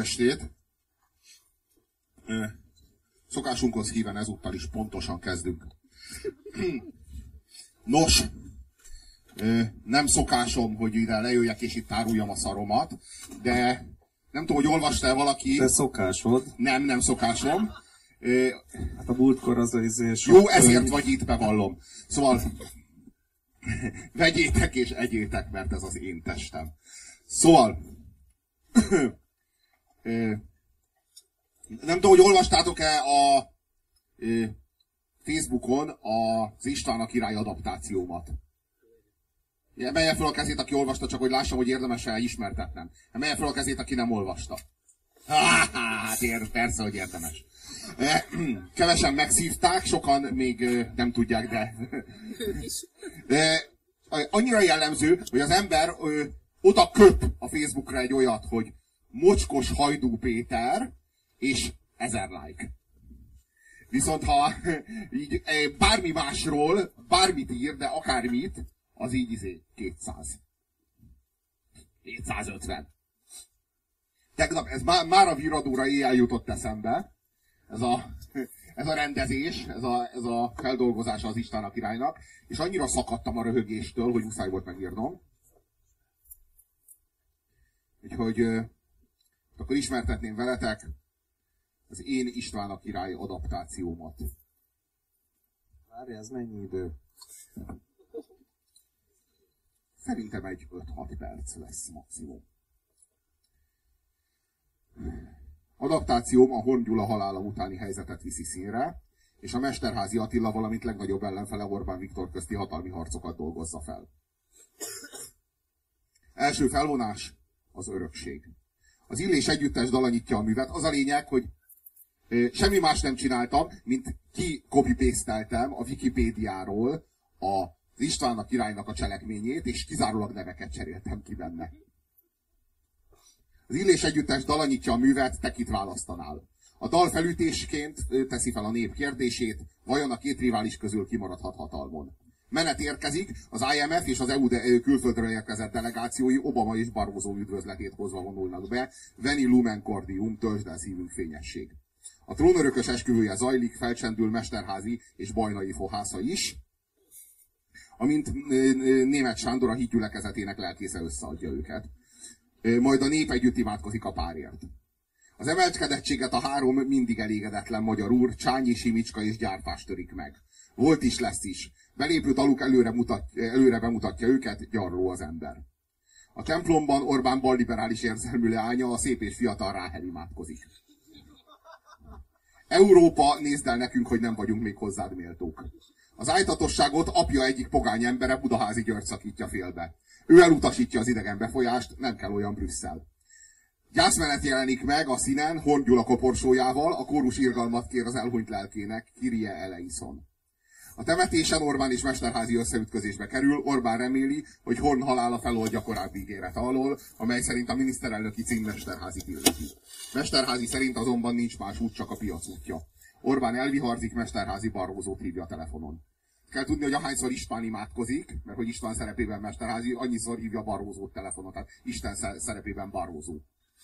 estét! Szokásunkhoz híven ezúttal is pontosan kezdünk. Nos, nem szokásom, hogy ide lejöjjek és itt áruljam a szaromat, de nem tudom, hogy olvasta-e valaki... De szokásod. Nem szokásom. Hát a múltkor az jó, ezért vagy itt, bevallom. Szóval vegyétek és egyétek, mert ez az én testem. Szóval nem tudom, hogy olvastátok-e a Facebookon az István a király adaptációmat. Emelje fel a kezét, aki olvasta, csak hogy lássam, hogy érdemes-e ismertetnem. Emelje fel a kezét, aki nem olvasta. Hát persze, hogy érdemes. Kevesen megszívták, sokan még nem tudják, de annyira jellemző, hogy az ember oda köp a Facebookra egy olyat, hogy Mocskos Hajdú Péter, és 1000 like. Viszont ha így bármi másról, bármit ír, de akármit, az így 200. 250. Tegnap, ez már a viradóra éjjel jutott eszembe, ez a rendezés, ez a feldolgozása az István a királynak, és annyira szakadtam a röhögéstől, hogy muszáj volt megírnom. Úgyhogy akkor ismertetném veletek az én István a király adaptációmat. Várj, ez mennyi idő? Szerintem egy 5-6 perc lesz maximum. Adaptációm a Horn Gyula halála utáni helyzetet viszi színre, és a Mesterházy Attila, valamint legnagyobb ellenfele Orbán Viktor közti hatalmi harcokat dolgozza fel. Első felvonás, az örökség. Az Illés együttes dalanyítja a művet. Az a lényeg, hogy semmi más nem csináltam, mint ki-copy-pasteltem a Wikipédiáról az István a királynak a cselekményét, és kizárólag neveket cseréltem ki benne. Az Illés együttes dalanyítja a művet, te kit választanál? A dal felütésként teszi fel a nép kérdését, vajon a két rivális közül kimaradhat hatalmon. Menet érkezik, az IMF és az EU külföldről érkezett delegációi Obama és Barroso üdvözletét hozva vonulnak be. Veni lumen cordium, töltsd el szívünk fényesség. A trónörökös esküvője zajlik, felcsendül Mesterházy és Bajnai fohásza is, amint Németh Sándor a hídgyülekezetének lelkésze összeadja őket. Majd a nép együtt imádkozik a párért. Az emelkedettséget a három mindig elégedetlen magyar úr, Csányi, Simicska és Gyárpás törik meg. Volt is, lesz is. Belépő daluk előre bemutatja őket, gyarló az ember. A templomban Orbán balliberális érzelmű leánya, a szép és fiatal Ráhel imádkozik. Európa, nézd el nekünk, hogy nem vagyunk még hozzád méltók. Az ájtatosságot apja egyik pogány embere, Budaházi György szakítja félbe. Ő elutasítja az idegen befolyást, nem kell olyan Brüsszel. Gyászmenet jelenik meg a színen Horn Gyula koporsójával, a kórus irgalmat kér az elhunyt lelkének, Kyrie eleison. A temetésen Orbán és Mesterházy összeütközésbe kerül, Orbán reméli, hogy Horn halála feloldja korábbi ígérete alól, amely szerint a miniszterelnöki cím Mesterházit illeti. Mesterházy szerint azonban nincs más út, csak a piac útja. Orbán elviharzik, Mesterházy Barrózót hívja a telefonon. Kell tudni, hogy ahányszor István imádkozik, mert hogy István szerepében Mesterházy, annyiszor hívja Barrózót telefonon, tehát Isten szerepében Barrózó.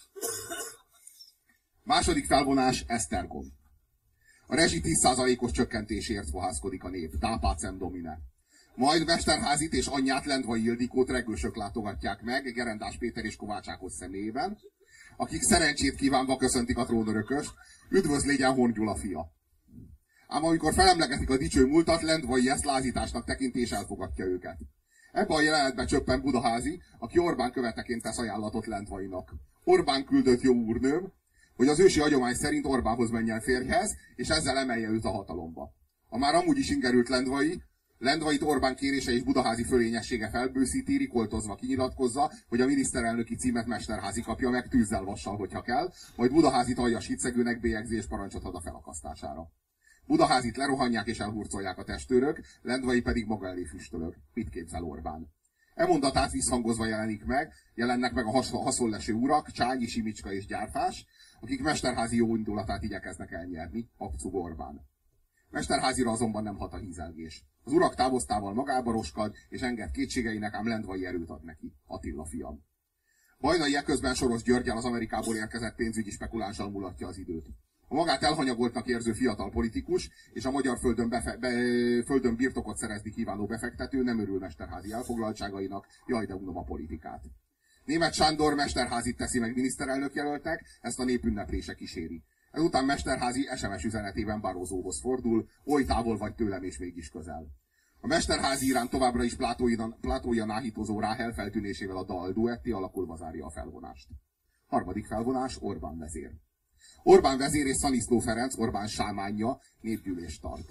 Második felvonás, Esztergom. A rezsi 10%-os csökkentésért fohászkodik a nép. Dápácem domine. Majd Mesterházit és anyját, Lendvai Ildikót regősök látogatják meg, Gerendás Péter és Kovács Ákos személyében, akik szerencsét kívánva köszöntik a trónörököst, üdvözl légyen Horn Gyula fia. Ám amikor felemlegetik a dicső múltat, Lendvai ezt lázításnak tekinti és elfogadja őket. Ebben a jelenetben csöppen Budaházy, aki Orbán követeként tesz ajánlatot Lendvainak. Orbán küldött jó úrnőm, hogy az ősi hagyomány szerint Orbánhoz menjen férjhez, és ezzel emelje őt a hatalomba. A már amúgy is ingerült Lendvait Orbán kérése és Budaházy fölényessége felbőszíti, rikoltozva kinyilatkozza, hogy a miniszterelnöki címet Mesterházy kapja meg tűzzel vassal, hogyha kell, majd Budaházit aljas hitszegőnek bélyegzés parancsot ad a felakasztására. Budaházit lerohanják és elhurcolják a testőrök, Lendvai pedig maga elé füstölög. Mit képzel Orbán? E mondatát visszhangozva jelennek meg a haszonleső urak, Csányi, Simicska és Gyárpás, akik Mesterházy jó indulatát igyekeznek elnyerni, Habcug Orbán. Mesterházira azonban nem hat a hízelgés. Az urak távoztával magába roskad, és enged kétségeinek, ám Lendvai erőt ad neki. Attila fiam. Bajnai eközben Soros Györgyel, az Amerikából érkezett pénzügyi spekulánssal mulatja az időt. A magát elhanyagoltnak érző fiatal politikus és a magyar földön birtokot szerezni kívánó befektető nem örül Mesterházy elfoglaltságainak, jaj, de unom a politikát. Németh Sándor Mesterházit teszi meg miniszterelnök jelöltnek, ezt a nép ünneplése kíséri. Ezután Mesterházy SMS üzenetében Barrosóhoz fordul, oly távol vagy tőlem és mégis közel. A Mesterházy iránt továbbra is Plátóian áhítozó Ráhel feltűnésével a dal duetti alakulva zárja a felvonást. Harmadik felvonás, Orbán vezér. Orbán vezér és Szaniszló Ferenc, Orbán sámánja népgyűlést tart.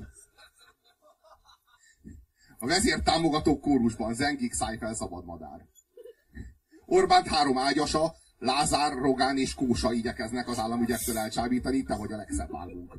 A vezér támogatók kórusban zengik, száj fel szabadmadár. Orbánt 3 ágyasa, Lázár, Rogán és Kósa igyekeznek az államügyektől elcsábítani, te vagy a legszebb álmunk.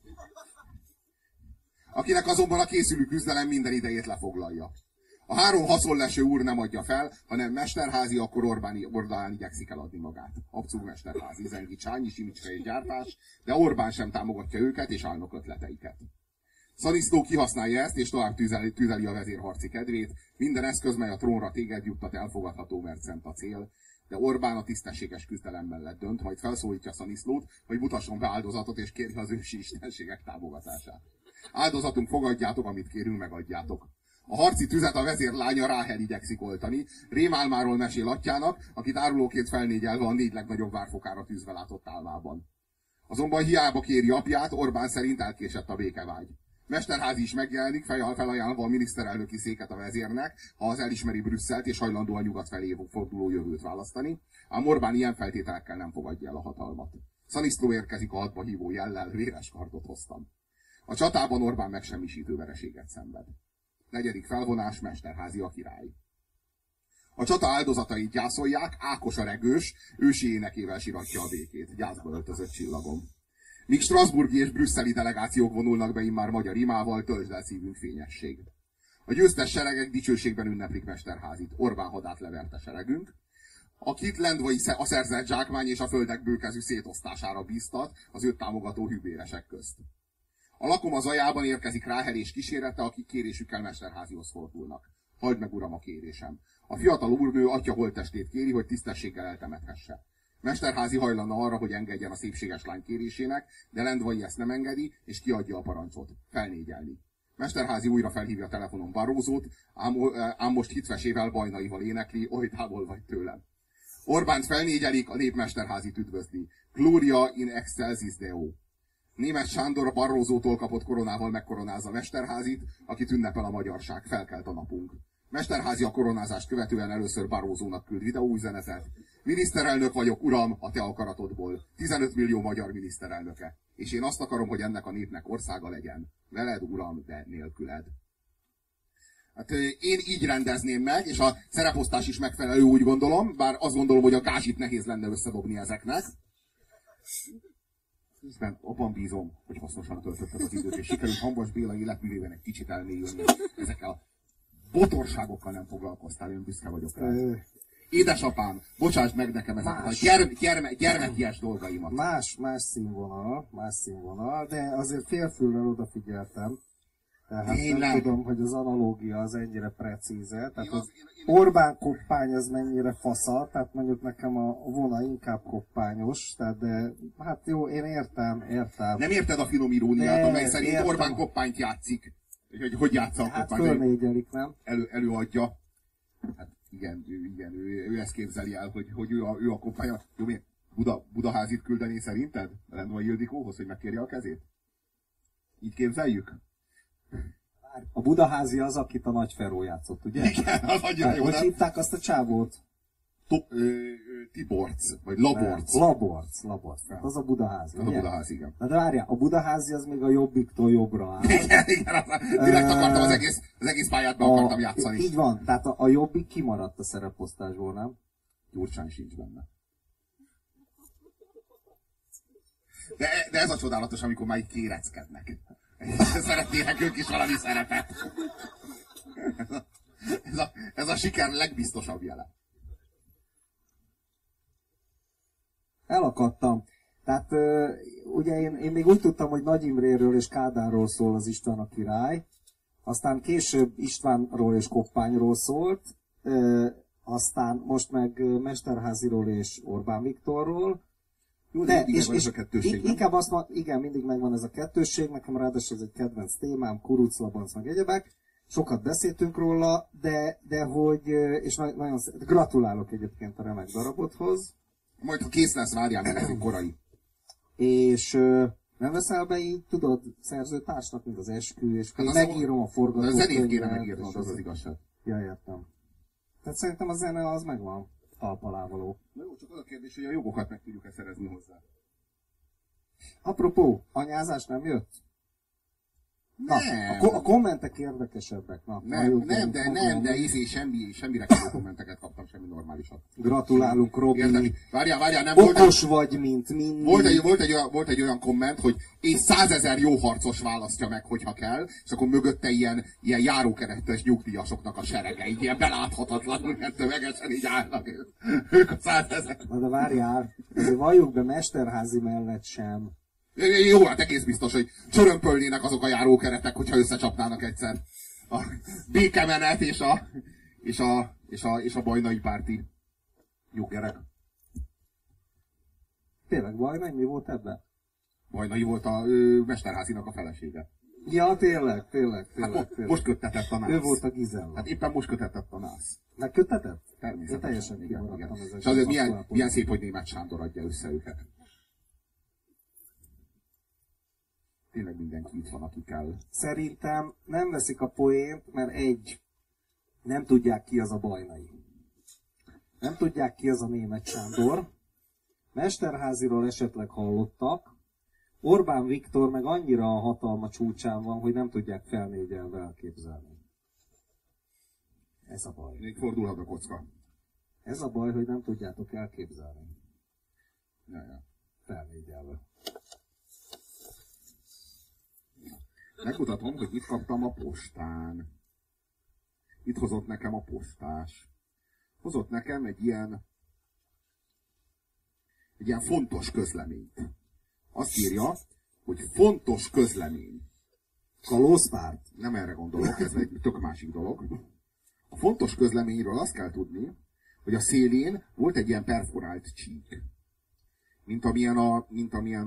Akinek azonban a készülő küzdelem minden idejét lefoglalja. A 3 haszonleső úr nem adja fel, hanem Mesterházy, akkor Orbán igyekszik eladni magát. Abszolút Mesterházy, zengi Csányi, Simicska és gyártás, de Orbán sem támogatja őket és álnok ötleteiket. Szaniszló kihasználja ezt, és tovább tüzeli a vezérharci kedvét. Minden eszköz, mely a trónra téged juttat, elfogadható, mert szent a cél. De Orbán a tisztességes küzdelem mellett dönt, majd felszólítja Szaniszlót, hogy mutasson be áldozatot, és kérje az ősi istenségek támogatását. Áldozatunk, fogadjátok, amit kérünk, megadjátok. A harci tüzet a vezér lánya Ráhel igyekszik oltani. Rémálmáról mesél atyának, akit árulóként felnégyelve a 4 legnagyobb várfokára tűzve látott álmában. Azonban hiába kéri apját, Orbán szerint elkésett a békevágy. Mesterházy is megjelenik, felajánlva a miniszterelnöki széket a vezérnek, ha az elismeri Brüsszelt és hajlandó a nyugat felé forduló jövőt választani, ám Orbán ilyen feltételekkel nem fogadja el a hatalmat. Szaniszló érkezik a hadba hívó jellel, véres kardot hoztam. A csatában Orbán megsemmisítő vereséget szenved. 4. felvonás, Mesterházy a király. A csata áldozatait gyászolják, Ákos a regős, ősi énekével siratja a békét, gyászba öltözött csillagom. Míg strasbourgi és brüsszeli delegációk vonulnak be immár magyar imával, töltsd el szívünk fényesség. A győztes seregek dicsőségben ünneplik Mesterházit, Orbán hadát leverte seregünk, akit lendvai a szerzett zsákmány és a földek bőkezű szétosztására bíztat az őt támogató hűbéresek közt. A lakom az ajában érkezik Ráhel és kísérete, akik kérésükkel Mesterházyhoz fordulnak. Halld meg, uram, a kérésem. A fiatal úrnő atya holttestét kéri, hogy tisztességgel eltemethesse. Mesterházy hajlandó arra, hogy engedjen a szépséges lány kérésének, de Lendvai ezt nem engedi, és kiadja a parancsot. Felnégyelni. Mesterházy újra felhívja telefonon Barrózót, ám most hitvesével Bajnaival énekli, oly távol vagy tőlem. Orbánt felnégyelik, a nép Mesterházit üdvözli. Gloria in excelsis Deo. Németh Sándor Barrózótól kapott koronával megkoronázza Mesterházit, akit ünnepel a magyarság, felkelt a napunk. Mesterházy a koronázást követően először Barrózónak küld videóüzenetet. Miniszterelnök vagyok, uram, a te akaratodból. 15 millió magyar miniszterelnöke. És én azt akarom, hogy ennek a népnek országa legyen. Veled, uram, de nélküled. Hát én így rendezném meg, és a szereposztás is megfelelő, úgy gondolom, bár azt gondolom, hogy a gázsit nehéz lenne összedobni ezeknek. Abban bízom, hogy hasznosan töltötted az időt, és sikerült Hamvas Béla életművében egy kicsit elmélyülni. Ezekkel a botorságokkal nem foglalkoztál, én büszke vagyok rá. Édesapám, bocsásd meg nekem ezeket a gyermekies dolgaimat. Más színvonal, de azért félfüllel odafigyeltem. Tehát nem tudom, hogy az analógia az ennyire precíze. Tehát az Orbán koppány az mennyire fasza, tehát mondjuk nekem a vona inkább koppányos, tehát de hát jó, én értem. Nem érted a finom iróniát, amely szerint értem. Orbán koppányt játszik. Hogy játsza a koppányt? Hát fölnégyelik, nem? Előadja. Hát igen, ő ezt képzeli el, hogy ő a koppánya. Jó, miért? Budaházit küldeni szerinted? Lendvai Ildikóhoz, hogy megkérje a kezét? Így képzeljük? A Budaházi az, akit a Nagy Feró játszott, ugye? Igen, az nagyon jó. Hogy hívták azt a csávót? Tiborc, vagy Laborc. Laborc. Tehát az a Budaházi. Az a Budaházi, igen. Na de várjál, a Budaházi az még a Jobbiktól jobbra áll. Igen, direkt akartam az egész pályát be akartam játszani. Így van, tehát a Jobbik kimaradt a szereposztásból, nem? Gyurcsány sincs benne. De ez a csodálatos, amikor már így kéreckednek. Szeretnének ők is valami szerepet. Ez a siker legbiztosabb jele. Elakadtam. Tehát ugye én még úgy tudtam, hogy Nagy Imréről és Kádárról szól az István a király. Aztán később Istvánról és Koppányról szólt. aztán most meg Mesterháziról és Orbán Viktorról. Jó, de mindig megvan ez a kettősség. Inkább azt mondom, igen, mindig megvan ez a kettősség, nekem ráadásul ez egy kedvenc témám, kuruc, labanc, meg egyebek. Sokat beszéltünk róla, de hogy, és nagyon gratulálok egyébként a remek darabodhoz. Majd, ha kész lesz, várjál, mert ez korai. És nem veszel be így, tudod, szerzőtársnak, mint az eskü, és hát megírom a forgatókönyvet. A zenét kéne megírnod, az igazság. Ja, értem. Tehát szerintem a zene az megvan, talpalávaló. Na jó, csak az a kérdés, hogy a jogokat meg tudjuk-e szerezni hozzá. Apropó, anyázás nem jött? Na, a kommentek érdekesebbek. Na, nem, de semmire kívül kommenteket kaptam, semmi normálisat. Gratulálunk, Robi. Várjál, nem okos vagy, mint mindig. Volt egy olyan komment, hogy és 100 000 jó harcos választja meg, hogyha kell, és akkor mögötte ilyen járókeretes nyugdíjasoknak a seregei, ilyen beláthatatlanul, mert tömegesen így állnak ők a 100 000. Na de várjál, azért valljuk be, Mesterházi mellett sem. Jó, hát egész biztos, hogy csörömpölnének azok a járókeretek, hogyha összecsapnának egyszer. A békemenet és a bajnai párti nyuggerek. Tényleg Bajnai? Mi volt ebben? Bajnai volt a Mesterházinak a felesége. Ja, tényleg. Hát most köttetett a nász. Ő volt a Gizella. Hát éppen most köttetett a nász. Megköttetett? Természetesen. Teljesen kimaradtam. És azért milyen szép, hogy Németh Sándor adja össze őket. Tényleg mindenki itt van, aki kell. Szerintem nem veszik a poént, mert nem tudják ki az a Bajnai. Nem tudják ki az a Németh Sándor. Mesterháziról esetleg hallottak. Orbán Viktor meg annyira a hatalma csúcsán van, hogy nem tudják felnégyelve elképzelni. Ez a baj. Még fordulhat a kocka. Ez a baj, hogy nem tudjátok elképzelni. Ja. Felnégyelve. Megmutatom, hogy mit kaptam a postán. Itt hozott nekem a postás. Hozott nekem egy ilyen fontos közleményt. Azt írja, hogy fontos közlemény. Kalózpárt? Nem erre gondolok, ez egy tök másik dolog. A fontos közleményről azt kell tudni, hogy a szélén volt egy ilyen perforált csík. Mint amilyen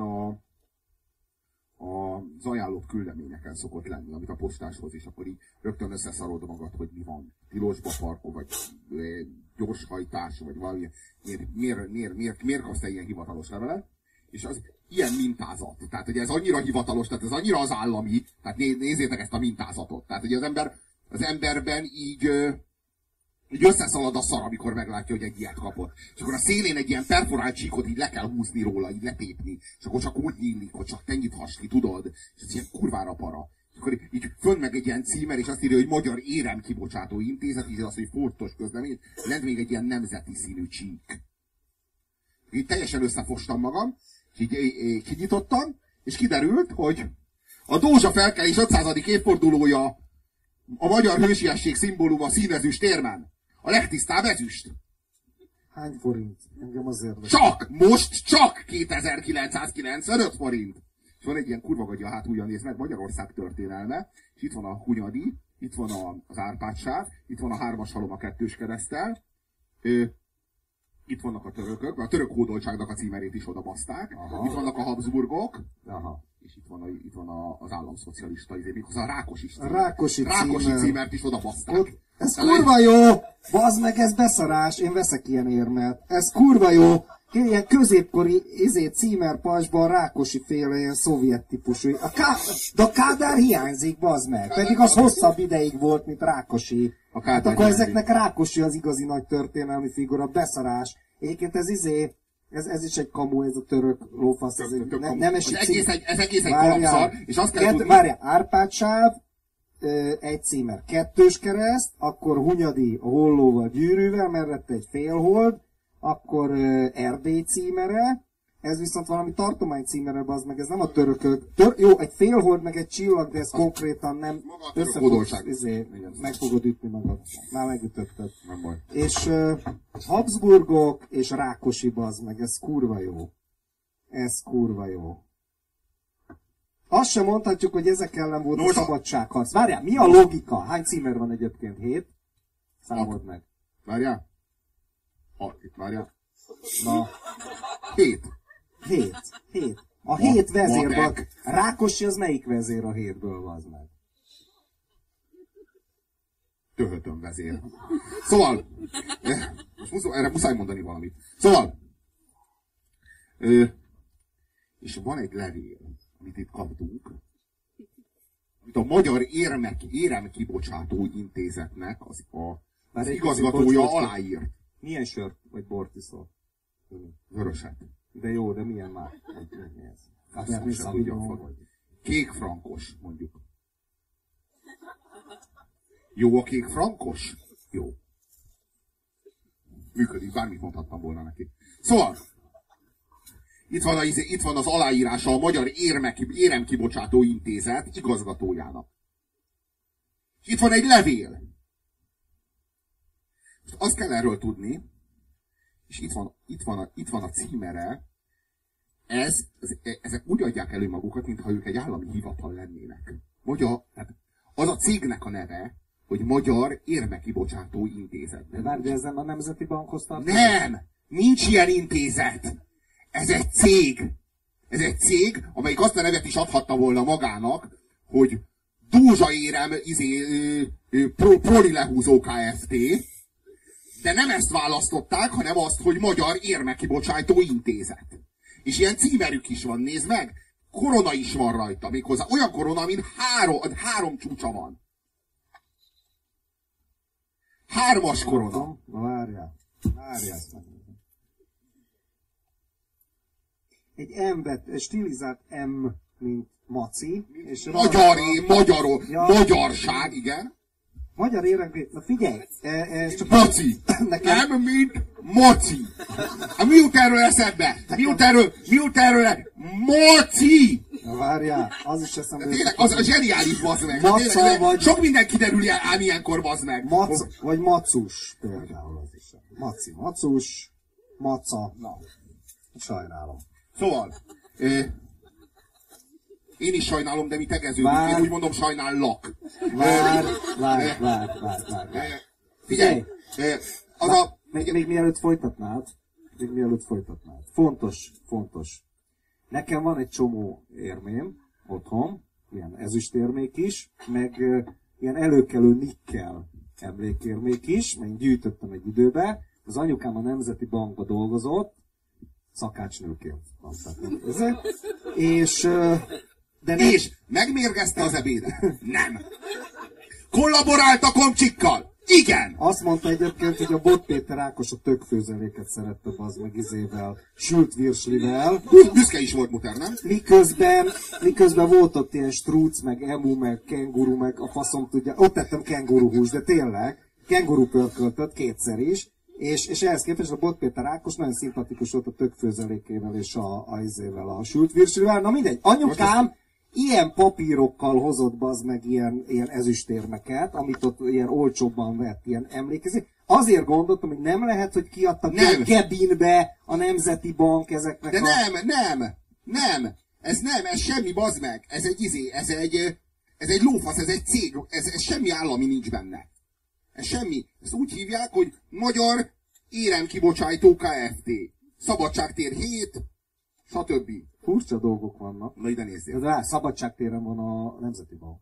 az ajánlott küldeményeken szokott lenni, amit a postáshoz, és akkor így rögtön összeszarod magad, hogy mi van. Tilosba parkol, vagy gyorshajtás, vagy valami. Miért kapsz te ilyen hivatalos levelet? És az ilyen mintázat. Tehát, hogy ez annyira hivatalos, tehát ez annyira az állami, tehát nézzétek ezt a mintázatot. Tehát, hogy az emberben így összeszalad a szar, amikor meglátja, hogy egy ilyet kapott. És akkor a szélén egy ilyen perforált csíkot így le kell húzni róla, így letépni. És akkor csak úgy nyílik, hogy csak te nyithass ki, tudod? És ez ilyen kurvára para. És akkor így fönn meg egy ilyen címer, és azt írja, hogy Magyar Érem Kibocsátó Intézet, így az, hogy fontos közlemény, lent még egy ilyen nemzeti színű csík. Így teljesen összefostam magam, és így kinyitottam, és kiderült, hogy a Dózsa felkelés 500. évfordulója a magyar hősiesség szimbóluma színezüst érmen. A legtisztább ezüst. Hány forint? Engem az érdekel. Csak 2995 forint. És van egy ilyen kurva gagya hátulja, nézd meg, Magyarország történelme, és itt van a Hunyadi, itt van az Árpád-sáv, itt van a 3-as halom a 2-s kereszttel, itt vannak a törökök, a török hódoltságnak a címerét is odabaszták, itt vannak a Habsburgok, és itt van az államszocialista, méghozzá a Rákosi címer. Rákosi címert is odabaszták. Ez kurva jó! Bazd meg, ez beszarás, én veszek ilyen érmet. Ez kurva jó! Ilyen középkori címerpajzsban Rákosi féle ilyen szovjet típusú. De a Kádár hiányzik, bazd meg. Pedig az hosszabb ideig volt, mint Rákosi. Hát akkor ezeknek Rákosi az igazi nagy történelmi figura, beszarás. Egyébként ez is egy kamu, ez a török lófasz. Ez egész egy kalapszar, és azt kell tudni... Várjál, Árpád-sáv, egy címer 2-s kereszt, akkor Hunyadi a hollóval, gyűrűvel, mellette egy félhold, akkor Erdély címere, ez viszont valami tartomány címere, az meg ez nem a törökök. Jó, egy félhold, meg egy csillag, de ez konkrétan nem meg fogod ütni magad. Már megütötted. Nem baj. És Habsburgok és Rákosi, az meg, ez kurva jó. Ez kurva jó. Azt sem mondhatjuk, hogy ezek ellen volt a szabadságharc. Várjál, mi a logika? Hány címer van egyébként? 7? Számold meg. Várjál. Várjál. Na. 7. 7. A 7 vezérből. Rákosi az melyik vezér a 7-ből, az meg? Töhötön vezér. Szóval, erre muszáj mondani valamit. Szóval, és van egy levél, amit itt kaptunk, amit a Magyar Éremkibocsátó Intézetnek az igazgatója aláírt. Milyen sört vagy bort iszol? Vöröset. De jó, de milyen már? Mi ez? Azt sem tudja, kék frankos, mondjuk. Jó a kék frankos? Jó. Működik, bármit mondhattam volna neki. Szóval, itt van az aláírása a Magyar Éremkibocsátó Intézet igazgatójának. Itt van egy levél. Most azt kell erről tudni, és itt van a címere. Ezek úgy adják elő magukat, mintha ők egy állami hivatal lennének. Tehát az a cégnek a neve, hogy Magyar Érmekibocsátó Intézet. De ez nem a Nemzeti Bankhoz tartozik? Nem! Nincs ilyen intézet! Ez egy cég! Ez egy cég, amelyik azt a nevet is adhatta volna magának, hogy Dózsa Érem Proli Lehúzó Kft. De nem ezt választották, hanem azt, hogy Magyar Érmekibocsátó Intézet. És ilyen címerük is van, nézd meg! Korona is van rajta, méghozzá olyan korona, amin három csúcsa van. 3-as korona. Na várjál ezt meg. Egy stilizált M, mint maci. És magyarság, igen. Magyar éremké... Na figyelj! Csak maci! Nekem... Nem, mint maci! Mi jut erről eszedbe? Mi jut erről? Maci! Na várjál, az is eszembe. Tényleg, az a zseniális, bazd meg. Maca vagy... Sok minden kiderül ám ilyenkor, bazd meg. Vagy macus, például az is. Maci, macus, maca, na. Sajnálom. Szóval, én is sajnálom, de mi tegeződünk. Én úgy mondom, sajnállak. Vár. Figyelj, még mielőtt folytatnád. Fontos. Nekem van egy csomó érmém otthon, ilyen ezüstérmék is, meg ilyen előkelő nikkel emlékérmék is, meg gyűjtöttem egy időbe. Az anyukám a Nemzeti Bankba dolgozott, szakácsnőként. És megmérgezte az ebédet? Nem. Kollaborált a komcsikkal? Igen! Azt mondta egyébként, hogy a Bot Péter Ákos a tökfőzeléket szerette az meg izével, sült virslivel. Büszke is volt muter, nem? Miközben volt ott ilyen strúc, meg emu, meg kenguru, meg a faszom tudja. Ott tettem kenguruhús, de tényleg. Kenguru pörköltött kétszer is. És ehhez képest a Bot Péter Ákos nagyon szimpatikus volt a tökfőzelékével és a sült virslivel. Na mindegy, anyukám ilyen papírokkal hozott bazd meg ilyen ezüstérmeket, amit ott ilyen olcsóbban vett, ilyen emlékezik. Azért gondoltam, hogy nem lehet, hogy kiadtak a Kebinbe a Nemzeti Bank ezeknek de nem, ez semmi bazd meg, ez egy lófasz, ez egy cég, ez semmi állami nincs benne. Ez semmi. Ezt úgy hívják, hogy Magyar Éremkibocsátó Kft. Szabadságtér 7, stb. Furcsa dolgok vannak. Na ide nézzél. De Szabadságtéren van a Nemzeti Bank.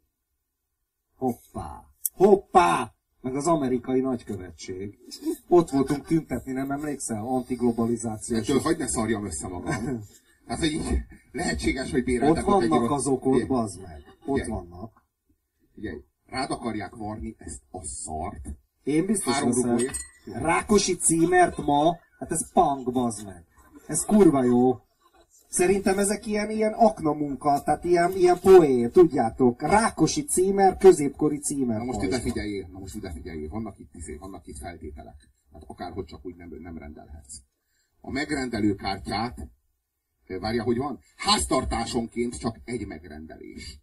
Hoppá! Meg az amerikai nagykövetség. Ott voltunk tüntetni, nem emlékszel? Antiglobalizációs. Ettől hagyd ne szarjam össze magam. Hát, hogy lehetséges, hogy béreltek ott vannak azok ott, bazd meg. Ott vannak. Figyelj. Rád akarják varni ezt a szart. Én biztos leszek. Rákosi címert ma, hát ez punk, bazd meg. Ez kurva jó. Szerintem ezek ilyen aknamunka, tehát ilyen poé, tudjátok. Rákosi címer, középkori címer. Na most ide figyeljél. Vannak itt feltételek. Hát akárhogy csak úgy nem rendelhetsz. A megrendelő kártyát, várja, hogy van? Háztartásonként csak egy megrendelés.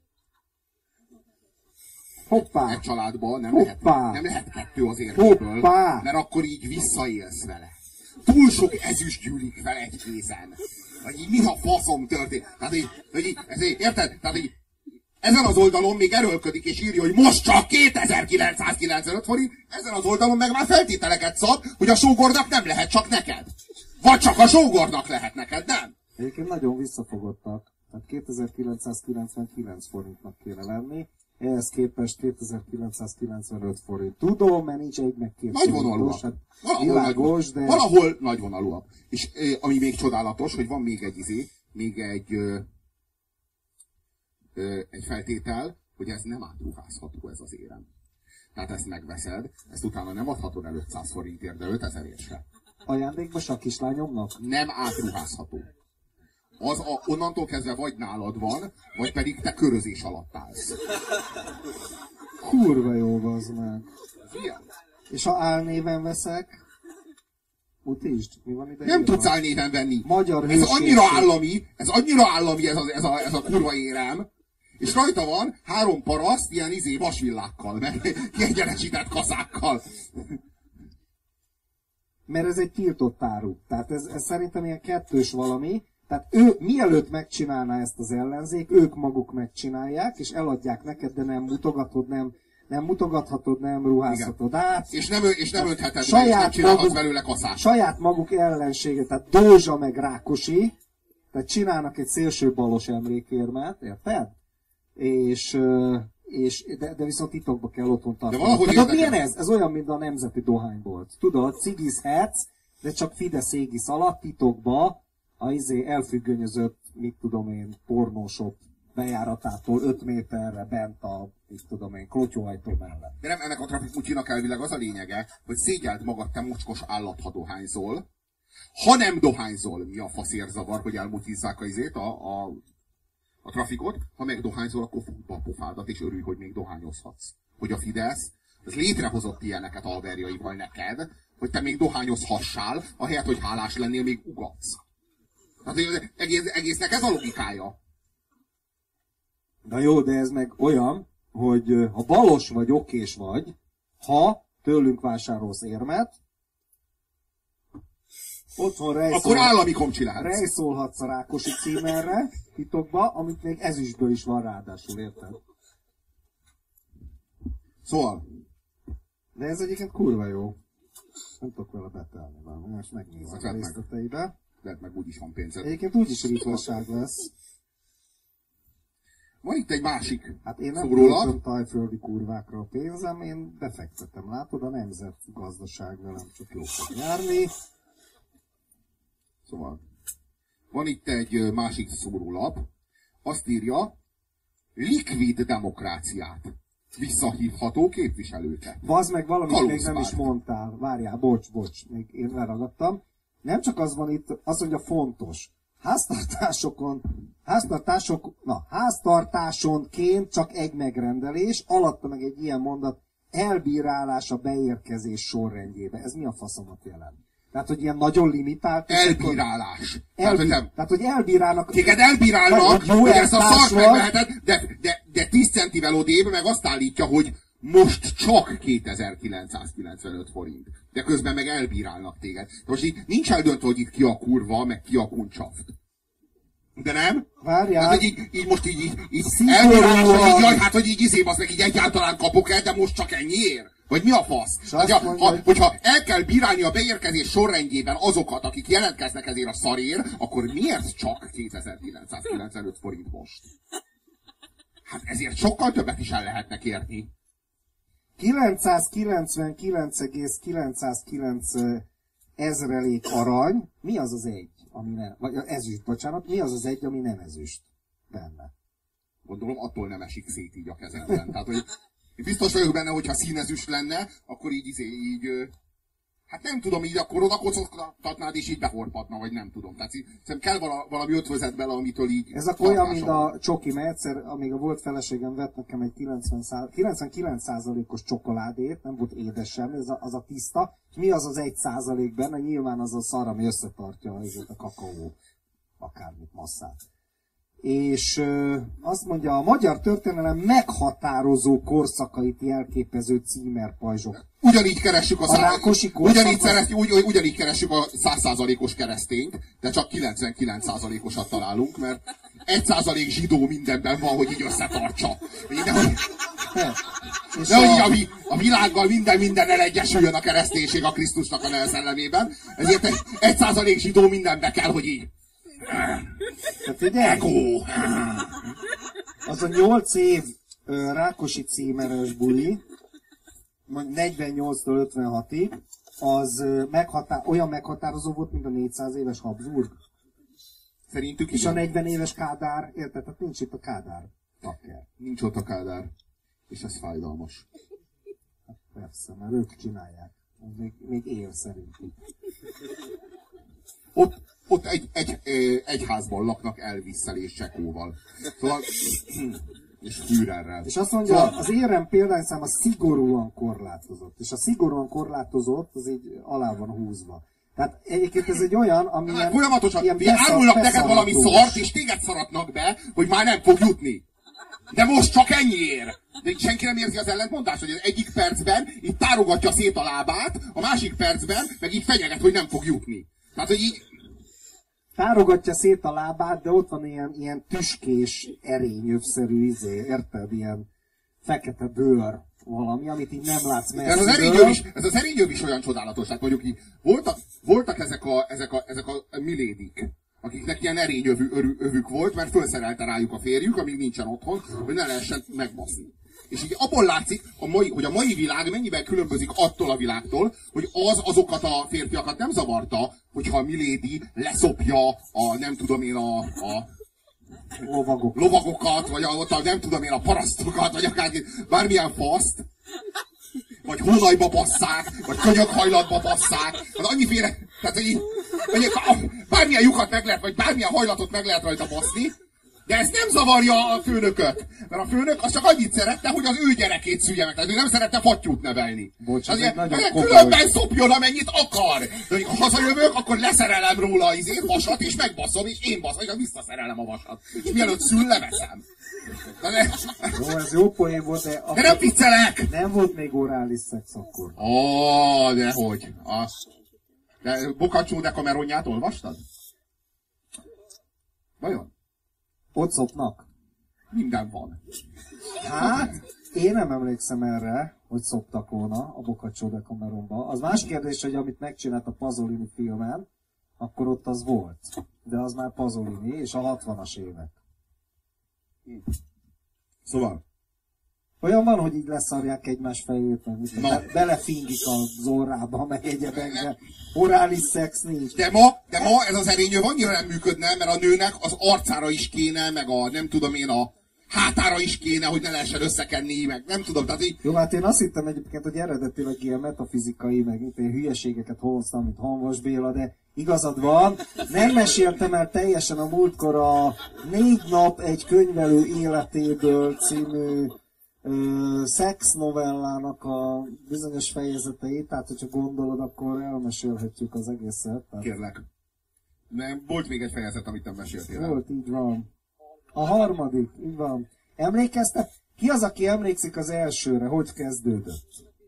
Hoppá! Egy családban nem lehet 2 az értékből, mert akkor így visszaélsz vele. Túl sok ezüst gyűlik fel egy kézen. Vagy így mi ha faszom történt. Tehát így, érted? Tehát így Ezen az oldalon még erőlködik és írja, hogy most csak 2995 forint, ezen az oldalon meg már feltételeket szab, hogy a sógornak nem lehet csak neked. Vagy csak a sógornak lehet neked, nem? Egyébként nagyon visszafogottak. Tehát 2999 forintnak kéne lenni, ehhez képest 2995 forint. Tudom, mert nincs egy meg két nagyvonalúak. Hát világos, de... Valahol nagyvonalúak. És ami még csodálatos, hogy van még egy feltétel, hogy ez nem átruházható, ez az érem. Tehát ezt megveszed, ezt utána nem adhatod el 500 forintért, de 5000-ért se. Ajándékba a kislányomnak? Nem átruházható. Onnantól kezdve vagy nálad van, vagy pedig te körözés alatt állsz. Kurva jó, az meg. Ilyen. És ha álnéven veszek? Mutítsd, mi van ide? Nem tudsz álnéven venni. Magyar ez annyira állami ez a kurva érem. És rajta van 3 paraszt ilyen vasvillákkal, meg kiegyenesített kaszákkal. Mert ez egy tiltott áru. Tehát ez szerintem ilyen kettős valami. Tehát ő mielőtt megcsinálná ezt az ellenzék, ők maguk megcsinálják, és eladják neked, de nem mutogatod, nem mutogathatod, nem ruházhatod át. És nem öntheted be, és nem csinálhatsz belőle kaszát. Saját maguk ellensége, tehát Dózsa meg Rákosi, tehát csinálnak egy szélső balos emlékérmet, érted? De viszont titokba kell otthon tartani. Tudod, milyen ez? Ez olyan, mint a nemzeti dohánybolt. Tudod, cigizhetsz, de csak Fidesz égisz alatt titokba elfüggönyözött, mit tudom én, pornósok bejáratától 5 méterre bent a, mit tudom én, klotyóajtó mellett. De nem, ennek a trafikmucsinak elvileg az a lényege, hogy szégyeld magad, te mocskos állat, ha dohányzol. Ha nem dohányzol, mi a faszért zavar, hogy elmutyizzák a trafikot, ha meg dohányzol, akkor fogd be a pofádat, és örülj, hogy még dohányozhatsz. Hogy a Fidesz, ez létrehozott ilyeneket alverjaival neked, hogy te még dohányozhassál, ahelyett, hogy hálás lennél, még ugatsz. Tehát egésznek ez a logikája. Na jó, de ez meg olyan, hogy ha balos vagy, okés vagy, ha tőlünk vásárolsz érmet, otthon akkor állami komcsi lehetsz. Rejszolhatsz a Rákosi címerre, titokba, amit még ezüstből is van ráadásul, érted? Szóval. De ez egyébként kurva jó. Nem tudok vele betelni, most megnézem a részleteibe. Lehet meg úgyis van pénzed. Egyébként úgyis ritvaság lesz. Van itt egy másik hát én nem szórólap. Tajföldi kurvákra a pénzem, én befektetem. Látod, a nemzetgazdaság velem csak jó fog járni. Szóval, van itt egy másik szórólap. Azt írja, likvid demokráciát. Visszahívható képviselőket. Vazd meg, valamit még nem is mondtál. Várjál, bocs, még én leragadtam. Nem csak az van itt, azt mondja fontos. Háztartásonként csak egy megrendelés, alatta meg egy ilyen mondat, elbírálás a beérkezés sorrendjébe. Ez mi a faszomat jelent? Tehát, hogy ilyen nagyon limitált... Elbírálás. Tehát, hogy elbírálnak... Téged elbírálnak, hogy ezt a szart megveheted, de 10 centivel odébb meg azt állítja, hogy most csak 2995 forint. De közben meg elbírálnak téged. Most így nincs eldöntve, hogy itt ki a kurva, meg ki a kuncsaft. De nem? Várjál. Hát, hogy így most így elbírálás, hogy így, jaj, hát, hogy így az meg így egyáltalán kapok el, de most csak ennyiért? Vagy mi a fasz? Hogyha el kell bírálni a beérkezés sorrendjében azokat, akik jelentkeznek ezért a szarért, akkor miért csak 2995 forint most? Hát ezért sokkal többet is el lehetne kérni. 999,909 ezrelék arany, mi az az egy, ami nem, vagy ezüst, bocsánat, mi az az egy, ami nem ezüst benne? Gondolom, attól nem esik szét így a kezemben. Tehát, hogy biztos vagyok benne, hogyha színezüst lenne, akkor így hát nem tudom, így akkor oda kocogtatnád, és így behorpadna, vagy nem tudom. Tehát szerintem kell valami ötvözet bele, amitől így... Ez akkor olyan, mint a csoki, mert egyszer, amíg a volt feleségem vett nekem egy 99%-os csokoládét, nem volt édesem, az a tiszta, és mi az az 1% benne? Nyilván az a szar, ami összetartja a kakaó, akármit, masszát. És azt mondja, a magyar történelem meghatározó korszakait jelképező címerpajzsok. Ugyanígy keressük ugyanígy keressük a 100%-os keresztényt, de csak 99%-osat találunk, mert 1% zsidó mindenben van, hogy így összetartsa. Nehogy a világgal mindennel egyesüljön a kereszténység a Krisztusnak a szellemében. Ezért 1% zsidó mindenbe kell, hogy így. Ego! Az a 8 év Rákosi címeres buli, 48-től 56-ig, az olyan meghatározó volt, mint a 400 éves Habsburg. Szerintük és igen. A 40 éves Kádár, érted? Tehát nincs itt a Kádár takker. Nincs ott a Kádár. És ez fájdalmas. Hát persze, mert ők csinálják. Még él szerintük. Ott egy házban laknak Elvisszel és Csekóval. Szóval, és Führerrel. És azt mondja, szóval, az érem példányszám a szigorúan korlátozott. És a szigorúan korlátozott, az így alá van húzva. Tehát egyébként ez egy olyan, ami hát folyamatosan, árulnak neked valami szart, és téged szaratnak be, hogy már nem fog jutni. De most csak ennyiért. De senki nem érzi az ellentmondást, hogy az egyik percben itt tárogatja szét a lábát, a másik percben meg így fenyeget, hogy nem fog jutni. Tehát, hogy így... Tárogatja szét a lábát, de ott van ilyen tüskés, erényövszerű érted? Ilyen fekete bőr valami, amit így nem látsz messziről. Ez az erényöv is olyan csodálatos. Hát mondjuk így, voltak ezek a milédik, akiknek ilyen erényövük volt, mert felszerelte rájuk a férjük, amíg nincsen otthon, hogy ne lehessen megbaszni. És így abból látszik, hogy a mai világ mennyivel különbözik attól a világtól, hogy azokat a férfiakat nem zavarta, hogyha a Milady leszopja a nem tudom én a lovagokat, vagy nem tudom én a parasztokat, vagy akár bármilyen faszt, vagy hónajba basszák, vagy könyökhajlatba basszák, az annyiféle, tehát hogy bármilyen lyukat meg lehet, vagy bármilyen hajlatot meg lehet rajta baszni, de ez nem zavarja a főnököt, mert a főnök az csak annyit szerette, hogy az ő gyerekét szülje meg, tehát ő nem szerette fattyút nevelni. Különben szopjon, amennyit akar. De ha hazajövök, akkor leszerelem róla az vasat, és megbaszom, és én baszom, és visszaszerelem a vasat. És mielőtt szül, leveszem. Jó, ez jó poén volt, de nem viccelek! Nem volt még orális szex akkor. Dehogy. De Boccaccio Decameronját olvastad? Vajon? Ott szopnak? Minden van. Hát, én nem emlékszem erre, hogy szoptak volna a Boccaccio Decameronba. Az más kérdés, hogy amit megcsinált a Pasolini filmen, akkor ott az volt. De az már Pasolini, és a 60-as évek. Szóval? Olyan van, hogy így leszarják egymás fejét, meg belefingik az orrába, meg egyebekbe. Orális szex nincs. De ma ez az erényöv annyira nem működne, mert a nőnek az arcára is kéne, meg a nem tudom én a hátára is kéne, hogy ne lehessen összekenni, meg nem tudom, tehát így... Jó, hát én azt hittem egyébként, hogy eredetileg ilyen metafizikai, meg ilyen hülyeségeket hoztam, mint Hanvas Béla, de igazad van, nem meséltem el teljesen a múltkor a 4 nap egy könyvelő életéből című szex novellának a bizonyos fejezeteit, tehát hogyha gondolod, akkor elmesélhetjük az egészet. Tehát... Kérlek. Nem, volt még egy fejezet, amit nem meséltél el. Volt, így van. A harmadik, így van. Emlékeztek? Ki az, aki emlékszik az elsőre? Hogy kezdődött?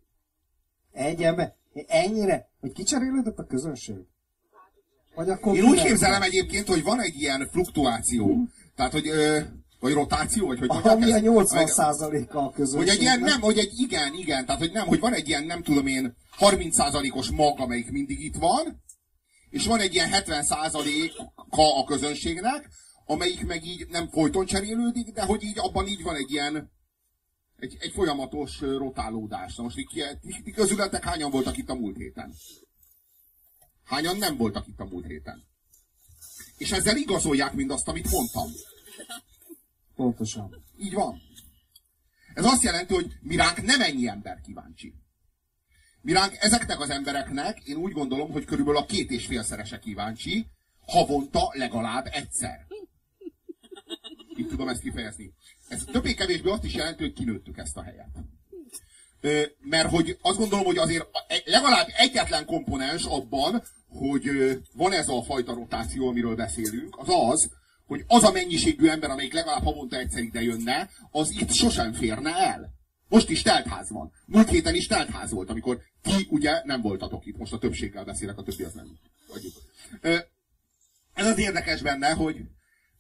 Ennyire? Hogy kicserélődött a közönség? Vagy akkor én úgy képzelem egyébként, hogy van egy ilyen fluktuáció. Tehát, hogy... vagy rotáció, vagy hogy mondják ami a 80%-a a közönségnek. Hogy egy ilyen, nem, hogy egy igen, tehát hogy nem, hogy van egy ilyen, nem tudom én, 30%-os mag, amelyik mindig itt van, és van egy ilyen 70%-a a közönségnek, amelyik meg így nem folyton cserélődik, de hogy így abban így van egy ilyen, egy folyamatos rotálódás. Na most ti közületek hányan voltak itt a múlt héten? Hányan nem voltak itt a múlt héten? És ezzel igazolják mindazt, amit mondtam. Pontosan. Így van. Ez azt jelenti, hogy mi ránk nem ennyi ember kíváncsi. Mi ránk ezeknek az embereknek, én úgy gondolom, hogy körülbelül a 2,5-szerese kíváncsi, havonta legalább egyszer. Így tudom ezt kifejezni. Ez többé-kevésbé azt is jelenti, hogy kinőttük ezt a helyet. Mert hogy azt gondolom, hogy azért legalább egyetlen komponens abban, hogy van ez a fajta rotáció, amiről beszélünk, az az, hogy az a mennyiségű ember, amelyik legalább havonta egyszer ide jönne, az itt sosem férne el. Most is teltház van. Múlt héten is teltház volt, amikor ti ugye nem voltatok itt. Most a többséggel beszélek, a többi az nem vagyunk. Ez az érdekes benne, hogy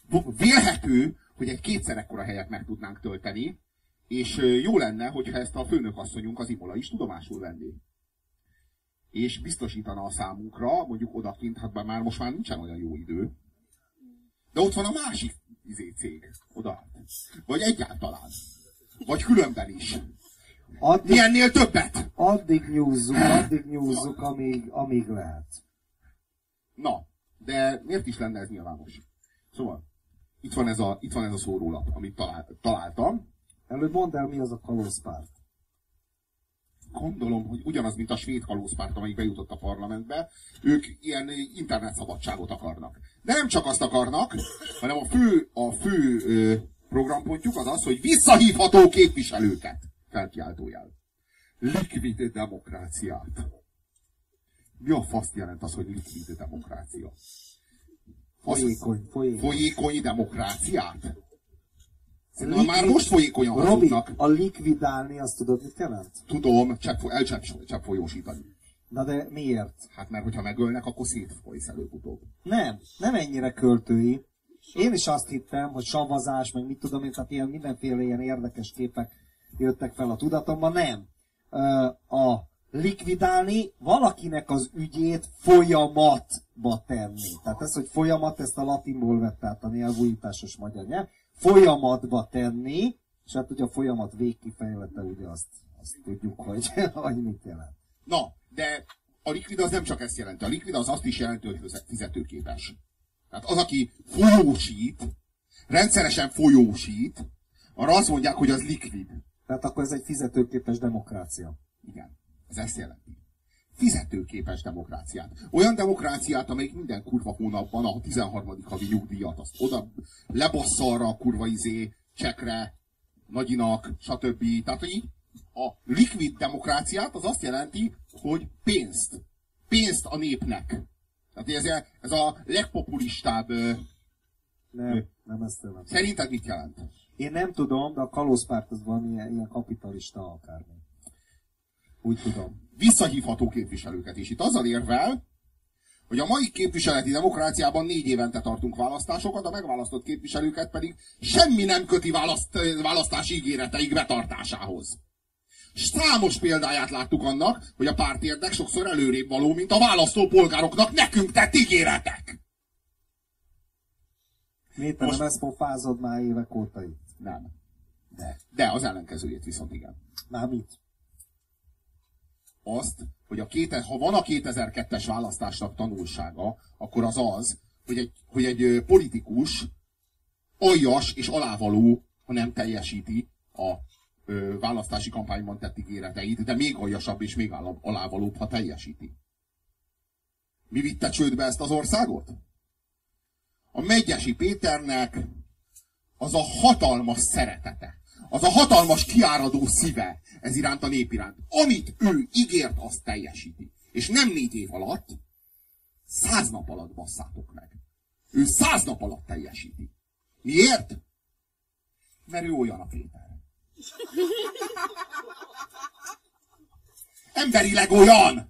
Vélhető, hogy egy kétszer ekkora helyet meg tudnánk tölteni, és jó lenne, hogyha ezt a főnökasszonyunk, az Imola is tudomásul venné. És biztosítana a számunkra, mondjuk odakint, hát már most már nincsen olyan jó idő. De ott van a másik cég, oda. Vagy egyáltalán. Vagy különben is. Mi ennél többet? Addig nyúzzuk, amíg lehet. Na, de miért is lenne ez nyilvános? Szóval, itt van ez a szórólap, amit találtam. Előbb mondd el, mi az a kalózpárt. Gondolom, hogy ugyanaz, mint a svéd kalózpárt, amelyik bejutott a parlamentbe, ők ilyen internetszabadságot akarnak. De nem csak azt akarnak, hanem a fő programpontjuk az az, hogy visszahívható képviselőket. Felkiáltójel. Likvid demokráciát. Mi a faszt jelent az, hogy likvid demokrácia? Folyékony demokráciát? Már most folyékonyan hazudnak. Robi, a likvidálni, azt tudod, mit jelent? Tudom, elcseppfolyósítani. Na de miért? Hát mert hogyha megölnek, akkor szétfolysz előbb-utóbb. Nem ennyire költői. Én is azt hittem, hogy savazás, meg mit tudom én, tehát ilyen mindenféle ilyen érdekes képek jöttek fel a tudatomban. Nem. A likvidálni valakinek az ügyét folyamatba tenni. Tehát ez, hogy folyamat, ezt a latinból vett át a nyelvújításos magyar nyelv. Folyamatba tenni, és hát ugye a folyamat végkifejlete, ugye azt tudjuk, hogy mit jelent. Na, de a likvid az nem csak ezt jelenti. A likvid az azt is jelenti, hogy fizetőképes. Tehát az, aki folyósít, rendszeresen folyósít, arra azt mondják, hogy az likvid. Tehát akkor ez egy fizetőképes demokrácia. Igen, ez ezt jelenti. Fizetőképes demokráciát. Olyan demokráciát, amelyik minden kurva hónapban a 13. havi nyugdíjat, azt oda lebassza arra a kurva csekre, nagyinak, stb. Tehát, hogy a likvid demokráciát az azt jelenti, hogy pénzt a népnek. Tehát ez a legpopulistább... Nem ezt jelenti. Szerinted mit jelent? Én nem tudom, de a kalózpárt az valami ilyen kapitalista akármi. Úgy tudom. Visszahívható képviselőket. És itt azzal érvel, hogy a mai képviseleti demokráciában 4 évente tartunk választásokat, a megválasztott képviselőket pedig semmi nem köti választási ígéreteik betartásához. Számos példáját láttuk annak, hogy a pártérdek sokszor előrébb való, mint a választópolgároknak nekünk tett ígéretek. Miért nem ezt pofázod már évek óta itt? Nem. De az ellenkezőjét viszont igen. Már mit? Azt, hogy ha van a 2002-es választásnak tanulsága, akkor az, hogy egy politikus aljas és alávaló, ha nem teljesíti a választási kampányban tett ígéreteit, de még aljasabb és még alávalóbb, ha teljesíti. Mi vitte csődbe ezt az országot? A Medgyessy Péternek az a hatalmas szeretete, az a hatalmas kiáradó szíve ez iránt a nép iránt. Amit ő ígért, azt teljesíti. És nem 4 év alatt, 100 nap alatt basszátok meg. Ő 100 nap alatt teljesíti. Miért? Mert ő olyan a Péter. Emberileg olyan!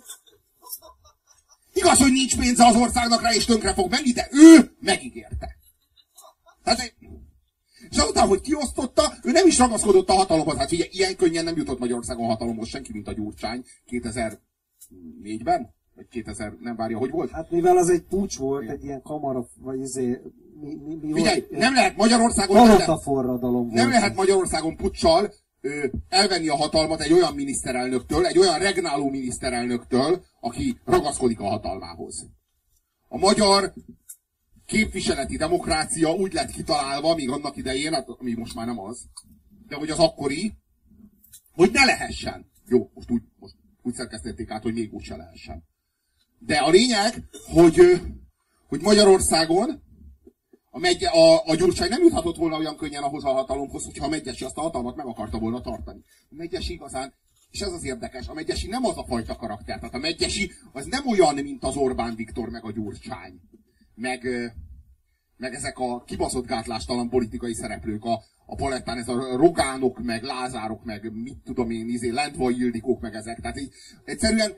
Igaz, hogy nincs pénze az országnak rá, és tönkre fog menni, de ő megígérte. Tehát, és azután, hogy kiosztotta, ő nem is ragaszkodott a hatalomhoz. Hát ugye, ilyen könnyen nem jutott Magyarországon hatalomhoz senki, mint a Gyurcsány 2004-ben? Vagy 2000, nem várja, hogy volt? Hát mivel az egy puccs volt, egy ilyen kamara, vagy mi figyelj, volt? Nem lehet Magyarországon... Nem lehet Magyarországon puccsal elvenni a hatalmat egy olyan miniszterelnöktől, egy olyan regnáló miniszterelnöktől, aki ragaszkodik a hatalmához. A magyar képviseleti demokrácia úgy lett kitalálva, még annak idején, hát, ami most már nem az, de hogy az akkori, hogy ne lehessen. Jó, most úgy szerkesztették át, hogy még úgy se lehessen. De a lényeg, hogy Magyarországon a Gyurcsány nem juthatott volna olyan könnyen ahhoz a hatalomhoz, hogyha a Medgyessy azt a hatalmat meg akarta volna tartani. A Medgyessy igazán, és ez az érdekes, a Medgyessy nem az a fajta karakter. Tehát a Medgyessy az nem olyan, mint az Orbán Viktor, meg a Gyurcsány. Meg ezek a kibaszott gátlástalan politikai szereplők a palettán, ez a Rogánok, meg Lázárok, meg mit tudom én, Lendvai Ildikók, meg ezek. Tehát így, egyszerűen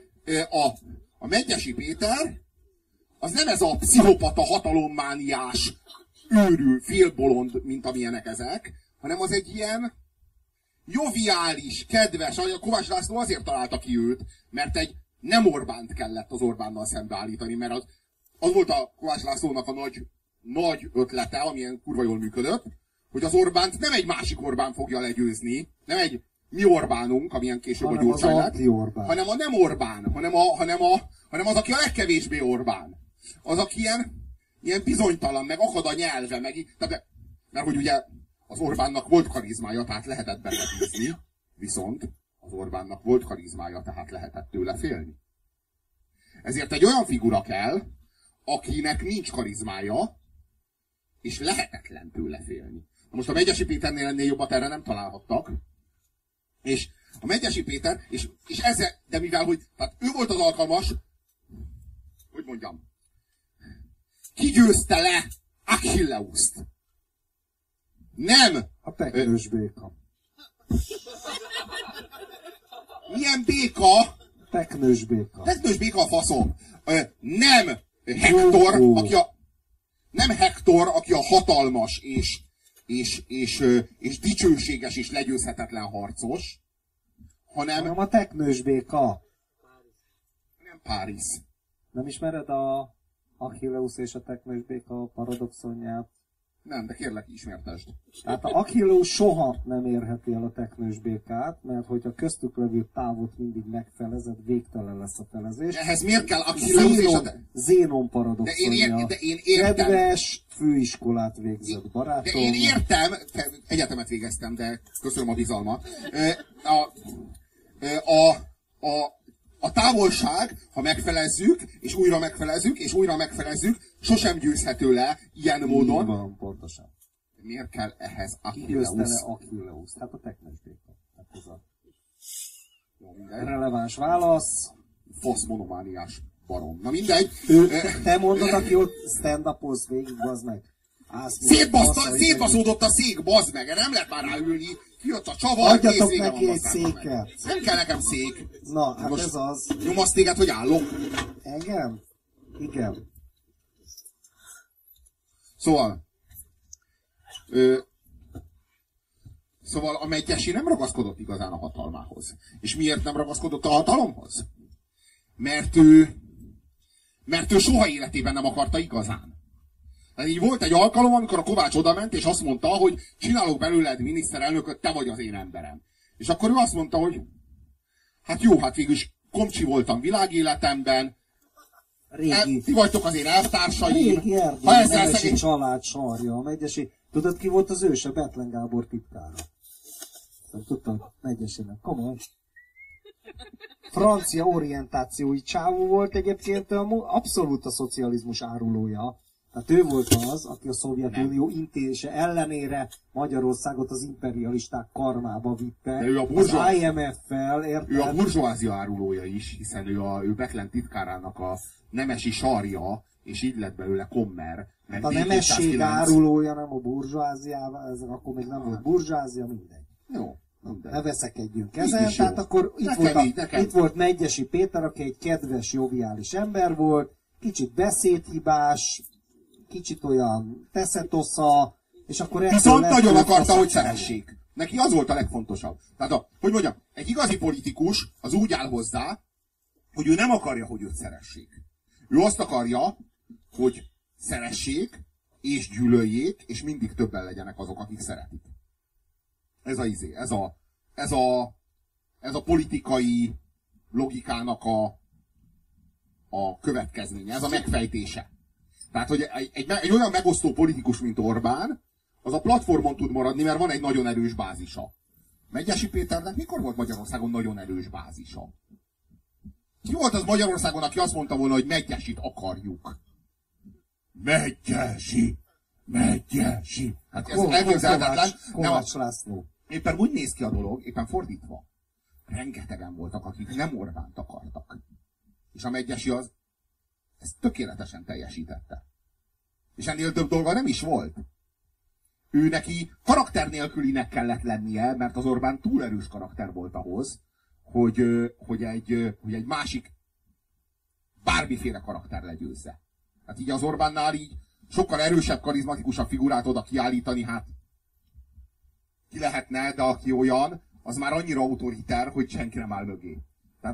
a Medgyessy Péter az nem ez a pszichopata, hatalommániás, őrül, félbolond, mint amilyenek ezek, hanem az egy ilyen joviális, kedves, a Kovács László azért találta ki őt, mert egy nem Orbánt kellett az Orbánnal szembeállítani, mert az volt a Kovács Lászlónak a nagy ötlete, amilyen kurva jól működött, hogy az Orbánt nem egy másik Orbán fogja legyőzni, nem egy mi Orbánunk, amilyen később a Gyurcsány lett, hanem a nem Orbán, hanem az, aki a legkevésbé Orbán. Az, aki ilyen bizonytalan, meg akad a nyelve, mert hogy ugye az Orbánnak volt karizmája, tehát lehetett benne bízni, viszont az Orbánnak volt karizmája, tehát lehetett tőle félni. Ezért egy olyan figura kell, akinek nincs karizmája, és lehetetlen tőle félni. Na most a Megyesi Péternél ennél jobbat erre nem találhattak, és a Megyesi Péter, és ezzel, de mivel, hogy tehát ő volt az alkalmas, hogy mondjam, kigyőzte le Achilleuszt. Nem! A teknős béka. Milyen béka? Teknős béka. Teknős béka a faszom. Nem Hektor, nem Hektor, aki a hatalmas és dicsőséges és legyőzhetetlen harcos, hanem a teknős béka. Nem Párizs. Nem ismered a Achilleus és a teknős béka paradoxonját? Nem, de kérlek, ismertesd. Tehát a Achilleus soha nem érheti el a teknős békát, mert hogyha köztük levő távot mindig megfelezed, végtelen lesz a felezés. Ehhez miért kell Achilleus és a... Zénon paradoxonja. De én értem. Kedves főiskolát végzett barátom. De én értem, egyetemet végeztem, de köszönöm a bizalmat. A távolság, ha megfelezzük, és újra megfelezzük, és újra megfelezzük, sosem győzhető le ilyen módon. Van, pontosan. Miért kell ehhez Achilleus? Győzte le Achilleus? Hát a teknős béka. Hát ez a releváns válasz. Fasz monomániás barom. Na mindegy. Te mondod, aki ott stand-upoz végig, bazd meg. Szétbaszódott a szék, bazd meg. Nem lehet már ráülni. Kijött a csavar, adjatok neki egy széket. Nem kell nekem szék. Na, hát most ez az. Nyomasz téged, hogy állok? Engem? Igen. Szóval a Megyesi nem ragaszkodott igazán a hatalmához. És miért nem ragaszkodott a hatalomhoz? Mert ő soha életében nem akarta igazán. Tehát így volt egy alkalom, amikor a Kovács odament, és azt mondta, hogy csinálok belőled miniszterelnököt, te vagy az én emberem. És akkor ő azt mondta, hogy hát jó, hát végülis komcsi voltam világéletemben, ti vagytok az én elvtársaim. Régi Erdély, Nemesi család sarja, a Megyesi. Tudod, ki volt az őse? Bethlen Gábor titkára. Nem tudtam, Megyesinek, komoly. Francia orientációi csávó volt egyébként, abszolút a szocializmus árulója. Tehát ő volt az, aki a Szovjetunió intézése ellenére Magyarországot az imperialisták karmába vitte. Az IMF-fel, érted? Ő a burzsóázia árulója is, hiszen ő Bethlen titkárának a nemesi sarja, és így lett belőle kommer. Hát a nemesség árulója, nem a burzsóáziával, ez akkor még nem volt burzsóázia, mindegy. Jó. Mindegy. Ne veszekedjünk ezen, tehát akkor itt volt Megyesi Péter, aki egy kedves, joviális ember volt, kicsit beszédhibás, kicsit olyan teszetosza, és akkor viszont nagyon akarta, hogy szeressék. Neki az volt a legfontosabb. Tehát, hogy mondjam, egy igazi politikus az úgy áll hozzá, hogy ő nem akarja, hogy őt szeressék. Ő azt akarja, hogy szeressék, és gyűlöljék, és mindig többen legyenek azok, akik szeretik. Ez a politikai logikának a következménye, ez a megfejtése. Tehát, hogy egy olyan megosztó politikus, mint Orbán, az a platformon tud maradni, mert van egy nagyon erős bázisa. Megyesi Péternek mikor volt Magyarországon nagyon erős bázisa? Ki volt az Magyarországon, aki azt mondta volna, hogy Megyesit akarjuk? Megyesi! Hát ez elképzelhetetlen. Kovács László. Éppen úgy néz ki a dolog, éppen fordítva. Rengetegen voltak, akik nem Orbánt akartak. És a Megyesi az ezt tökéletesen teljesítette. És ennél több dolga nem is volt. Ő neki karakter nélkülinek kellett lennie, mert az Orbán túl erős karakter volt ahhoz, hogy egy másik bármiféle karakter legyőzze. Hát így az Orbánnál így sokkal erősebb, karizmatikusabb figurát oda kiállítani, hát ki lehetne, de aki olyan, az már annyira autoriter, hogy senki nem áll mögé. Tehát,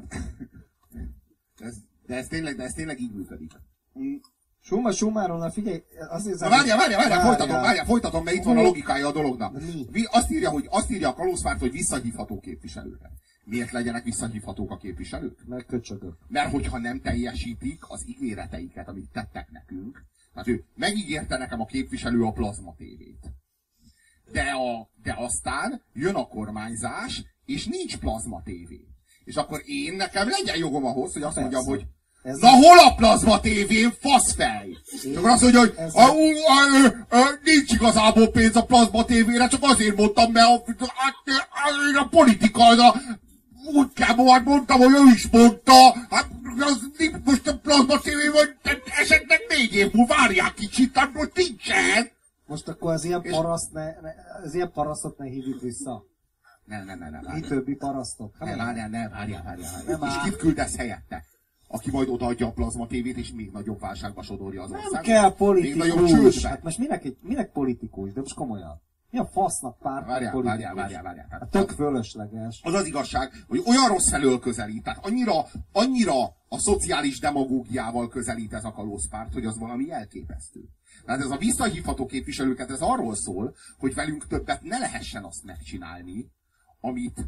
de ez tényleg így működik. Summa summarum, figyelj, azért... Folytatom, mert itt van a logikája a dolognak. Azt írja a kalózpárt, hogy visszahívható képviselőket. Miért legyenek visszahívhatók a képviselők? Mert köcsögök. Mert hogyha nem teljesítik az ígéreteiket, amit tettek nekünk, tehát ő megígérte nekem a képviselő a plazma tévét. De aztán jön a kormányzás, és nincs plazma tévé. És akkor nekem legyen jogom ahhoz, hogy azt mondjam, hogy na hol a plazma tévén, faszfej? És akkor azt mondja, hogy nincs igazából pénz a plazma tévére, csak azért mondtam, mert a politika, úgy kell, mondtam, hogy ő is mondta, hát most a plazma tévé vagy esetleg 4 év múlva várják kicsit, tehát most nincsen. Most akkor az ilyen parasztot ne hívjuk vissza. Nem. Mi többi parasztok? Várjál. És kit küldesz helyette? Aki majd odaadja a plazma tévét, és még nagyobb válságba sodorja az országot. Nem kell politikus. Hát most minek politikus? De most komolyan. Mi a fasznak párt politikus? Várjál. Hát tök fölösleges. Az az igazság, hogy olyan rossz felől közelít, tehát annyira a szociális demagógiával közelít ez a kalózpárt, hogy az valami elképesztő. Tehát ez a visszahívható képviselőket, ez arról szól, hogy velünk többet ne lehessen azt megcsinálni, amit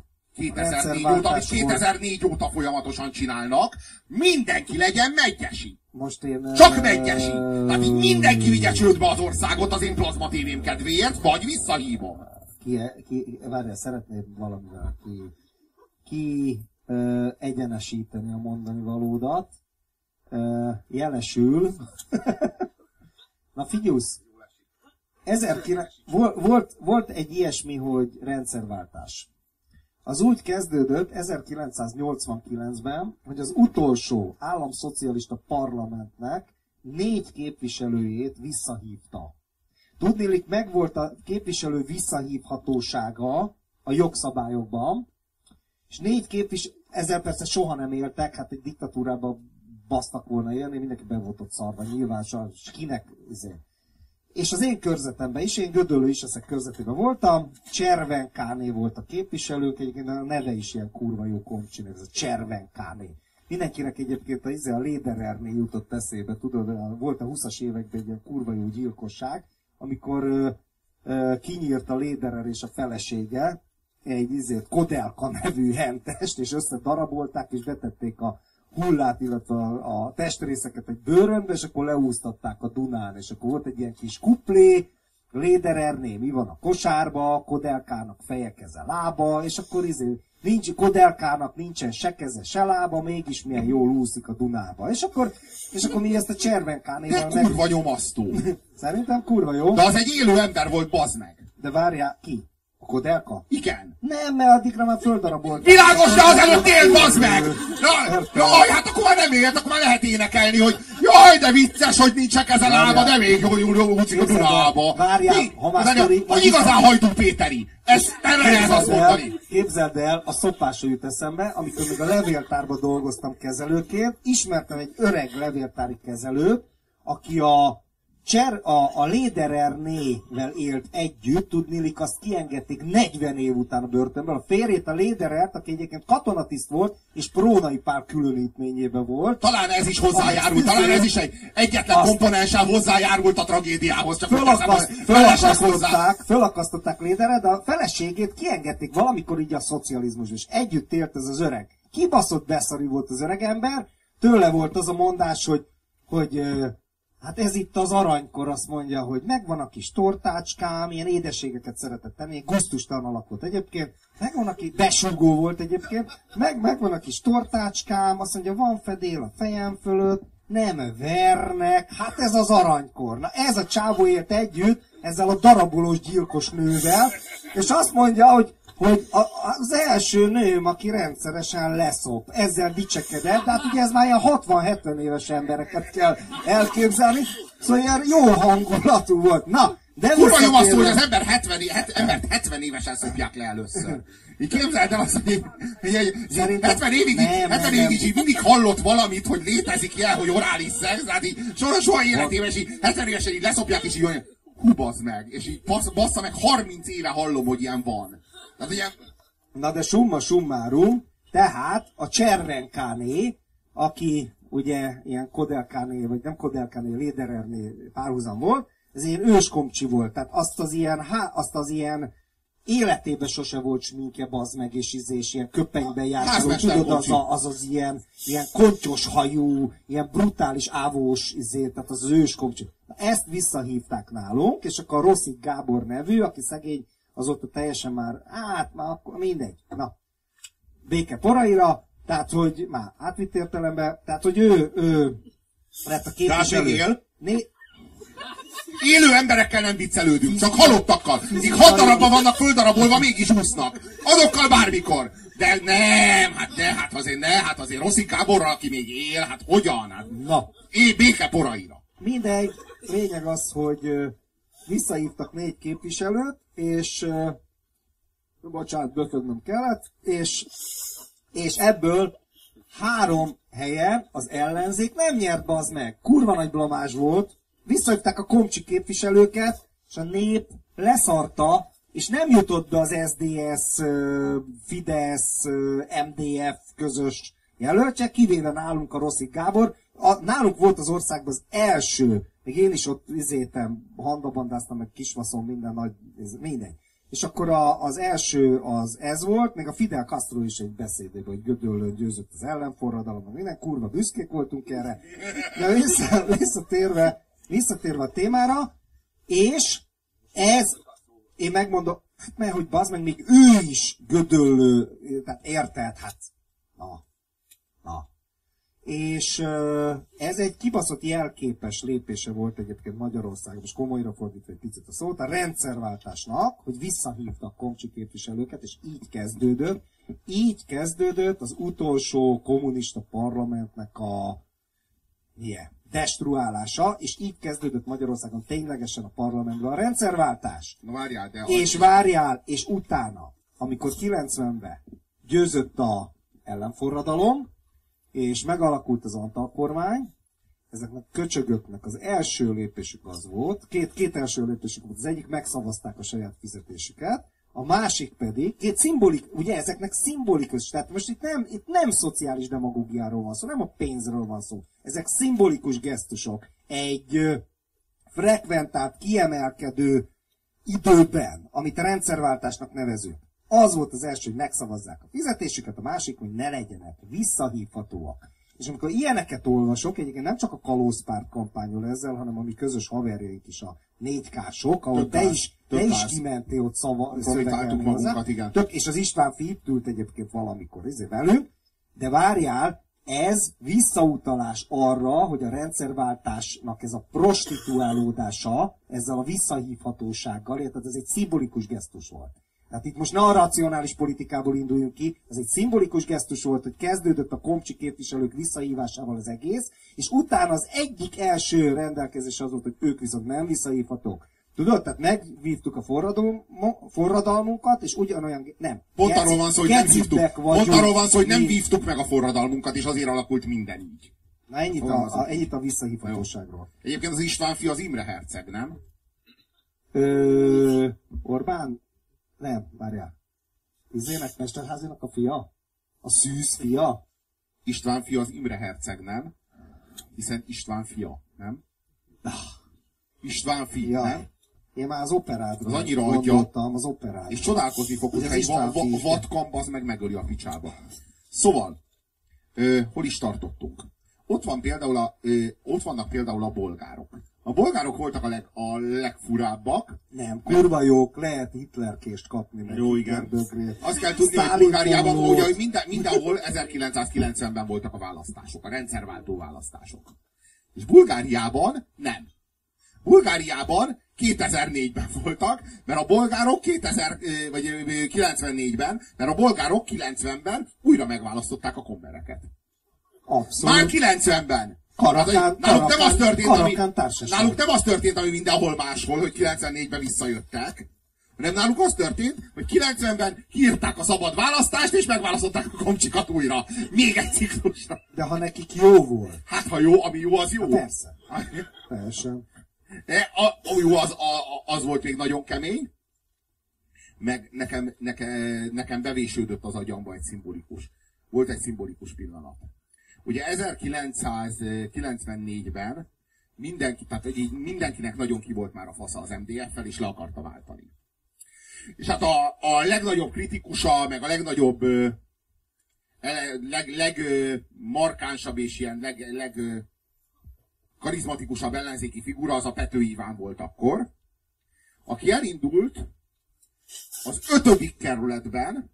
2004 óta folyamatosan csinálnak, mindenki legyen Medgyessy. Csak Medgyessy. Tehát így mindenki vigye csődbe az országot az én plazma tévém kedvéért, vagy visszahívom. Várjál, szeretnéd valamivel egyenesíteni a mondani valódat. Jelesül. Na figyelsz! Volt egy ilyesmi, hogy rendszerváltás. Az úgy kezdődött 1989-ben, hogy az utolsó államszocialista parlamentnek 4 képviselőjét visszahívta. Tudniillik, megvolt a képviselő visszahívhatósága a jogszabályokban, és 4 képviselő, ezzel persze soha nem éltek, hát egy diktatúrában basztak volna élni, mindenki be volt ott szarva, nyilván, kinek, És az én körzetemben is, én Gödöllő is ezek körzetében voltam, Cservenkáné volt a képviselők, egyébként a neve is ilyen kurva jó komcsinek, ez a Cservenkáné. Mindenkinek egyébként a Ledererné jutott eszébe, tudod, volt a 20-as években egy ilyen kurva jó gyilkosság, amikor kinyírt a Lederer és a felesége egy Kodelka nevű hentest, és összedarabolták, és betették a hullát, illetve a testrészeket egy bőrönbe, és akkor leúsztatták a Dunán, és akkor volt egy ilyen kis kuplé, Ledererné, mi van a kosárba, Kodelkának feje, keze, lába, és akkor Kodelkának nincsen se keze, se lába, mégis milyen jól úszik a Dunába. És akkor mi ezt a Cservenkánéval meg... kurva nyomasztó. Szerintem kurva jó. De az egy élő ember volt, bazd meg. De várjál, ki? A Kodelka? Igen. Nem, mert addigra már földarabolt. Világos, de az előtt élt, bazd meg! Jaj, hát akkor már nem élt, akkor már lehet énekelni, hogy jaj, de vicces, hogy nincs keze lába, de még jól úszik a Dunába. Várjál, ha már sztori... Hogy igazán Hajdú Péteri. Ezt nem lehet azt mondani. Képzeld el, a szopásra jut eszembe, amikor még a levéltárban dolgoztam kezelőként, ismertem egy öreg levéltári kezelőt, aki a Lederernével élt együtt, tudniillik, azt kiengedték 40 év után a börtönből. A férjét, a Lederert, aki egyébként katonatiszt volt, és Prónai Pál különítményében volt. Talán ez is hozzájárult, talán ez is egy egyetlen komponenssel hozzájárult a tragédiához. Csak fölakasztották Lederert, de a feleségét kiengedték valamikor így a szocializmus, és együtt élt ez az öreg. Kibaszott beszarű volt az öreg ember, tőle volt az a mondás, hogy hát ez itt az aranykor, azt mondja, hogy megvan a kis tortácskám, ilyen édességeket szeretett tenni, gusztustalan alak volt egyébként, megvan a kis, besúgó volt egyébként, megvan a kis tortácskám, azt mondja, van fedél a fejem fölött, nem vernek, hát ez az aranykor. Na ez a csávó élt együtt, ezzel a darabolós gyilkos nővel, és azt mondja, hogy az első nőm, aki rendszeresen leszop, ezzel dicsekedett, de hát ugye ez már ilyen 60-70 éves embereket kell elképzelni, szóval ilyen jó hangulatú volt. Na, De kurva jó azt, hogy az embert 70 évesen szopják le először. Így képzeld el azt, hogy 70 évig így mindig hallott valamit, hogy létezik ilyen, hogy orális szex, hát így soha életében, és így 70 évesen így leszopják, és így olyan, hú, bazd meg, és így bassza meg, 30 éve hallom, hogy ilyen van. Tehát ilyen... Na de summa summarum, tehát a Cservenkáné, aki ugye ilyen Kodelkáné, vagy nem Kodelkáné, Ledererné párhuzam volt, ez ilyen őskomcsi volt, tehát azt az ilyen életében sose volt sminkje, bazd meg, és ilyen köpenyben járt, tudod, az ilyen kontyos hajú, ilyen brutális ávós tehát az őskomcsi. Ezt visszahívták nálunk, és akkor a Rosszik Gábor nevű, aki szegény, azóta teljesen már akkor mindegy. Na, béke poraira, tehát, hogy már átvitt értelemben, tehát, hogy ő lett a képviselő. Tehát élő emberekkel nem viccelődünk, csak halottakkal. Így 6 darabban vannak földarabolva, mégis úsznak. Azokkal bármikor. De nem, hát azért Rosszik Gáborral, aki még él, hát hogyan? Hát, na. Béke poraira. Mindegy, lényeg az, hogy visszahívtak 4 képviselőt, és bocsánat, böködnöm kellett, és ebből 3 helyen az ellenzék nem nyert, bazd meg. Kurva nagy blamás volt. Visszahívták a komcsi képviselőket, és a nép leszarta, és nem jutott be az SZDSZ, Fidesz, MDF közös jelöltje, kivéve nálunk a Rosszik Gábor. Nálunk volt az országban az első, még én is ott handabandáztam, meg kisvaszom, minden nagy, mindegy. És akkor az első az ez volt, még a Fidel Castro is egy beszédében, hogy Gödöllőn győzött az ellenforradalom, meg minden, kurva büszkék voltunk erre. De visszatérve a témára, és ez, én megmondom, hát mert hogy bazd meg, még ő is Gödöllő, tehát érted, hát, na. És ez egy kibaszott jelképes lépése volt egyébként Magyarországon, és komolyra fordítva egy picit a szót, a rendszerváltásnak, hogy visszahívtak komcsi képviselőket, és így kezdődött az utolsó kommunista parlamentnek a destruálása, és így kezdődött Magyarországon ténylegesen a parlamentben a rendszerváltás. Na várjál, és utána, amikor 90-ben győzött a ellenforradalom, és megalakult az Antal kormány, ezeknek köcsögöknek az első lépésük az volt, két első lépésük volt, az egyik megszavazták a saját fizetésüket, a másik pedig, ugye ezeknek szimbolikus, tehát most itt nem szociális demagógiáról van szó, nem a pénzről van szó, ezek szimbolikus gesztusok, egy frekventált, kiemelkedő időben, amit a rendszerváltásnak nevezünk. Az volt az első, hogy megszavazzák a fizetésüket, a másik, hogy ne legyenek visszahívhatóak. És amikor ilyeneket olvasok, egyébként nem csak a Kalózpárt kampányol ezzel, hanem a mi közös haverjaink is, a 4K-sok, ahol te is kimentél ott szövegelni hozzá. És az István fi itt ült egyébként valamikor velünk, de várjál, ez visszautalás arra, hogy a rendszerváltásnak ez a prostituálódása, ezzel a visszahívhatósággal, tehát ez egy szimbolikus gesztus volt. Tehát itt most ne a racionális politikából induljunk ki, ez egy szimbolikus gesztus volt, hogy kezdődött a komcsi képviselők visszahívásával az egész, és utána az egyik első rendelkezés az volt, hogy ők viszont nem visszahívhatók. Tudod? Tehát megvívtuk a forradalmunkat, és ugyanolyan... Nem. Pont arról van szó, hogy nem vívtuk. Pont arról van szó, hogy nem vívtuk meg a forradalmunkat, és azért alakult minden így. Na ennyit a visszahívhatóságról. Egyébként az István fi az Imre herceg, nem? Orbán? Nem, várjál. Izének, Mesterházinak a fia? A Szűz fia? István fia az Imre herceg, nem? Hiszen István fia, nem? István fi, nem? Én már az operádra az annyira gondoltam, az operádra. És csodálkozni fog, hogy egy vadkamb megöli a picsába. Szóval, hol is tartottunk? Ott vannak például a bolgárok. A bolgárok voltak a legfurábbak. Nem, kurva jók, lehet Hitlerkést kapni. Jó, igen. Azt kell tudni, hogy Bulgáriában, hogy mindenhol 1990-ben voltak a választások, a rendszerváltó választások. És Bulgáriában nem. Bulgáriában 2004-ben voltak, mert a bolgárok 94-ben, mert a bolgárok 90-ben újra megválasztották a kommereket. Abszolút. Már 90-ben! Náluk nem az történt, ami mindenhol máshol, hogy 94-ben visszajöttek, hanem náluk az történt, hogy 90-ben kiírták a szabad választást, és megválasztották a komcsikat újra. Még egy ciklusra. De ha nekik jó volt. Hát ha jó, ami jó, az jó. Persze. Persze. De a jó az volt még nagyon kemény, meg nekem bevésődött az agyamba egy szimbolikus. Volt egy szimbolikus pillanat. Ugye 1994-ben mindenkinek nagyon ki volt már a fasza az MDF-fel, és le akarta váltani. És hát a legnagyobb kritikusa, meg a legnagyobb, legmarkánsabb és ilyen legkarizmatikusabb ellenzéki figura az a Pető Iván volt akkor, aki elindult az 5. kerületben,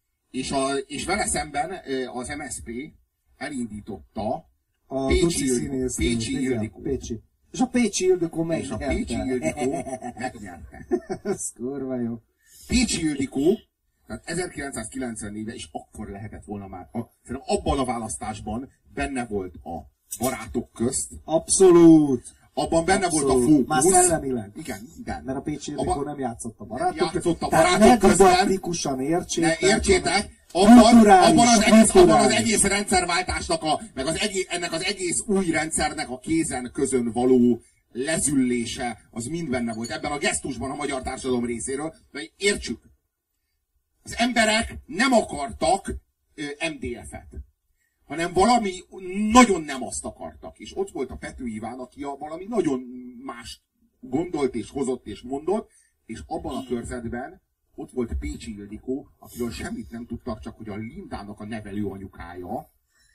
és vele szemben az MSZP elindította a Pécsi Ildikó. És a Pécsi Ildikó megnyerte. És a Pécsi Ildikó megnyerte. Ez kurva jó. Pécsi Ildikó, tehát 1994-ben is akkor lehetett volna már, abban a választásban benne volt a barátok közt. Abszolút. Abban benne volt a fókusz. Már szellemileg. Igen. Mert a Pécsi Ildikó nem játszott a barátok közben. Játszott a barátok közben. Értsétek. Abban az egész rendszerváltásnak, meg ennek az egész új rendszernek a kézen-közön való lezüllése, az mind benne volt ebben a gesztusban a magyar társadalom részéről. De értsük, az emberek nem akartak MDF-et, hanem valami nagyon nem azt akartak. És ott volt a Pető Iván, aki valami nagyon más gondolt és hozott és mondott, és abban a körzetben ott volt Pécsi Ildikó, akiről semmit nem tudtak, csak hogy a Lindának a nevelő anyukája.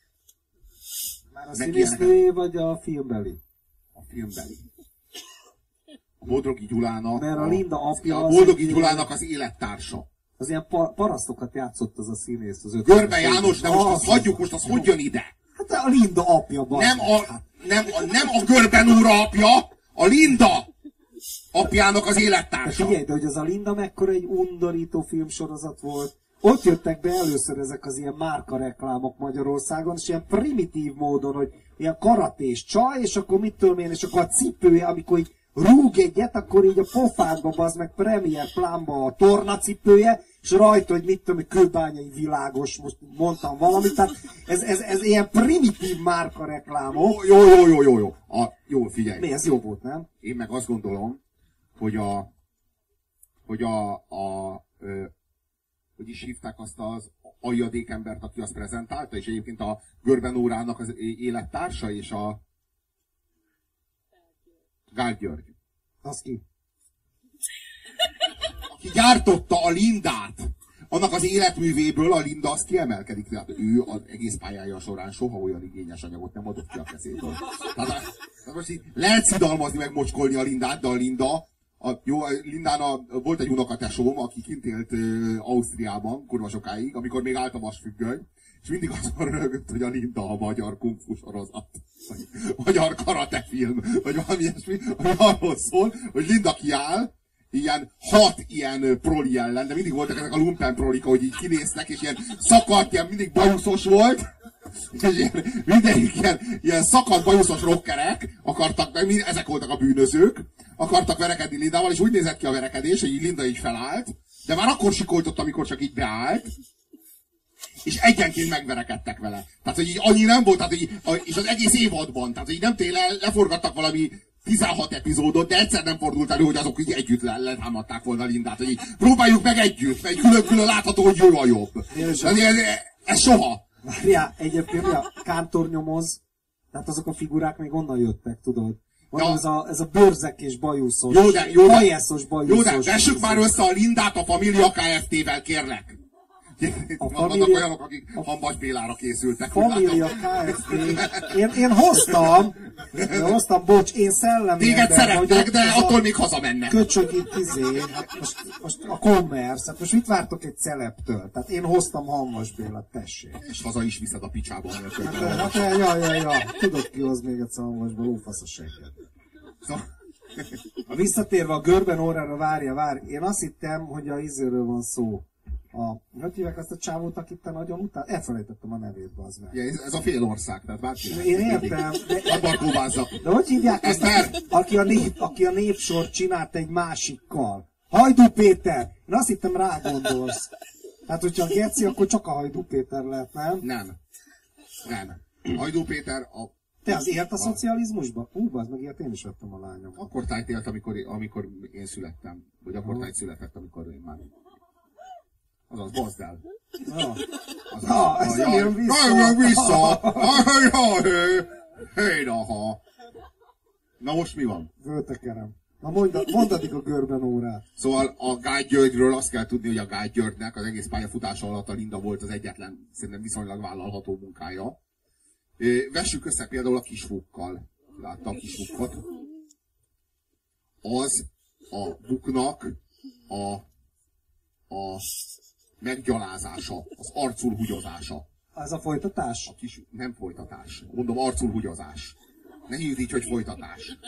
Már a színésznője vagy a filmbeli? A filmbeli. A Bodrogi Gyulának, mert a Linda apja a Bodrogi Gyulának az élettársa. Az ilyen parasztokat játszott az a színész. Az Görbe János, de most azt hagyjuk, most az hogy jön ide? Hát a Linda apja. Nem a Görben úra apja, a Linda apjának az élettársa. Figyelj, de hogy az a Linda mekkora egy undorító filmsorozat volt. Ott jöttek be először ezek az ilyen márkareklámok Magyarországon, és ilyen primitív módon, hogy ilyen karatés csaj, és akkor mit tudom én, és akkor a cipője, amikor így rúg egyet, akkor így a pofádba bazd meg premier plánba a tornacipője, és rajta, hogy mit tudom, hogy kőbányai világos, most mondtam valamit, tehát ez ilyen primitív márkareklámok. Jó. Jó, figyelj. Mi, ez jó volt, nem? Én meg azt gondolom, hogy hogy is hívták azt az aljadékembert, aki azt prezentálta, és egyébként a Görben órának az élettársa, és a Gál György. Az ki? Aki gyártotta a Lindát, annak az életművéből a Linda az kiemelkedik. Tehát ő az egész pályája során soha olyan igényes anyagot nem adott ki a kezéből. Tehát most így lehet szidalmazni, meg mocskolni a Lindát, de a Linda, Lindának volt egy unokatesóm, aki kint élt Ausztriában, kurva sokáig, amikor még állt a vasfüggöny, és mindig azon rögött, hogy a Linda a magyar kung fu sorozat, vagy magyar karatefilm, vagy valami ilyesmi, ami arról szól, hogy Linda kiáll, ilyen 6 ilyen proli ellen, de mindig voltak ezek a lumpen prolik, hogy így kinéztek, és ilyen szakadt, ilyen mindig bajuszos volt, és mindegyik ilyen szakadt bajuszos rockerek akartak, ezek voltak a bűnözők, akartak verekedni Lindával, és úgy nézett ki a verekedés, hogy Linda így felállt, de már akkor sikoltott, amikor csak így beállt, és egyenként megverekedtek vele. Tehát, hogy így annyi nem volt, tehát, hogy és az egész évadban, tehát, hogy nem tényleg leforgattak valami 16 epizódot, de egyszer nem fordult elő, hogy azok így együtt letámadták volna Lindát, hogy így próbáljuk meg együtt, mert külön-külön látható, hogy ő a jobb. Ez soha. Várjál, egyébként a kántornyomoz, tehát azok a figurák még onnan jöttek, tudod. Van ez a bőrzek és bajuszos. Jó, de vessük már össze a Lindát a Família Kft-vel, kérlek. Vannak olyanok, akik Hambas Bélára készültek. Família Kft. Én hoztam, bocs, én szellemi téged szeretnek, de attól még hazamennek. Köcsög itt most a commerce, hát most mit vártok egy celebtől? Tehát én hoztam Hambas Bélát, tessék. És haza is viszed a picsába. Tudod ki hoz még egyszer Hambasba, lófasz a segged. Visszatérve a Görben órára, várj, én azt hittem, hogy a izéről van szó. hogy hívják azt a csávót, akit te nagyon utál? Elfelejtettem a nevét, bazd meg. Ja, ez a fél ország, tehát bárki. Én értem, de hogy hívják azt, aki a népsort csinált egy másikkal? Hajdú Péter! Én azt hittem rá gondolsz. Hát, hogyha a Geci, akkor csak a Hajdú Péter lehet, nem? Nem. Hajdú Péter Te az élt a szocializmusban? Bazd meg, ilyet én is vettem a lányom. Akkor tájt élt, amikor én születtem. Vagy akkor tájt született, amikor én már... Azaz, bazd el. Ez nem jön vissza. Nem jön vissza. Na most mi van? Völtekerem. Na mondd addig a görben órát. Szóval a Gágy Györgyről azt kell tudni, hogy a Gágy Györgynek az egész pályafutása alatt a Linda volt az egyetlen, szerintem viszonylag vállalható munkája. Vessük össze például a Kisfúkkal. Látta a Kisfúkot? Az a buknak a meggyalázása, az arcul hugyozása. Ez a folytatás? Nem folytatás. Mondom, arcul hugyozás. Ne hívd így, hogy folytatás.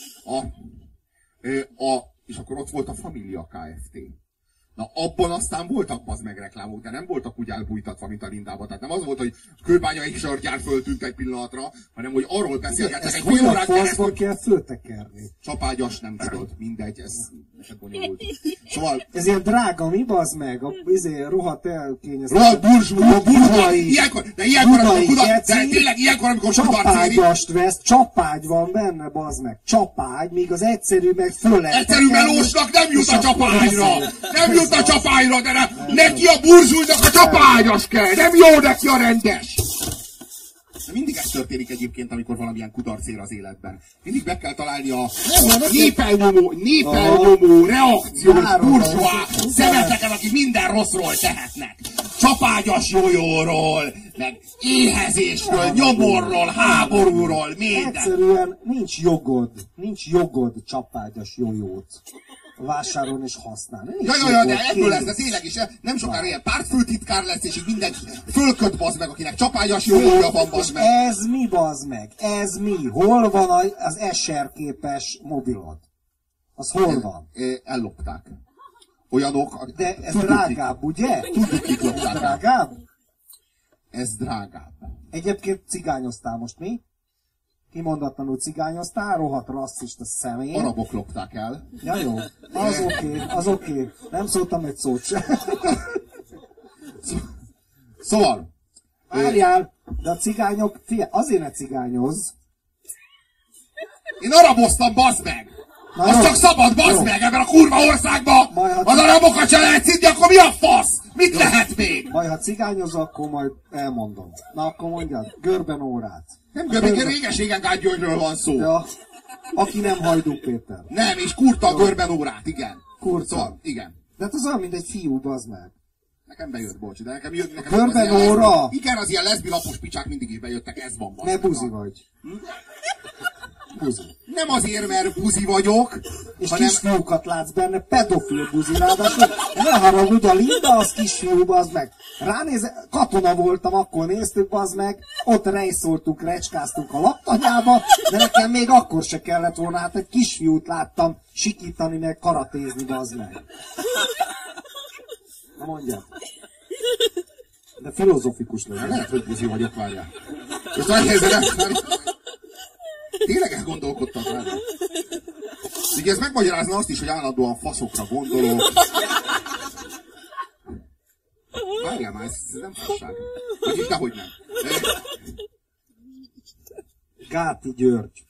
És akkor ott volt a Família Kft. Na, abban aztán voltak bazd meg reklámok, de nem voltak úgy elbújtatva, mint a Lindában. Tehát nem az volt, hogy kőbányai sörgyár föltűnt egy pillanatra, hanem hogy arról beszélgettek egy fél órán keresztül. Kell föltekerni? Csapágyas nem tudod, mindegy, ez bonyolult. Szóval... Ez ilyen drága, mi bazd meg? Rohadt elkényeztetett. Rohadt burzsúai! Ilyenkor, amikor csapágyast vesz, csapágy van benne, bazd meg. Csapágy, míg az egyszerű meg föl. Egyszerű melósnak nem jut a csapágyra! Nem jut a csapágyra, de neki a burzsúlynak a csapágyas kell! Nem jó neki a rendes! De mindig ez történik egyébként, amikor valamilyen kudarc ér az életben. Mindig meg kell találni a népelnyomó reakciót, burzsóá szemeteket, akik minden rosszról tehetnek. Csapágyas jójóról, meg éhezésről, nyomorról, háborúról, minden. Egyszerűen nincs jogod csapágyas jójót vásárolni és használni. Jaj, de ebből lesz, de tényleg is, nem sokára ilyen pártfőtitkár lesz, és így mindenki fölköt bazd meg, akinek csapágyas jója van bazd meg. Ez mi bazd meg? Ez mi? Hol van az SR képes mobilod? Az hol van? Ellopták. Olyanok... De ez drágább, ugye? Tudjuk, kik lopták. Drágább? Ez drágább. Egyébként cigányoztál most, mi? Kimondatlanul cigányoztál, rohadt rasszista személy. Arabok lopták el. Ja jó, az oké. Nem szóltam egy szót sem. Szóval. Várjál, de a cigányok, azért ne cigányozz. Én araboztam, bazd meg! Az csak szabad, bazd meg, ebben a kurva országban! Az arabokat se lehet szidni, akkor mi a fasz? Mit lehet még? Majd ha cigányozz, akkor majd elmondom. Na akkor mondjad, görben órát. Nem réges-régen Gágy Györgyről van szó. Ja, aki nem Hajdú Péter. Nem, és kurta a görben órát, igen. Kurta. Szóval, igen. De hát az olyan, mint egy fiú, bazd meg. Nekem bejött, bocs, de nekem jött... Görben óra? Igen, az ilyen leszbi lapos picsák mindig is bejöttek, ez van, bazd. Ne buzi vagy. Buzi. Nem azért, mert buzi vagyok, és hanem... kisfiúkat látsz benne, pedofil buzi, ráadásul ne haragudj, a Linda az kisfiú, bazd meg. Ránéz, katona voltam, akkor néztük, bazd meg, ott rejszoltunk, recskáztunk a laktanyába, de nekem még akkor se kellett volna, hát egy kisfiút láttam sikítani, meg karatézni, bazd meg. Na mondjad. De filozofikus legyen. Lehet, hogy buzi vagyok, várjál. Most elkezdem. Tényleg elgondolkodtak rá. Ugye ez megmagyarázna azt is, hogy állandóan faszokra gondolok. Várjál már, ez nem fasság. Vagyis dehogy nem. Gáti György.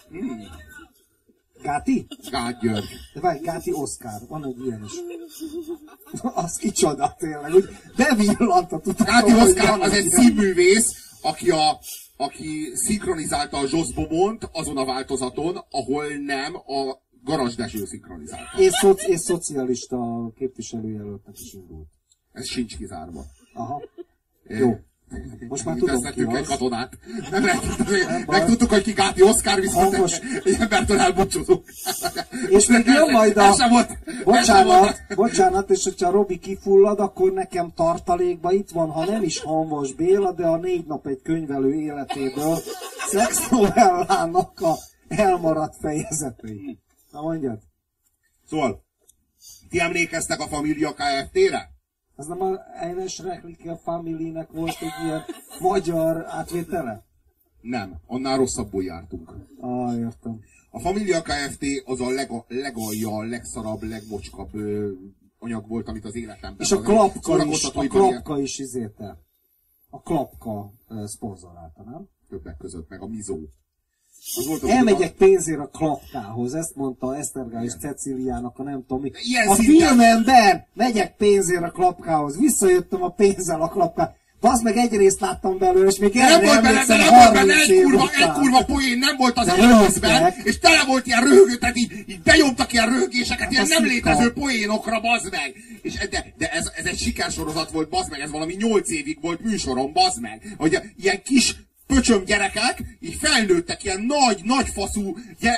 Gáti? Gáty György. De várj, Gáti Oszkár, van egy ilyen is. Az kicsoda tényleg, úgy bevillantatott. Gáti Oszkár az egy színművész, aki szinkronizálta a Zsosz Bobont azon a változaton, ahol nem a Garas Dezső szinkronizálta. És szocialista képviselőjelöltnek is indult. Ez sincs kizárva. Aha. Jó. Most már tudom, ki egy katonát. Nem lehet, megtudtuk, hogy ki Gáti Oszkár, viszont egy embertől elbúcsúzunk. És még jön majd a... Bocsánat, és hogyha Robi kifullad, akkor nekem tartalékba itt van, ha nem is Hanvas Béla, de a 4 nap egy könyvelő életéből szexnovellának a elmaradt fejezetei. Na mondjad. Szóval, ti emlékeztek a Família Kft-re? Ez nem a Eine Schreckliche Familie-nek volt egy ilyen magyar átvétele? Nem, annál rosszabbul jártunk. Értem. A Familia Kft. Az a legalja, legszarabb, legmocskabb anyag volt, amit az életemben... És a Klapka is izéte. A Klapka szponzorálta, nem? Többek között, meg a Mizó. Elmegyek pénzért a Klapkához, ezt mondta Esztergál és Ceciliának, a nem tudom mi. A szinten... filmember! Megyek pénzért a Klapkához, visszajöttem a pénzzel a Klapkához. Bazd meg, egy részt láttam belőle, és még erre emlékszem 30 év után. Egy kurva poén nem volt az egészben, és tele volt ilyen röhögő, tehát így benyomtak ilyen röhögéseket, ilyen nem létező poénokra, bazd meg. És de ez egy sikersorozat volt, bazd meg, ez valami 8 évig volt műsorom, bazd meg. Hogy ilyen kis pöcsöm gyerekek, így felnőttek, ilyen nagy faszú,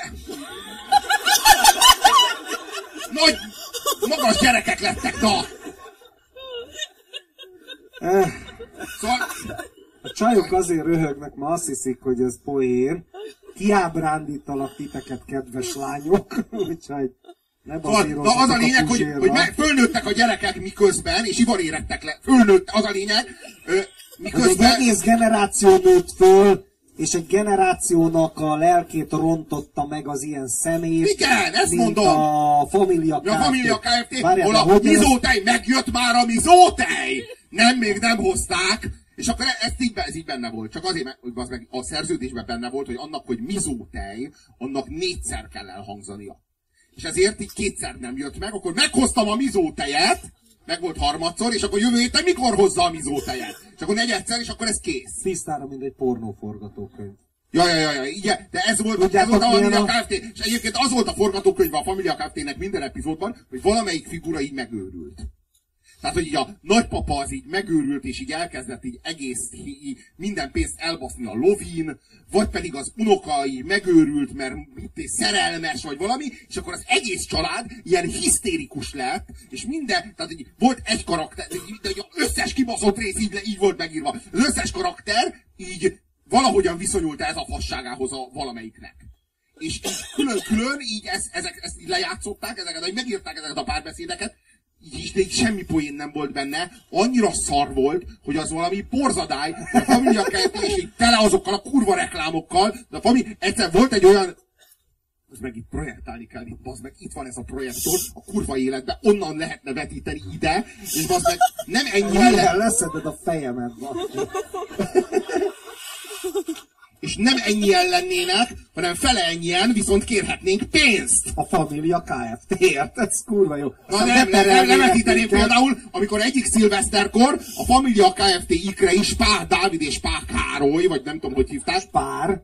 nagy, magas gyerekek lettek, na. Szóval... A csajok azért röhögnek, ma azt hiszik, hogy ez poén. Kiábrándítalak titeket, kedves lányok. Úgyhogy ne bazírozzatok az a lényeg, hogy fölnőttek a gyerekek miközben, és ivarérettek le. Fölnőtt, az a lényeg, miközben... Egy egész generáció nőtt föl, és egy generációnak a lelkét rontotta meg az ilyen szemét. Igen, ezt mint mondom. A Familia Kft. A Familia Kft. Hol a mizótej, megjött már a mizótej! Nem, még nem hozták. És akkor ez így benne volt. Csak azért, hogy meg a szerződésben benne volt, hogy annak, hogy mizótej, annak 4-szer kell elhangzania. És ezért így 2-szer nem jött meg, akkor meghoztam a mizótejet, meg volt 3-szor, és akkor jövő héten mikor hozza a mizótejet? És akkor 4-szer, és akkor ez kész. Tisztára, mint egy pornóforgatókönyv. Ja, igen. De ez volt a Familia Kft. És egyébként az volt a forgatókönyve a Familia Kft.-nek minden epizódban, hogy valamelyik figura így megőrült. Tehát, hogy így a nagypapa az így megőrült, és így elkezdett így így minden pénzt elbaszni a lovin, vagy pedig az unoka így megőrült, mert szerelmes, vagy valami, és akkor az egész család ilyen hisztérikus lett, és minden, tehát így volt egy karakter, de az összes kibaszott rész így volt megírva. Az összes karakter így valahogyan viszonyult ez a fasságához a valamelyiknek. És így külön-külön így ezt így lejátszották, ezeket, megírták ezeket a párbeszédeket, de így semmi poén nem volt benne, annyira szar volt, hogy az valami porzadály, a Familia Kft. És így tele azokkal a kurva reklámokkal, de egyszer volt egy olyan, az meg itt projektálni kell, meg itt van ez a projektor, a kurva életben, onnan lehetne vetíteni ide, és meg nem ennyi leszeded a fejemet, és nem ennyien lennének, hanem fele ennyien, viszont kérhetnénk pénzt. A Familia Kft.-ért, ez kurva jó. Na nem vetíteném például, amikor egyik szilveszterkor a Familia Kft. Ikrei Spár Dávid és Spár Károly, vagy nem tudom, hogy hívták. Spár.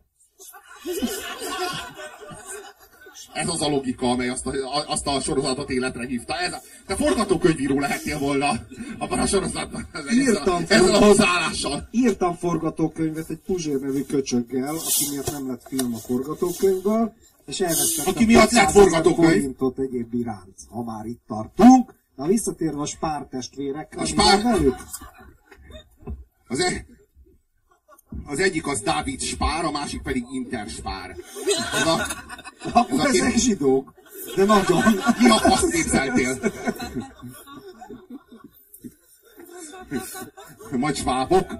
Ez az a logika, amely azt a sorozatot életre hívta. Te forgatókönyvíró lehetnél volna abban a sorozatban. Ezzel a hozzáállással. Írtam forgatókönyvet egy Puzsér nevű köcsöggel, aki miatt nem lett film a forgatókönyvből, és elvesztettem aki miatt lett forgatókönyv forintot egyéb iránt, ha már itt tartunk. Na visszatérve a Spár testvérekre, velük? Az egyik az Dávid Spár, a másik pedig Inter Spár. Akkor ezek zsidók. De nagyon. Mi a fasz képzeltél? Majd svábok?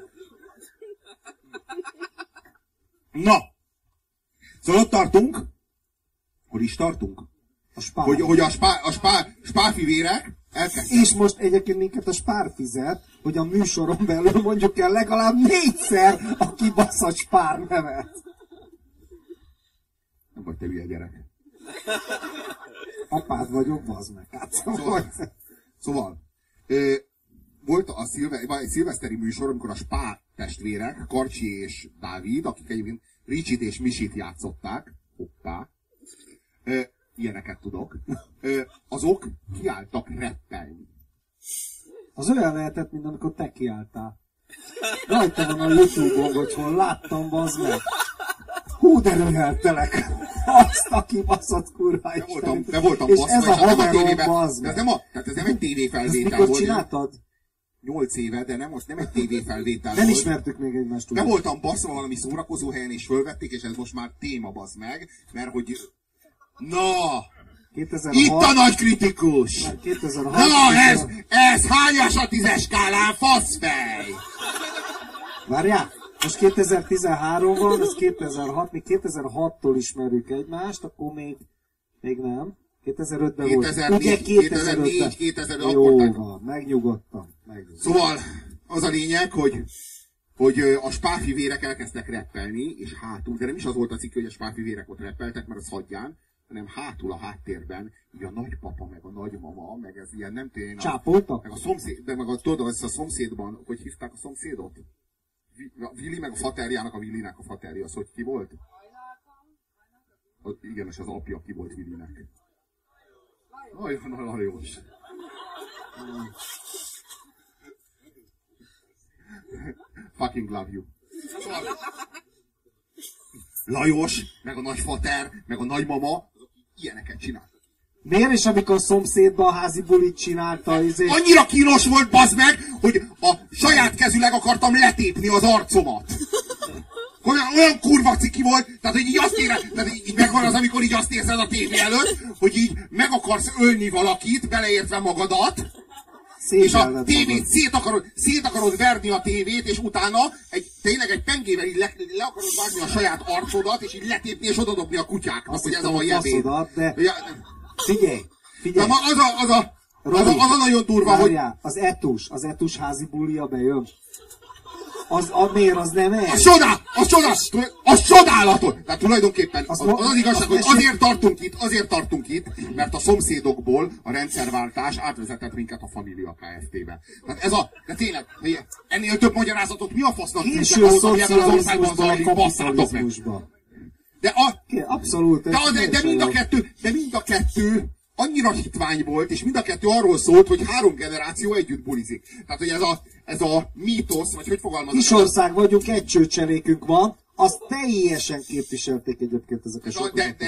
Na! Szóval ott tartunk. Hol is tartunk? Hogy a spárfivérek elkezdtek. És most egyébként minket a Spár fizet, hogy a műsoron belül mondjuk el legalább 4-szer a kibaszott Spár nevet. Nem vagy te hülye gyerek. Apád vagyok, bazd meg. Szóval volt egy szilveszteri műsor, amikor a Spár testvérek, Karcsi és Dávid, akik egyébként Ricsit és Misit játszották, hoppá, ilyeneket tudok, azok kiálltak rappelni. Az olyan lehetett, mint amikor te kiálltál. Rajta van a YouTube-on, hogy hol láttam, bazd meg. Hú, de röheltelek. Azt a kibaszott kurva Isten. De voltam és ez a haverom, bazd meg. Tehát ez nem egy tévéfelvétel volt. Mikor csináltad? 8 éve, de nem egy tévéfelvétel volt. Nem ismertük még egymást. Nem voltam baszva valami szórakozó helyen, és fölvették, és ez most már téma, bazd meg, mert hogy... Na! 2006, itt a nagy kritikus! 2006, Na, ez hányas a 10-es skálán, faszfej? Várjál, most 2013 van, ez 2006, mi 2006-tól ismerjük egymást, akkor még nem. 2005-ben volt. 2004, 2005-ben. Jó van, megnyugodtam. Szóval az a lényeg, hogy a spáfivérek elkezdtek reppelni, és hátul, de nem is az volt a cikk, hogy a spáfivérek ott reppeltek, mert az hagyján, hanem hátul a háttérben, így a nagypapa, meg a nagymama, meg ez ilyen, nem tényleg. Csápoltak? Meg a szomszéd, de meg tudod, az a szomszédban, hogy hívták a szomszédot? Vili, meg a faterjának a Willinek a faterja, az hogy ki volt? Igen, és az apja ki volt Willinek. Lajos. Fucking love you. Lajos, meg a nagyfater, meg a nagymama, ilyeneket csinál. Miért? És amikor a szomszédban a házi bulit csinálta, Annyira kínos volt, bazd meg, hogy a saját kezüleg akartam letépni az arcomat. Olyan kurva ciki volt, tehát hogy így azt érzed, tehát így megvan az, amikor így azt érzed a tévé előtt, hogy így meg akarsz ölni valakit, beleértve magadat, és a tévét szét akarod verni a tévét, és utána tényleg egy pengével így le akarod vágni a saját arcodat, és így letépni és odadobni a kutyáknak, azt hogy ez a mai ebéd. Figyelj! Na, az a nagyon durva, hogy... Az etus házi bulia bejön. Miért az nem ez? Az csodálatos! Tehát tulajdonképpen az igazság, hogy azért tartunk itt, mert a szomszédokból a rendszerváltás átvezetett minket a Família Kft-be. Tehát de tényleg, ennél több magyarázatot mi a fasznak tűznek ahhoz, ami ebben az országban zajlik, basszátok meg. Abszolút. De mind a kettő annyira hitvány volt, és mind a kettő arról szólt, hogy 3 generáció együtt bulizik. Tehát, hogy ez a mítosz, vagy hogy fogalmazok? Kisország vagyunk, egy csőcselékünk van, azt teljesen képviselték egyébként ezek a sokat.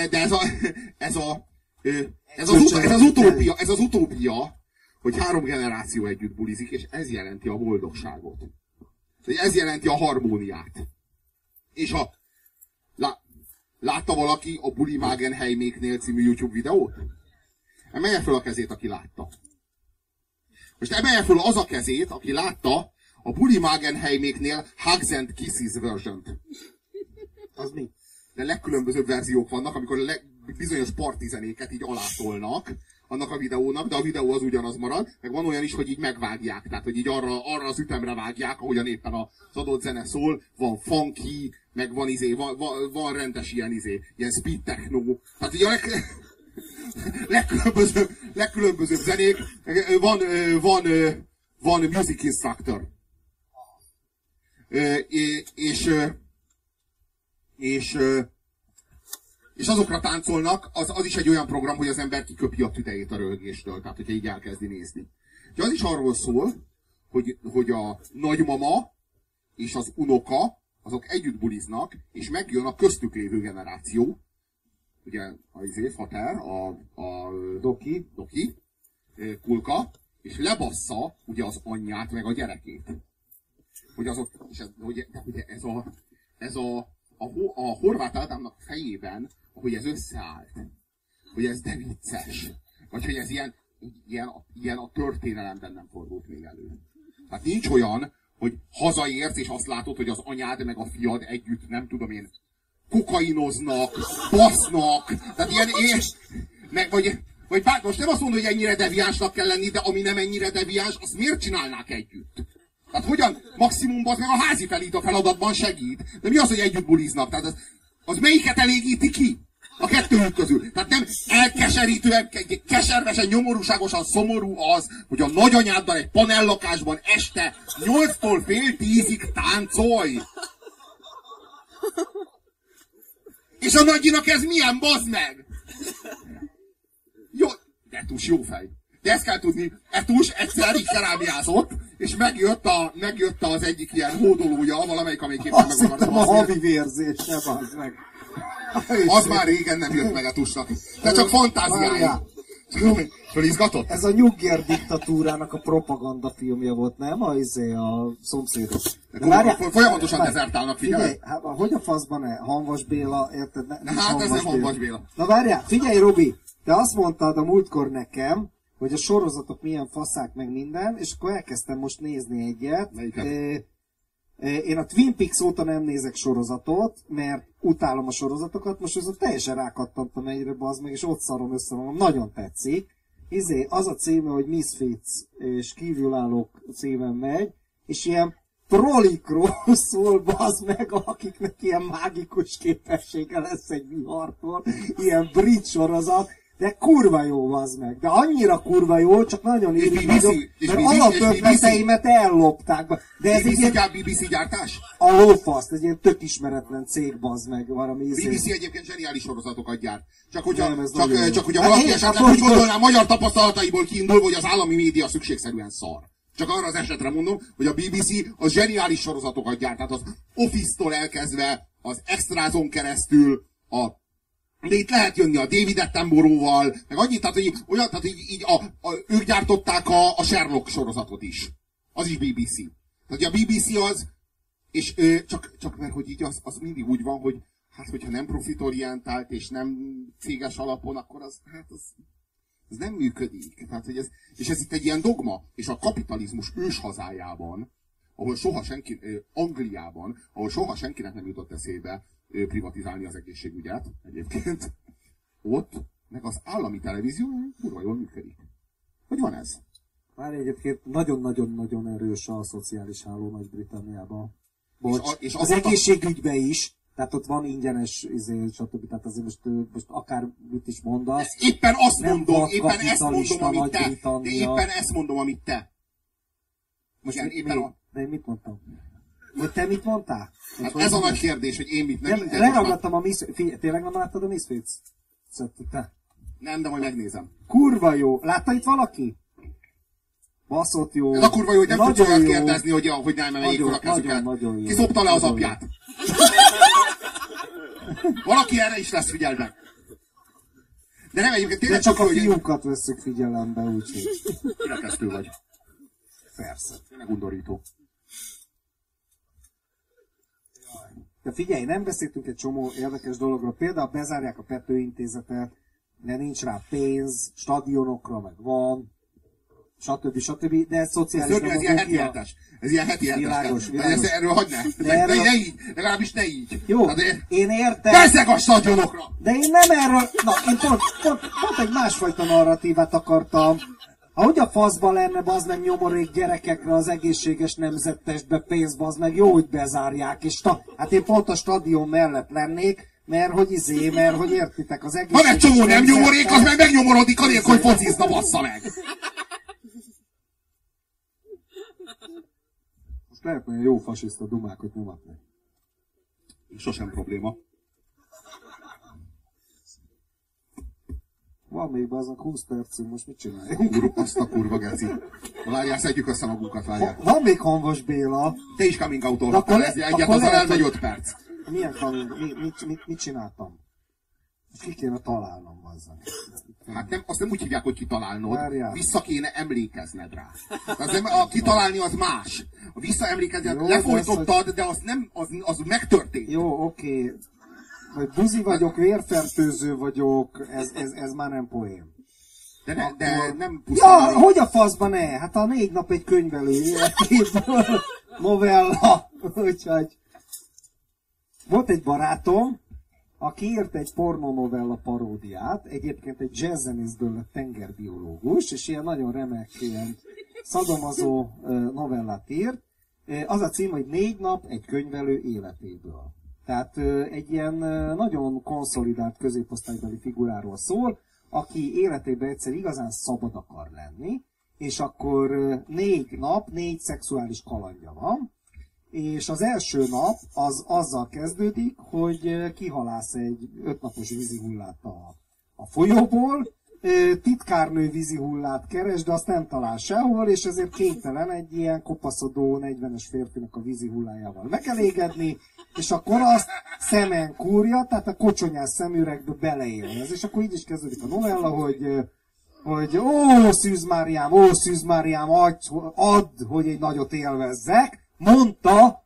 Ez az utópia, hogy 3 generáció együtt bulizik, és ez jelenti a boldogságot. Ez jelenti a harmóniát. És látta valaki a Bully Magenheimnél című YouTube videót? Emelje föl a kezét, aki látta. Most emelje föl az a kezét, aki látta a Bully Magenheimnél Hugs and Kisses version-t. Az mi? De legkülönbözőbb verziók vannak, amikor bizonyos partizenéket így alátolnak annak a videónak, de a videó az ugyanaz marad, meg van olyan is, hogy így megvágják, tehát hogy így arra az ütemre vágják, ahogyan éppen az adott zene szól, van funky, meg van rendes ilyen speed techno, tehát ugye legkülönbözőbb zenék, van music instructor. És azokra táncolnak, az is egy olyan program, hogy az ember kiköpi a tüdejét a röhögéstől, tehát hogyha így elkezdi nézni. De az is arról szól, hogy a nagymama és az unoka, azok együtt buliznak, és megjön a köztük lévő generáció, ugye a fater, a Doki, Kulka, és lebassza ugye az anyját meg a gyerekét. Hogy azok, és a Horváth Ádámnak fejében, hogy ez összeállt, hogy ez de vicces, vagy hogy ez ilyen a történelemben nem fordult még elő. Tehát nincs olyan, hogy hazaérsz és azt látod, hogy az anyád meg a fiad együtt, nem tudom én, kokainoznak, basznak, tehát vagy most nem azt mondom, hogy ennyire deviánsnak kell lenni, de ami nem ennyire deviáns, azt miért csinálnák együtt? Tehát hogyan? Maximum az meg a házi felít feladatban segít. De mi az, hogy együtt buliznak? Tehát az melyiket elégíti ki? A kettőjük közül. Tehát nem elkeserítően, keservesen, nyomorúságosan szomorú az, hogy a nagyanyáddal egy panellakásban este 8-tól fél 10-ig táncolj. És a nagyinak ez milyen, bazd meg? Jó, Etus jó fej. De ezt kell tudni, Etus egyszer így kerámiázott, és megjött az egyik ilyen hódolója, valamelyik, amelyik éppen meg akartam a havi vérzés, ne bazd meg. Az már régen nem jött meg Etusnak. De csak fantáziája. Fölizgatott? Ez a Nyugger diktatúrának a propaganda filmje volt, nem? A szomszédok. Folyamatosan dezertálnak, figyelj. Hát, hogy a faszban Hanvas Béla, érted? Hát ez nem Hanvas Béla. Na várjál, figyelj Robi! te azt mondtad a múltkor nekem, hogy a sorozatok milyen faszák meg minden, és akkor elkezdtem most nézni egyet. Én a Twin Peaks óta nem nézek sorozatot, mert utálom a sorozatokat, most azon teljesen rákattantam egyre, bazd meg, és ott szarom össze magam, nagyon tetszik. Az a címe, hogy Misfits, és kívülállók címen megy, és ilyen trolikról szól, bazd meg, akiknek ilyen mágikus képessége lesz egy vihartól, ilyen brit sorozat, de kurva jó, bazd meg. De annyira kurva jó, csak nagyon irigy vagyok, mert alapötleteimet ellopták. De ez egy BBC gyártás? A lófaszt, egy ilyen tök ismeretlen cég, bazd meg, valami BBC egyébként zseniális sorozatokat gyárt. Csak hogyha valaki esetleg úgy gondolná, magyar tapasztalataiból kiindulva, hogy az állami média szükségszerűen szar. Csak arra az esetre mondom, hogy a BBC az zseniális sorozatokat gyárt. Tehát az Office-tól elkezdve, az Extrázon keresztül, de itt lehet jönni a David Attenborough-val, meg annyit, tehát így ők gyártották a Sherlock sorozatot is. Az is BBC. Tehát a BBC az, és csak mert hogy így az mindig úgy van, hogy hát hogyha nem profitorientált és nem céges alapon, akkor az nem működik. Tehát, hogy és ez itt egy ilyen dogma, és a kapitalizmus őshazájában, ahol soha senki, Angliában, ahol soha senkinek nem jutott eszébe privatizálni az egészségügyet egyébként, ott meg az állami televízió kurva jól működik. Hogy van ez? Már egyébként nagyon-nagyon-nagyon erős a szociális háló Nagy-Britanniában. És az egészségügyben is, tehát ott van ingyenes, stb. Tehát azért most akár mit is mondasz. Éppen ezt mondom, amit te. De éppen ezt mondom, amit te. Most de én mit mondtam? Vagy te mit mondtál? Hát ez a nagy kérdés, hogy én mit nem. Leragadtam a Misfits. Tényleg nem láttad a Misfits? Te? Nem, de majd megnézem. Kurva jó. Látta itt valaki? Baszott jó. Ez a kurva jó, hogy nem tudsz olyat kérdezni, hogy nem emeljék fel a kezüket. Ki szopta le az apját? Valaki erre is lesz figyelve. De nem egyébként tényleg csak a fiúkat vesszük figyelembe, úgyhogy. Kirekesztő vagy. Persze. Tényleg undorító. De figyelj, nem beszéltünk egy csomó érdekes dologról. Például bezárják a Pető Intézetet, de nincs rá pénz, stadionokra meg van, stb. De ez szociális ez ilyen heti hetes. Ez ilyen heti hetes. Világos. Erről hagyd ne. Ne így. Legalábbis ne így. Jó, én értem. Bezzeg a stadionokra! De én nem erről... Na, én pont egy másfajta narratívát akartam. Ahogy a faszban lenne, bazd meg nyomorék gyerekekre az egészséges nemzettestbe pénz, bazd meg, jó, hogy bezárják. És hát én pont a stadion mellett lennék, mert hogy értitek, az egészséges... Van egy csomó nem nyomorék, az meg megnyomorodik, anélkül, hogy focizna, bassza meg! Most lehet, hogy jó fasiszta dumákat nyomatni. Sosem probléma. Van még aznak 20 percünk, most mit csináljunk? Azt a kurva geci. Várjál, szedjük össze magunkat, várjál. Van még Hanvas Béla. Te is coming out-olhattál, egyet azon elmegy 5 perc. Milyen coming? Mit csináltam? Ki kéne találnom azzal. Hát nem, azt nem úgy hívják, hogy kitalálnod. Várjál. Vissza kéne emlékezned rá. A kitalálni az más. A visszaemlékezned, lefolytottad, de az nem, az megtörtént. Jó, oké. Vagy buzi vagyok, vérfertőző vagyok, ez már nem poém. De nem pusztán. Ja, hogy a faszban ne? Hát a 4 nap egy könyvelő életéből novella. Úgyhogy volt egy barátom, aki írt egy pornonovella paródiát, egyébként egy jazzzenészből lett tengerbiológus, és ilyen nagyon remek, ilyen szadomazó novellát írt. Az a cím, hogy 4 nap egy könyvelő életéből. Tehát egy ilyen nagyon konszolidált középosztálybeli figuráról szól, aki életében egyszer igazán szabad akar lenni, és akkor 4 nap, 4 szexuális kalandja van, és az első nap az azzal kezdődik, hogy kihalász egy 5 napos vízihullát a folyóból, titkárnő vízihullát keres, de azt nem talál sehol, és ezért kénytelen egy ilyen kopaszodó 40-es férfinak a vízihullájával megelégedni, és akkor azt szemen kúrja, tehát a kocsonyás szemüregbe beleélez. És akkor így is kezdődik a novella, hogy ó, Szűz Máriám, add, hogy egy nagyot élvezzek, mondta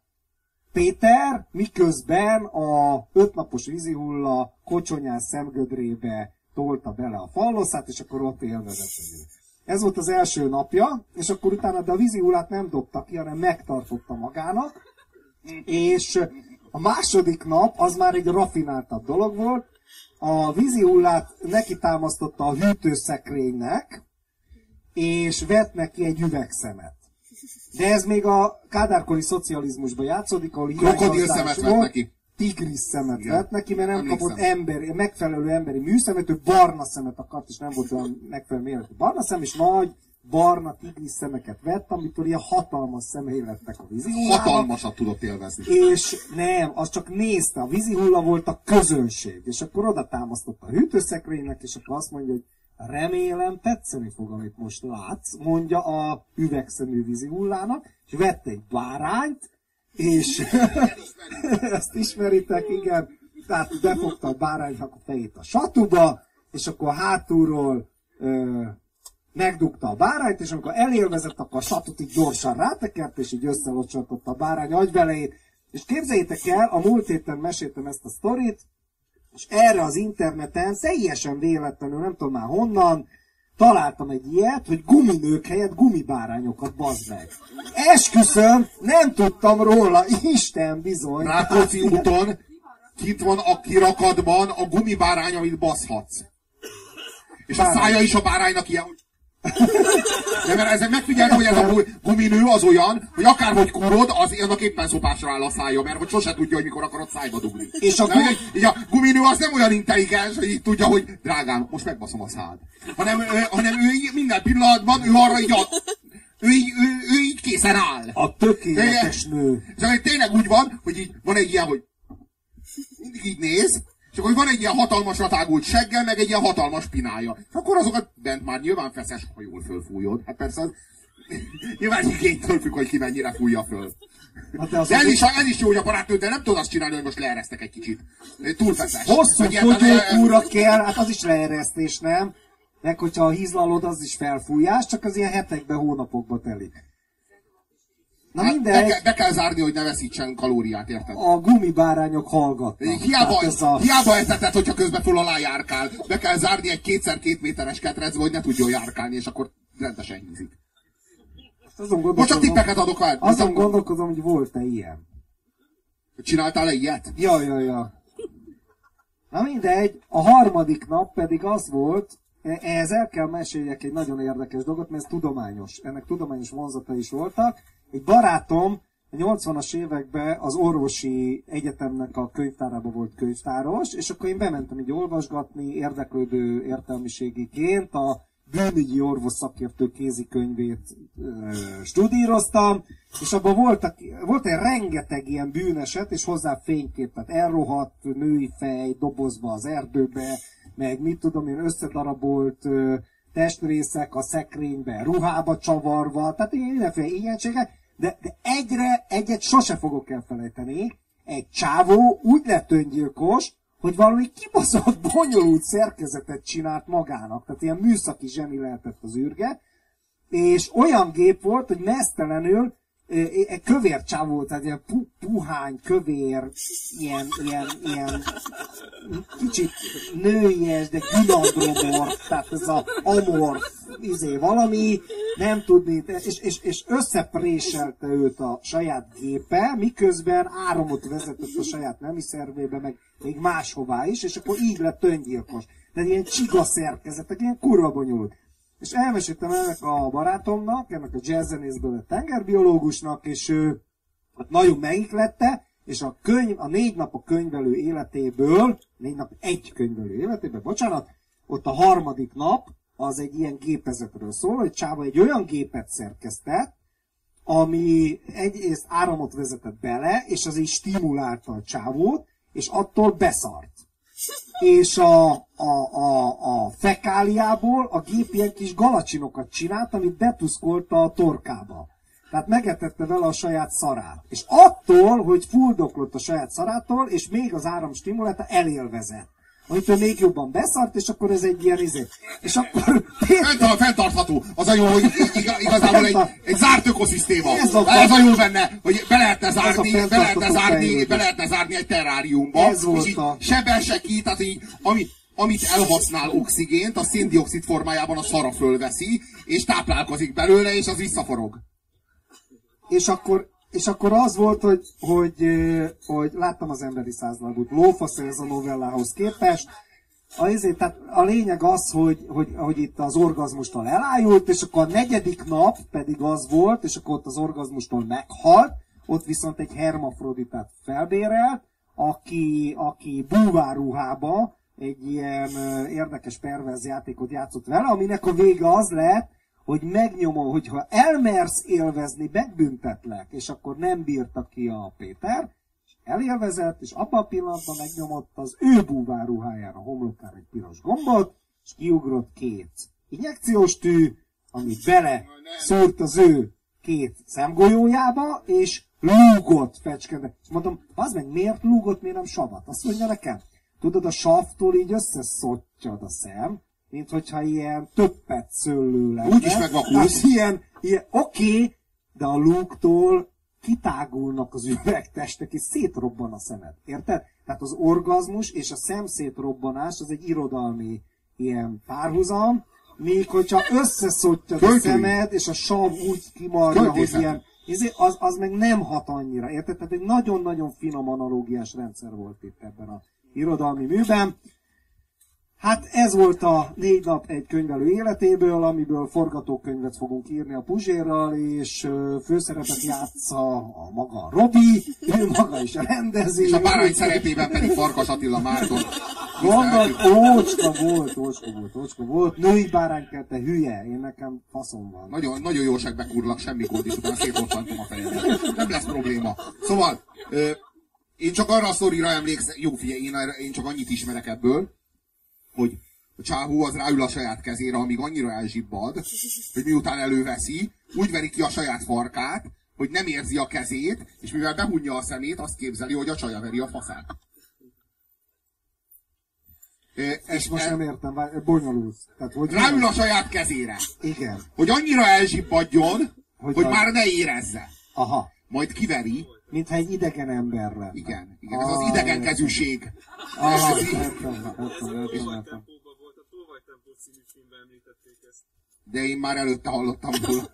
Péter, miközben a 5 napos vízihulla kocsonyás szemgödrébe tolta bele a falloszát, és akkor ott élvezett. Ez volt az első napja, és akkor utána, de a vízihullát nem dobta ki, hanem megtartotta magának, és a második nap az már egy rafináltabb dolog volt. A vízihullát neki támasztotta a hűtőszekrénynek, és vett neki egy üvegszemet. De ez még a kádárkori szocializmusban játszódik, ahol krokodilszemet vett neki. Tigris szemet vett neki, mert nem kapott megfelelő emberi műszemet, ő barna szemet akart, és nem volt olyan megfelelő méretű barna szem, és nagy barna tigris szemeket vett, amitől ilyen hatalmas szemei lettek a vízihullának. Hatalmasat tudott élvezni. És nem, az csak nézte, a vízihulla volt a közönség, és akkor oda támasztotta a hűtőszekrénynek, és akkor azt mondja, hogy remélem tetszeni fog, amit most látsz, mondja a üvegszemű vízihullának, és vette egy bárányt, és ezt ismeritek, igen, tehát befogta a báránynak a fejét a satuba, és akkor hátulról megdugta a bárányt, és amikor elélvezett, akkor a satut így gyorsan rátekert, és így összelocsoltotta a bárány agyvelejét. És képzeljétek el, a múlt héten meséltem ezt a sztorit, és erre az interneten teljesen véletlenül, nem tudom már honnan, találtam egy ilyet, hogy guminők helyett gumibárányokat, bazd meg. Esküszöm, nem tudtam róla, Isten bizony. Rákóczi úton kint van a kirakatban a gumibárány, amit baszhatsz. És a szája is a báránynak ilyen, hogy... De mert ezek megfigyeltem, hogy ez a guminő az olyan, hogy akárhogy kúrod, az annak éppen szopásra áll a szája, mert hogy sose tudja, hogy mikor akarod szájba dugni. És a, így a guminő az nem olyan intelligens, hogy így tudja, hogy drágám, most megbaszom a szád. Hanem ő így minden pillanatban, ő arra így ő így készen áll. A tökéletes nő. És tényleg úgy van, hogy így van egy ilyen, hogy mindig így néz, és akkor van egy ilyen hatalmas ratágult seggel, meg egy ilyen hatalmas pinája. És akkor azokat bent már nyilván feszes, ha jól fölfújod. Hát persze az nyilván igénytől függ, hogy ki mennyire fújja föl. De ez is jó, hogy a barátnő, de nem tudod azt csinálni, hogy most leeresztek egy kicsit. Túl feszes. Hosszú fogyókúra kell, hát az is leeresztés, nem? Meg hogyha a hízlalod, az is felfújás, csak az ilyen hetekben, hónapokba telik. Na hát mindegy. Be kell zárni, hogy ne veszítsen kalóriát, érted? A gumibárányok hallgatnak. Hiába eteted, hogyha közben föl alá járkál. Be kell zárni egy 2x2 méteres ketrecbe, hogy ne tudjon járkálni, és akkor rendesen hízik. Most csak tippeket adok el. Azon gondolkozom, hogy volt-e ilyen. Csináltál-e ilyet? Ja. Na mindegy, a harmadik nap pedig az volt, ehhez el kell meséljek egy nagyon érdekes dolgot, mert ez tudományos. Ennek tudományos vonzata is voltak. Egy barátom a 80-as években az orvosi egyetemnek a könyvtárában volt könyvtáros, és akkor én bementem így olvasgatni, érdeklődő értelmiségiként a bűnügyi orvos szakértő kézikönyvét studíroztam, és abban volt egy rengeteg ilyen bűneset, és hozzá fénykép, tehát elrohadt női fej dobozba az erdőbe, meg mit tudom én, összedarabolt testrészek a szekrénybe, ruhába csavarva, tehát mindenféle ilyenségek, de egyet sose fogok elfelejteni. Egy csávó úgy lett öngyilkos, hogy valami kibaszott, bonyolult szerkezetet csinált magának. Tehát ilyen műszaki zseni lehetett az űrge. És olyan gép volt, hogy meztelenül egy kövér csávó, tehát ilyen puhány, kövér, ilyen kicsit nőies, de gülandromorf, tehát ez a amorf, valami, nem tudni, és összepréselte őt a saját gépe, miközben áramot vezetett a saját nemi szervébe, meg még máshová is, és akkor így lett öngyilkos. Tehát ilyen csiga szerkezetek, ilyen kurva bonyolult. És elmeséltem ennek a barátomnak, ennek a jazzzenészből a tengerbiológusnak, és ő nagyon megiklette, és a 4 nap a könyvelő életéből, 4 nap egy könyvelő életéből, bocsánat, ott a harmadik nap az egy ilyen gépezetről szól, hogy Csáva egy olyan gépet szerkesztett, ami egyrészt áramot vezetett bele, és az így stimulálta a csávót, és attól beszart. És a fekáliából a gép ilyen kis galacsinokat csinált, amit betuszkolta a torkába. Tehát megetette vele a saját szarát. És attól, hogy fuldoklott a saját szarától, és még az áram stimulálta, elélvezett. Amitől még jobban beszart, és akkor ez egy ilyen izé. És akkor... Fenntartható. Az a jó, hogy igazából egy zárt ökoszisztéma. Ez a jó benne, hogy be lehetne zárni egy terráriumba. És így sebesek ki, tehát így, amit elhasznál oxigént, a széndioxid formájában a szara fölveszi, és táplálkozik belőle, és az visszaforog. És akkor az volt, hogy láttam az emberi százlábút. Lófasz ez a novellához képest. Tehát a lényeg az, hogy itt az orgazmustól elájult, és akkor a 4. nap pedig az volt, és akkor ott az orgazmustól meghalt, ott viszont egy hermafroditát felbérelt, aki búvárruhába egy ilyen érdekes perverz játékot játszott vele, aminek a vége az lett, hogy megnyomom, hogyha elmersz élvezni, megbüntetlek, és akkor nem bírta ki a Péter, és elélvezett, és abban a pillanatban megnyomott az ő búvárruhájára, a homlokára egy piros gombot, és kiugrott 2 injekciós tű, amit bele szúrt az ő 2 szemgolyójába, és lúgott fecskende. És mondom, az meg miért lúgott, miért nem savat? Azt mondja nekem, tudod, a savtól így összeszottyad a szem, mint hogyha ilyen többet szőlő lenne. Úgy is megvakulsz. Ilyen oké, de a lúgtól kitágulnak az üvegtestek, és szétrobban a szemed. Érted? Tehát az orgazmus és a szemszétrobbanás az egy irodalmi ilyen párhuzam, míg hogyha összeszottyad a szemed, és a sav úgy kimarja, hogy ilyen, az meg nem hat annyira. Érted? Tehát egy nagyon-nagyon finom analógiás rendszer volt itt ebben a irodalmi műben. Hát ez volt a 4 nap egy könyvelő életéből, amiből forgatókönyvet fogunk írni a Puzsérral, és főszerepet játsza a maga Robi, ő maga is rendezi. És a bárány szerepében pedig Farkas Attila Márton. Gondolt, ócska volt, női báránykert, te hülye, én nekem faszom van. Nagyon jó segbekurlak, semmi gond, és utána szétottantom a fejemet. Nem lesz probléma. Szóval, én csak arra a sztorira emlékszem, jó figyelj, én csak annyit ismerek ebből, hogy a csávó az ráül a saját kezére, amíg annyira elzsibbad, hogy miután előveszi, úgy veri ki a saját farkát, hogy nem érzi a kezét, és mivel behunja a szemét, azt képzeli, hogy a csaja veri a faszát. És most nem értem, bonyolult. Tehát, hogy ráül a saját kezére. Igen. Hogy annyira elzsibbadjon, hogy már ne érezze. Aha. Majd kiveri. Mintha egy idegen ember lenne. Igen, ez az idegenkezűség. De én már előtte hallottam róla.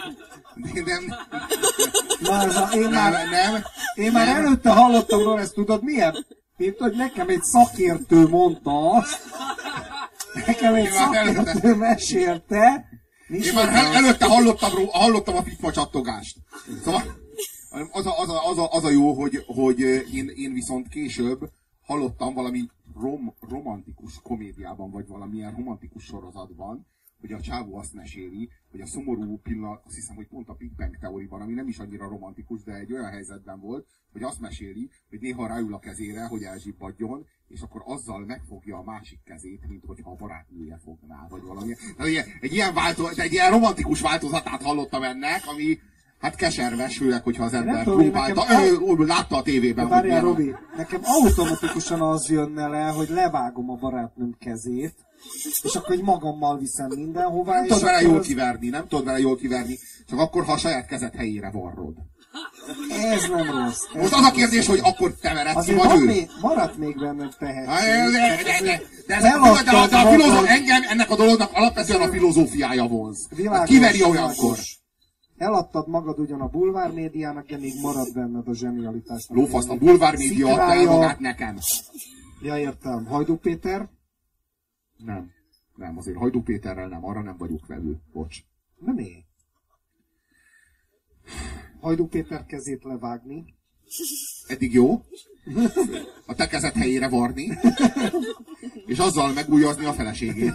Én már előtte hallottam róla, ezt tudod milyen? Mint hogy nekem egy szakértő mondta azt, nekem egy szakértő mesélte. Én már előtte hallottam a FIFA csattogást. Szóval az a jó, hogy én viszont később hallottam valami romantikus komédiában, vagy valamilyen romantikus sorozatban, hogy a csávó azt meséli, hogy a szomorú pillanat, azt hiszem, hogy pont a Big Bang teóriban, ami nem is annyira romantikus, de egy olyan helyzetben volt, hogy azt meséli, hogy néha ráül a kezére, hogy elzsibbadjon, és akkor azzal megfogja a másik kezét, mint hogyha a barátnője fogná, vagy valami. Egy ilyen romantikus változatát hallottam ennek, ami hát keserves, főleg, hogyha az ember próbálta, látta a tévében. Várjál, Robi, nekem automatikusan az jönne le, hogy levágom a barátnőm kezét, és akkor egy magammal viszem mindenhová. Nem tudod vele jól kiverni, csak akkor, ha a saját kezed helyére varrod. Ez nem rossz. Most az a kérdés, hogy akkor te vered ki, vagy ő? Maradt még benned tehetség. De engem ennek a dolognak alapvetően a filozófiája vonz. Kiveri olyankor. Eladtad magad ugyan a bulvár médiának, de még marad benned a zsenialitásnak. Lófaszt, a bulvár média adta el magát nekem. Ja, értem. Hajdú Péter? Nem, azért Hajdú Péterrel nem, arra nem vagyok velő. Bocs. Nem én. Hajdú Péter kezét levágni. Eddig jó. A te kezed helyére varni. És azzal megújazni a feleségét.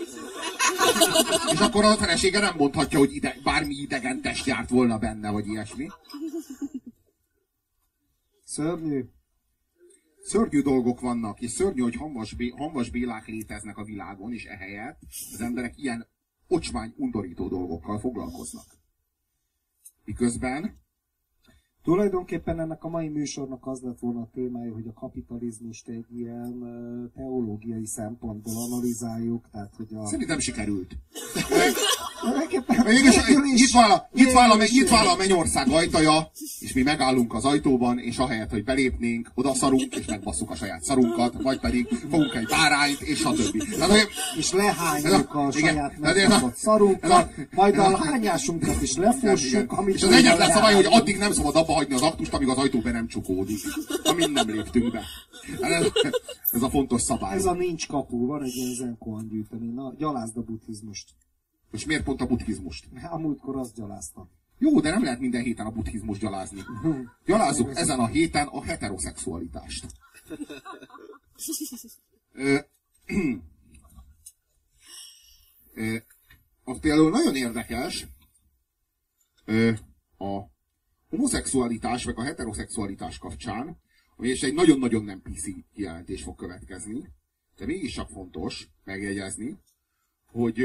És akkor a felesége nem mondhatja, hogy bármi idegen test járt volna benne, vagy ilyesmi. Szörnyű. Szörnyű dolgok vannak, és szörnyű, hogy Hamvas Bélák léteznek a világon, és ehelyett az emberek ilyen ocsmány, undorító dolgokkal foglalkoznak. Miközben tulajdonképpen ennek a mai műsornak az lett volna a témája, hogy a kapitalizmust egy ilyen teológiai szempontból analizáljuk, tehát hogy Szerintem sikerült. Nyitva a mennyország ajtaja, és mi megállunk az ajtóban, és ahelyett, hogy belépnénk, oda szarunk, és megbasszuk a saját szarunkat, vagy pedig fogunk egy bárányt, és stb. És lehányjuk a saját megbaszott szarunkat, majd a hányásunkat is lefossuk, és az egyetlen szabály, hogy addig nem szabad abba hagyni az aktust, amíg az ajtó be nem csukódik. Amíg nem léptünk be. Ez a fontos szabály. Ez a nincs kapu, van egy ilyen zenkoan gyűjteni. Na, gyalázd a buddhizmust. És miért pont a buddhizmust? A múltkor azt gyaláztam. Jó, de nem lehet minden héten a buddhizmust gyalázni. Gyalázzuk ezen a héten a heteroszexualitást. Az például nagyon érdekes, a homoszexualitás, vagy a heteroszexualitás kapcsán, ami és egy nagyon-nagyon nem PC kijelentés fog következni, de mégis csak fontos megjegyezni, hogy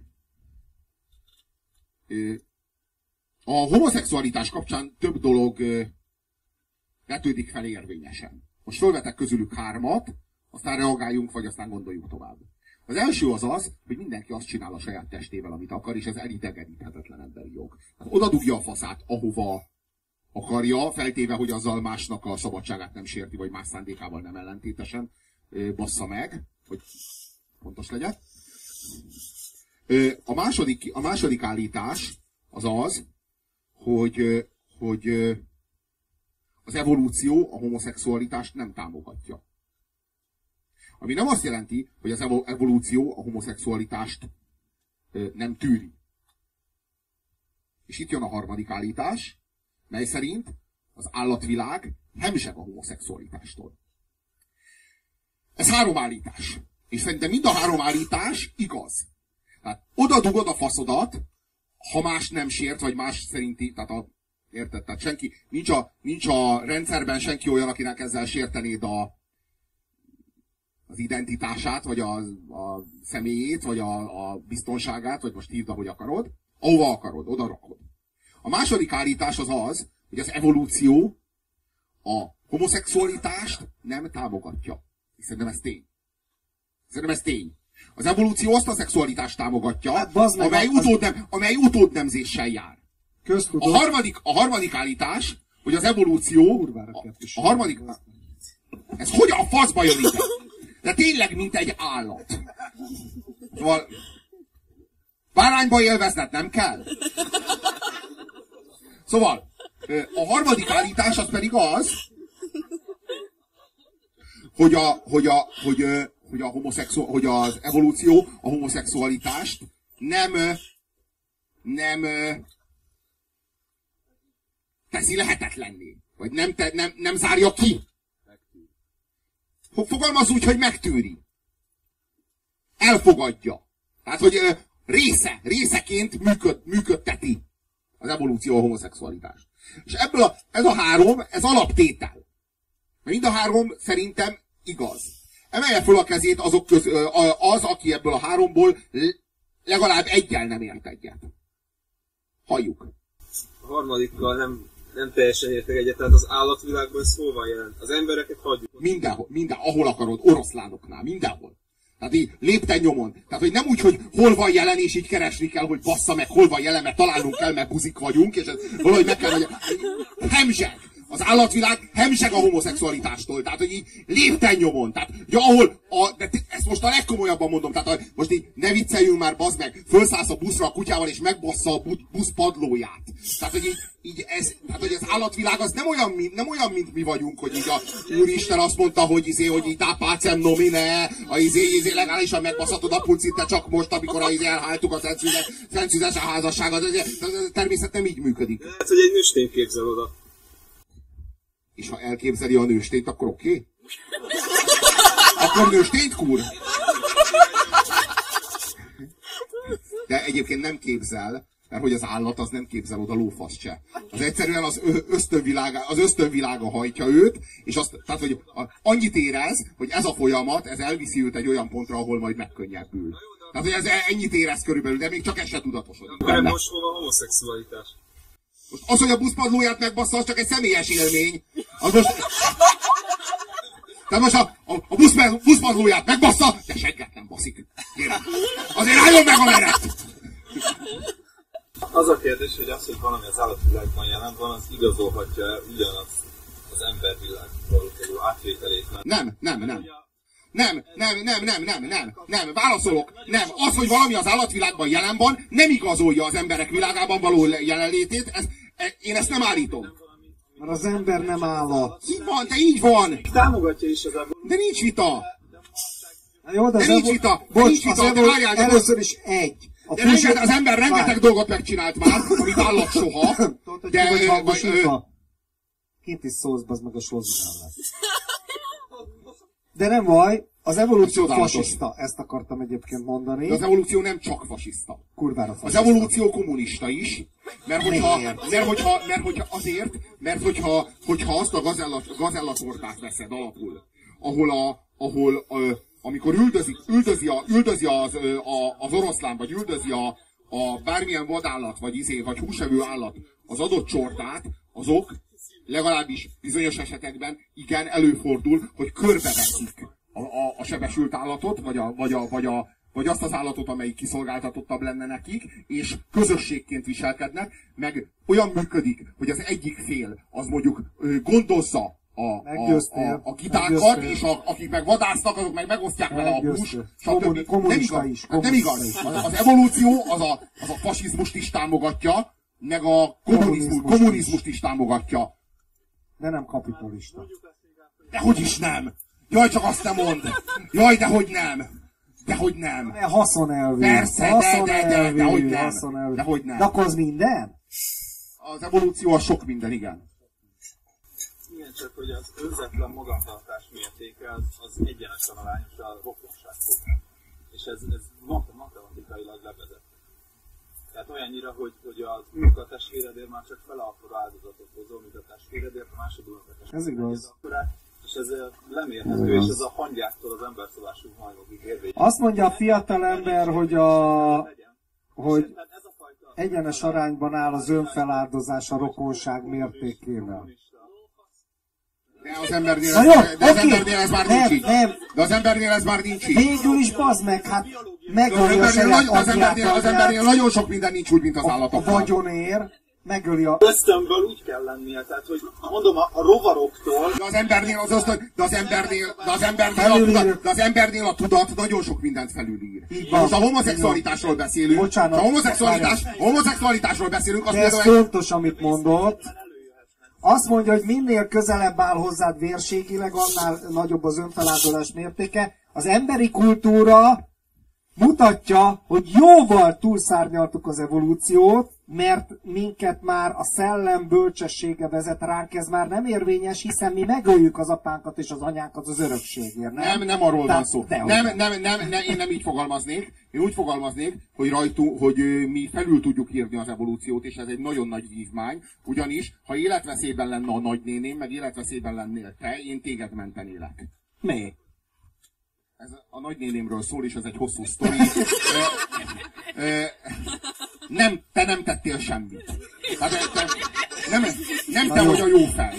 a homoszexualitás kapcsán több dolog vetődik fel érvényesen. Most fölvetek közülük 3, aztán reagáljunk, vagy aztán gondoljuk tovább. Az első az az, hogy mindenki azt csinál a saját testével, amit akar, és ez elidegeníthetetlen emberi jog. Hát oda dugja a faszát, ahova akarja, feltéve, hogy azzal másnak a szabadságát nem sérti, vagy más szándékával nem ellentétesen bassza meg, hogy pontos legyen. A második állítás az az, hogy az evolúció a homoszexualitást nem támogatja. Ami nem azt jelenti, hogy az evolúció a homoszexualitást nem tűri. És itt jön a harmadik állítás, mely szerint az állatvilág hemzseg a homoszexualitástól. Ez 3 állítás. És szerintem mind a 3 állítás igaz. Tehát oda dugod a faszodat, ha más nem sért, vagy más szerinti, érted? Tehát senki, nincs a rendszerben senki olyan, akinek ezzel sértenéd az identitását, vagy a személyét, vagy a biztonságát, vagy most hívd, ahogy akarod, ahova akarod, oda rakod. A második állítás az az, hogy az evolúció a homoszexualitást nem támogatja. Szerintem ez tény. Az evolúció azt a szexualitást támogatja, hát, amely utódnemzéssel jár. A harmadik állítás, hogy az evolúció... A harmadik... Ez hogy a faszba jön ide? De tényleg, mint egy állat. Szóval... Bárányba élvezned nem kell? Szóval, a harmadik állítás az pedig az, hogy az evolúció a homoszexualitást nem teszi lehetetlenné. Vagy nem zárja ki. Fogalmaz úgy, hogy megtűri. Elfogadja. Tehát, hogy részeként működteti az evolúció a homoszexualitást. És ebből ez a 3, ez alaptétel. Mind a 3 szerintem igaz. Emelje föl a kezét az, aki ebből a 3-ból legalább egyel nem ért egyet. Halljuk. A harmadikkal nem teljesen értek egyet, tehát az állatvilágban ez hol van jelen? Az embereket hagyjuk. Mindenhol, ahol akarod, oroszlánoknál, mindenhol. Tehát így lépten nyomon. Tehát, hogy nem úgy, hogy hol van jelen, és így keresni kell, hogy bassza meg, hol van jelen, mert találnunk kell, mert buzik vagyunk, és ez valahogy meg kell, hogy hemzseg. Az állatvilág hemzseg a homoszexualitástól. Tehát, hogy így lépten nyomon. Tehát, ugye, ahol de ezt most a legkomolyabban mondom. Tehát, most így ne vicceljünk már, bazd meg, fölszállsz a buszra a kutyával, és megbassza a busz padlóját. Tehát, hogy tehát, hogy az állatvilág az nem olyan, mint mi vagyunk, hogy így a Úristen azt mondta, hogy hogy így pacem nomine, legálisan megbaszhatod a pucit, de csak most, amikor elháltuk a szentszűzes házasságot. Természet nem így működik. Hát, hogy egy nőstényt képzel oda. És ha elképzeli a nőstényt, akkor oké? Akkor nőstényt kur? De egyébként nem képzel, mert hogy az állat az nem képzel oda lófasz se. Az egyszerűen az ösztönvilága hajtja őt, és tehát, hogy annyit érez, hogy ez a folyamat, ez elviszi őt egy olyan pontra, ahol majd megkönnyebbül. Tehát, hogy ez ennyit érez körülbelül, de még csak ez se tudatosodik. De most hol a homoszexualitás? Most az, hogy a buszpadlóját megbassza, az csak egy személyes élmény. Az most... Tehát most a buszpadlóját megbassza, de segget nem baszik. Kérem. Azért álljon meg a meret! Az a kérdés, hogy az, hogy valami az állatvilágban jelen van, az igazolhatja ugyanazt az embervilágból való átvételét. Nem, válaszolok. Nem, az, hogy valami az állatvilágban jelen van, nem igazolja az emberek világában való jelenlétét, én ezt nem állítom. Mert az ember nem állat. Így van, de így van. Támogatja is az ember. De nincs vita. Jó, de nincs vita. Először is egy. Az ember rengeteg dolgot megcsinált már, amit állat soha. Két is szólsz, bazd meg a sorzinál lesz. De nem baj, az evolúció fasiszta, ezt akartam egyébként mondani. De az evolúció nem csak fasiszta. Kurvára fasiszta. Az evolúció kommunista is, mert hogyha azt a gazellatortát veszed alapul, ahol amikor üldözi az oroszlán, vagy üldözi a bármilyen vadállat, vagy húsevő állat az adott csortát, azok legalábbis bizonyos esetekben igen előfordul, hogy körbeveszik a sebesült állatot, vagy azt az állatot, amelyik kiszolgáltatottabb lenne nekik, és közösségként viselkednek, meg olyan működik, hogy az egyik fél az mondjuk gondozza a gitákat, és akik meg vadásznak, azok meg megosztják vele a hús, stb. Nem igaz. Az evolúció az a fasizmust is támogatja, meg a kommunizmust is támogatja. De nem kapitalista. Dehogy is nem! Jaj, csak azt nem mondd! Jaj, dehogy nem! Dehogy nem! De haszonelvű. Persze, dehogy nem! Dehogy nem! De akkor az minden? Az evolúció a sok minden, igen. Igen, csak hogy az önzetlen magatartás mértéke az egyenesen arányos a rokonság fogának. És ez matematikailag levezet. Tehát olyannyira, hogy az unokatestvéredért már csak fele akkor áldozatot hozol, mint a testvéredért, a második unokatestvére. Ez igaz. És ez lemérhető, és ez a hangyáktól az emberszólású majmokig érvényes. Azt mondja a fiatal ember, hogy egyenes arányban áll az önfeláldozás a rokonság mértékével. De az embernél ez már nem, nincs így. Nem. De az embernél ez már nincs így. Végül is bazd meg, hát megöli a saját az embernél nagyon sok minden nincs úgy, mint az állatoknál. A vagyonér megöli a... Ösztönből úgy kell lennie, tehát hogy mondom a rovaroktól... De az embernél a tudat nagyon sok mindent felülír. Most a homoszexualitásról beszélünk. Bocsánat, homoszexualitásról beszélünk. De ez fontos, amit mondott. Azt mondja, hogy minél közelebb áll hozzád vérségileg, annál nagyobb az önfeláldozás mértéke. Az emberi kultúra mutatja, hogy jóval túlszárnyaltuk az evolúciót, mert minket már a szellem bölcsessége vezet ránk, ez már nem érvényes, hiszen mi megöljük az apánkat és az anyánkat az örökségért, nem? Nem arról van szó. Én nem így fogalmaznék. Én úgy fogalmaznék, hogy mi felül tudjuk írni az evolúciót, és ez egy nagyon nagy vívmány, ugyanis, ha életveszélyben lenne a nagynéném, meg életveszélyben lennél te, én téged mentenélek. Mi? Ez a nagynénémről szól, és ez egy hosszú sztori. Te nem tettél semmit. Nem te vagy a jó fej.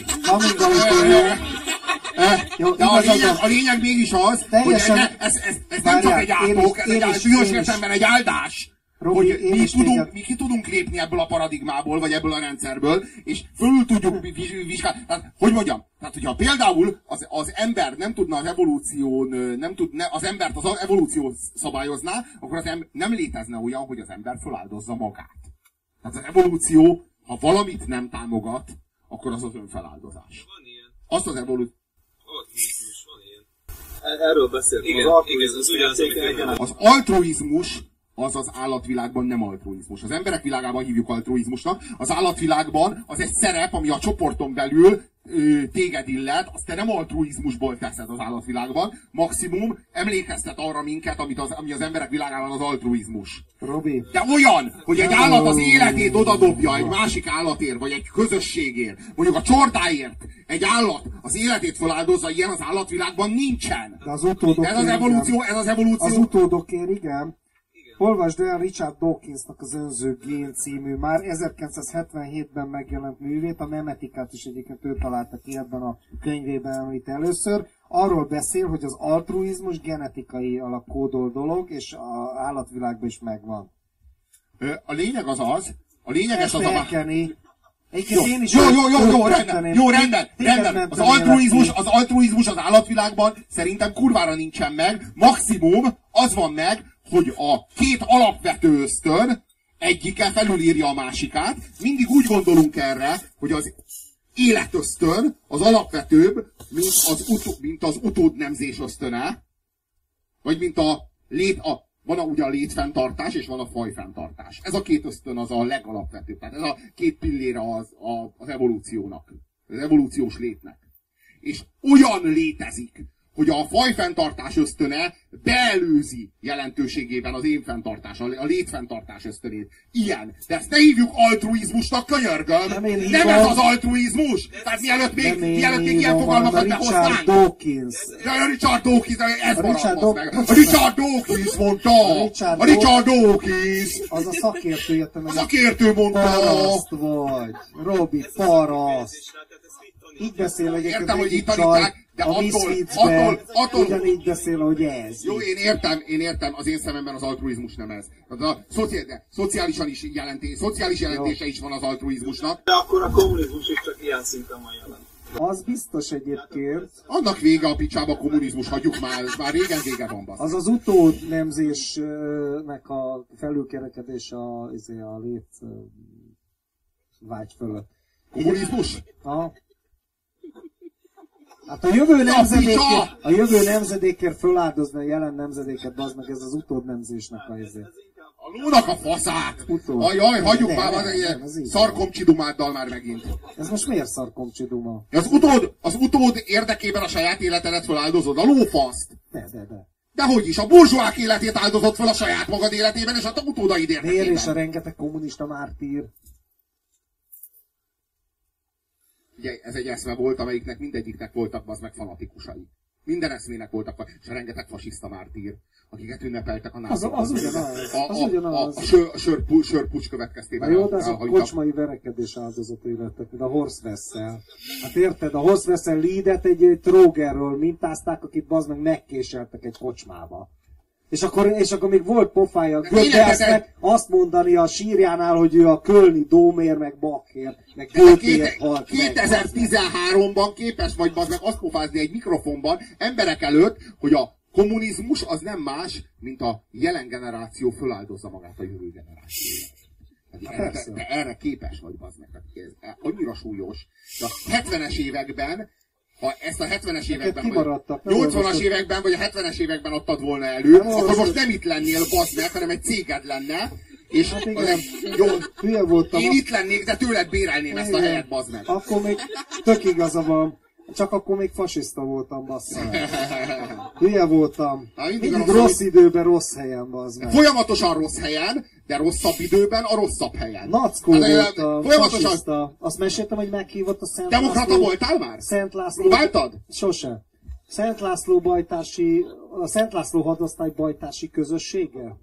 De a lényeg mégis az, hogy ez nem csak egy átok, ez egy súlyos értelemben egy áldás. Robi, hogy mi ki tudunk lépni ebből a paradigmából, vagy ebből a rendszerből, és fölül tudjuk vizsgálni. Tehát, hogy mondjam? Tehát, hogyha például az ember nem tudna az evolúción, az embert az evolúció szabályozná, akkor nem létezne olyan, hogy az ember feláldozza magát. Tehát az evolúció, ha valamit nem támogat, akkor az önfeláldozás. Van ilyen. Azt az evolúció... Van ilyen. Erről beszéltünk. Igen, az altruizmus az az állatvilágban nem altruizmus. Az emberek világában hívjuk altruizmusnak, az állatvilágban az egy szerep, ami a csoporton belül téged illet, azt te nem altruizmusból teszed az állatvilágban, maximum emlékeztet arra minket, ami az emberek világában az altruizmus. Robi. De olyan, hogy egy állat az életét odadobja egy másik állatért, vagy egy közösségért, mondjuk a csordáért, egy állat az életét feláldozza, ilyen az állatvilágban nincsen. De az utódokért, ez az evolúció. Az utódokért, igen. Olvasd el Richard Dawkinsnak az Önző Gén című, már 1977-ben megjelent művét, a memetikát is egyébként ő találta ki ebben a könyvében, amit először. Arról beszél, hogy az altruizmus genetikai alak kódol dolog, és az állatvilágban is megvan. A lényeg az az, a lényeges az a... Jó, rendben. Az altruizmus az állatvilágban szerintem kurvára nincsen meg. Maximum az van meg, hogy a két alapvető ösztön egyike felülírja a másikát. Mindig úgy gondolunk erre, hogy az életösztön az alapvetőbb, mint az utódnemzés ösztöne, vagy mint van ugye a létfenntartás, és van a fajfenntartás. Ez a két ösztön az a legalapvetőbb. Tehát ez a két pillére az evolúciónak, az evolúciós létnek. És olyan létezik, hogy a fajfenntartás ösztöne beelőzi jelentőségében az énfenntartás, a létfenntartás ösztönét. Ilyen. De ezt ne hívjuk altruizmusnak, könyörgöm! Nem ez az altruizmus! Tehát mielőtt még ilyen fogalmakat behoznánk! Richard Dawkins, ez maradt meg! A Richard Dawkins mondta! A Richard Dawkins! Az a szakértő, a szakértő mondta! Paraszt vagy! Robi, paraszt! Így beszél egyébként. Értem, hogy itt tanítják, de attól ugyanígy beszél, hogy ez. Jó, én értem, az én szememben az altruizmus nem ez. A szociálisan is szociális jelentése is van az altruizmusnak. De akkor a kommunizmus is csak ilyen szinten van jelen. Az biztos egyébként. Annak vége a picsába a kommunizmus, hagyjuk már régen vége van. Az az utódnemzésnek a felülkerekedés a lét vágy fölött. Kommunizmus? Ha. Hát a jövő nemzedékért föláldozni a jelen nemzedéket, az meg ez az utódnemzésnek a izé. A lónak a faszát! Ajaj, hagyjuk már az szarkomcsidumáddal már megint. Ez most miért szarkomcsiduma? Az utód érdekében a saját életedet föláldozod, a lófaszt! De. Dehogy is, a burzsóák életét áldozott fel a saját magad életében, és a utódaid érdekében. Miért és a rengeteg kommunista mártír? Ugye ez egy eszme volt, amelyiknek mindegyiknek voltak az meg fanatikusai. Minden eszmének voltak, és a rengeteg fasiszta mártír, akiket ünnepeltek a nászok. Az ugyanaz. A sörpucs következtében. Jó, de azok kocsmai verekedés áldozatai lettek, mint a Horst Wessel. Hát érted, a Horst Wessel Leadet egy trógerről mintázták, akit bazd meg megkéseltek egy kocsmába. És akkor még volt pofája Göbbelsnek azt mondani a sírjánál, hogy ő a kölni Dómér, meg Bakhér, meg Göbbért halt meg. 2013-ban képes vagy bazd meg azt pofázni egy mikrofonban emberek előtt, hogy a kommunizmus az nem más, mint a jelen generáció föláldozza magát a jövő generációra. De erre képes vagy bazd meg. Ez annyira súlyos. De a 70-es években ha ezt a 70-es években, vagy 80-as években, vagy a 70-es években adtad volna elő, akkor most nem itt lennél, bazd meg, hanem egy céged lenne, és hát igen, hülye voltam. Én itt lennék, de tőled bérelném ezt a helyet, bazd meg. Akkor még tök igaza van. Csak akkor még fasiszta voltam, bassza. Hülye voltam. Mindig rossz időben, rossz helyen, bazd meg. Folyamatosan rossz helyen, de rosszabb időben a rosszabb helyen. Nackó voltam, fasiszta. Azt meséltem, hogy meghívott a Szent László... Demokrata voltál már? Szent László... Próbáltad? Sose. Szent László bajtási... A Szent László hadosztály bajtási közösséggel?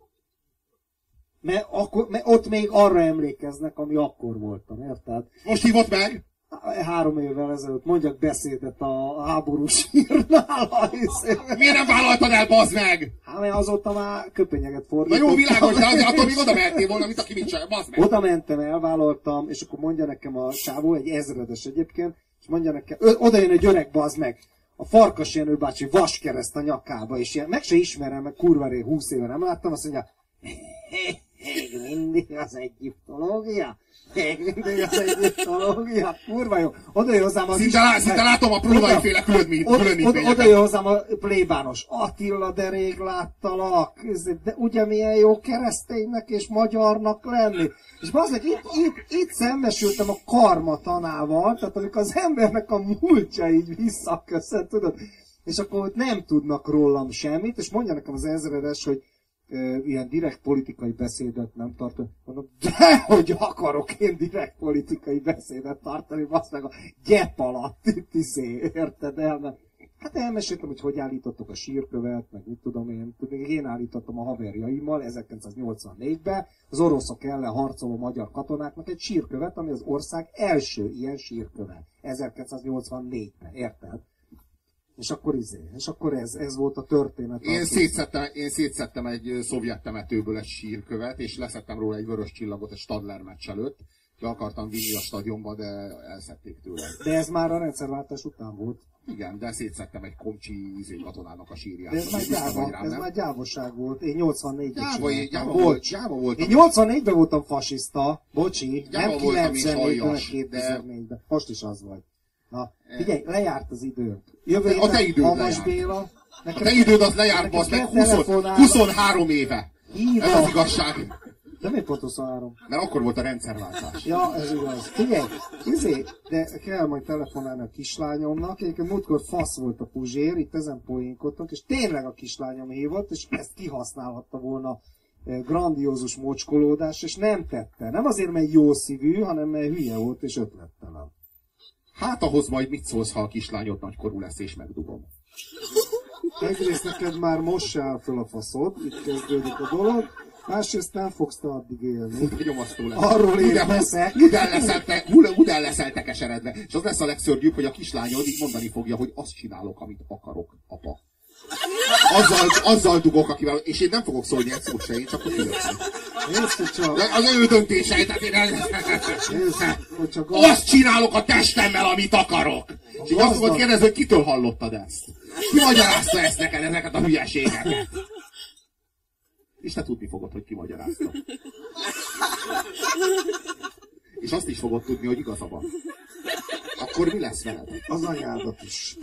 Mert ott még arra emlékeznek, ami akkor voltam, érted? Most hívott meg? 3 évvel ezelőtt mondjak beszédet a háborús hírnál. Miért nem vállaltad el, bazd meg? Hát mert azóta már köpenyeget fordítottam. Na jó, világos, de attól még oda mehetnél volna, mint aki mit csinál, bazd meg. Oda mentem, elvállaltam, és akkor mondja nekem a csávó, egy ezredes egyébként, és mondja nekem, oda jön egy öreg, bazd meg, a Farkas Jenő bácsi vaskereszt a nyakába, és ilyen, meg se ismerem, meg kurva rég 20 éve nem láttam, azt mondja, még mindig az egyiptológia? Még mindig az egyiptológia? Kurva jó. Oda jön hozzám az Szinte látom a próbaiféle különítményeket. Oda jön hozzám a plébános. Attila, de rég láttalak. De ugye milyen jó kereszténynek és magyarnak lenni. És bazdmeg, itt szembesültem a karma tanával, tehát amikor az embernek a múltja így visszaköszön, tudod? És akkor nem tudnak rólam semmit, és mondja nekem az ezredes, hogy ilyen direkt politikai beszédet nem tartom. Mondom, dehogy akarok én direkt politikai beszédet tartani, basz meg a gyep alatt itt érted el? Mert hát elmeséltem, hogy állítottok a sírkövet, meg mit tudom én állítottam a haverjaimmal 1984-ben az oroszok ellen harcoló magyar katonáknak egy sírkövet, ami az ország első ilyen sírköve. 1984-ben, érted? És akkor ez volt a történet. Én szétszettem egy szovjet temetőből egy sírkövet, és leszettem róla egy vörös csillagot egy Stadler meccs előtt. Be akartam vinni a stadionba, de elszették tőle. De ez már a rendszerváltás után volt. Igen, de szétszettem egy komcsi katonának a sírját. De ez már gyávosság volt. Én 84-ben gyáva voltam. Én 84-ben voltam fasiszta, bocsi, Gyáva nem 94-ben, 2004-ben. Most is az vagy. Na, figyelj, lejárt az időnk. Jövő a te időd Hamas Béla. A te időd az lejárt, az meg 23 éve. Ez az igazság. De miért pont 23? Mert akkor volt a rendszerváltás. Ja, ez igaz. Figyelj, de kell majd telefonálni a kislányomnak. Egyébként múltkor fasz volt a Puzsér, itt ezen poénkodtunk, és tényleg a kislányom hívott, és ezt kihasználhatta volna grandiózus mocskolódás, és nem tette. Nem azért, mert jó szívű, hanem mert hülye volt, és ötlettelen. Hát ahhoz majd mit szólsz, ha a kislányod nagykorú lesz, és megdugom? Egyrészt neked már most se áll föl a faszod, itt kezdődik a dolog. Másrészt nem fogsz te addig élni. Arról én leszek. Udán leszel tekeseredve. És az lesz a legszörnyűbb, hogy a kislányod így mondani fogja, hogy azt csinálok, amit akarok, apa. Azzal dugok, akivel... És én nem fogok szólni egy szót se, én csak fülözni. Az ő döntése, tehát én azt csinálok a testemmel, amit akarok. És így azt fogod kérdezni, hogy kitől hallottad ezt? Ki magyarázta ezt neked, ezeket a hülyeségeket? És te tudni fogod, hogy ki magyarázta. És azt is fogod tudni, hogy igaza van. Akkor mi lesz veled? Az anyádat is.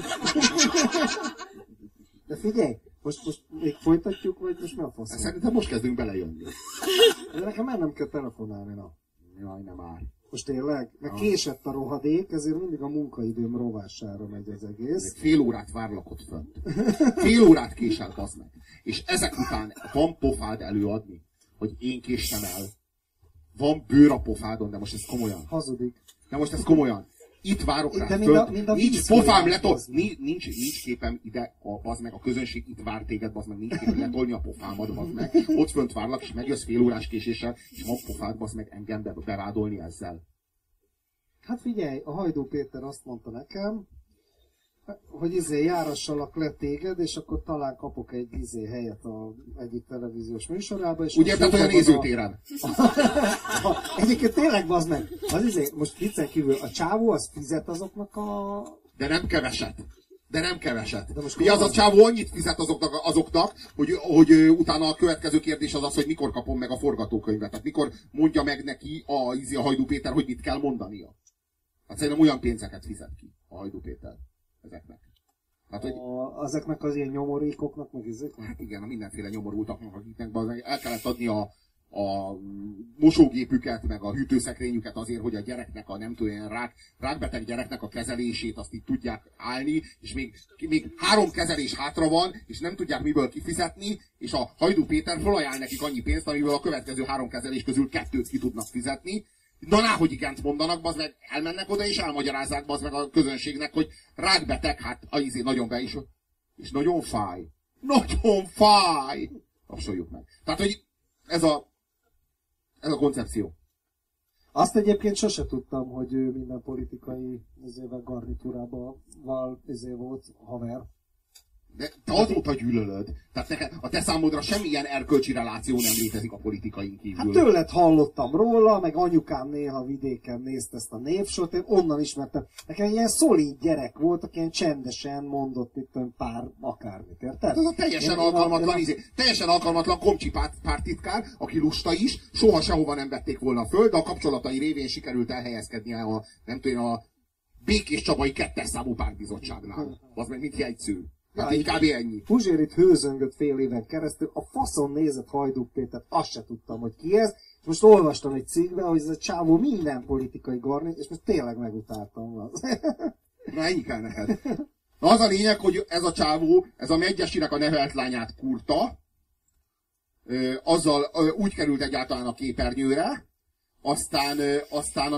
De figyelj, most még folytatjuk, vagy most mi a faszom? Szerintem most kezdünk belejönni. De nekem már nem kell telefonálni, na. Jaj, nem áll. Most tényleg? Meg késett a rohadék, ezért mindig a munkaidőm rovására megy az egész. Fél órát várlak ott fönt. Fél órát késel, az meg. És ezek után van pofád előadni, hogy én késtem el. Van bőr a pofádon, de most ez komolyan. Hazudik. De most ez komolyan. Itt várok rá fönt. Nincs pofám nincs képem ide, bazd meg, a közönség itt vár téged, bazd meg, nincs képem letolni a pofámat, bazd meg. Ott fönt várlak, és megjössz fél órás késéssel, és van pofád, bazd meg, engem bevádolni ezzel. Hát figyelj, a Hajdú Péter azt mondta nekem, hogy járassalak le téged, és akkor talán kapok egy helyet egyik televíziós műsorába. És ugye, tehát olyan nézőtéren. Egyébként tényleg, bazd meg, most viccen kívül, a csávó az fizet azoknak a... De nem keveset. De most az a csávó annyit fizet azoknak hogy utána a következő kérdés az, hogy mikor kapom meg a forgatókönyvet. Tehát mikor mondja meg neki a Hajdú Péter, hogy mit kell mondania. Hát szerintem olyan pénzeket fizet ki a Hajdú Péter ezeknek. Hát, hogy... Ezeknek az ilyen nyomorékoknak, meg ezeknek? Hát igen, a mindenféle nyomorultaknak, akiknek el kellett adni a mosógépüket, meg a hűtőszekrényüket azért, hogy a gyereknek, a nem tudom, ilyen rákbeteg gyereknek a kezelését azt így tudják állni, és még 3 kezelés hátra van, és nem tudják miből kifizetni, és a Hajdú Péter felajánl nekik annyi pénzt, amiből a következő 3 kezelés közül 2-t ki tudnak fizetni. Na, hogy igent mondanak, bazd meg, elmennek oda, és elmagyarázzák, bazd meg a közönségnek, hogy rákbeteg, hát nagyon be is, és nagyon fáj. Nagyon fáj! Tapsoljuk meg. Tehát, hogy ez a koncepció. Azt egyébként sose tudtam, hogy ő minden politikai garnitúrában volt haver. De te azóta gyűlölöd. Tehát a te számodra semmilyen erkölcsi reláció nem létezik a politikain kívül. Hát tőled hallottam róla, meg anyukám néha vidéken nézte ezt a névsort, én onnan ismertem. Nekem ilyen szolid gyerek volt, aki ilyen csendesen mondott itt pár akármit, érted? Ez a teljesen alkalmatlan komcsi pártitkár, aki lusta is, soha sehova nem vették volna föl, de a kapcsolatai révén sikerült elhelyezkednie a Békés Csabai 2-es számú pártbizottságnál. Az meg mint jegyző. Hát így kb. Ennyi. Puzsér itt hőzöngött fél éven keresztül, a faszon nézett Hajdú Pétert, azt se tudtam, hogy ki ez. És most olvastam egy cikkben, hogy ez a csávó minden politikai garnit, és most tényleg megutáltam. Na, ennyi kell neked. Na, az a lényeg, hogy ez a csávó, ez a Medgyesinek a nevelt lányát kurta, azzal úgy került egyáltalán a képernyőre, aztán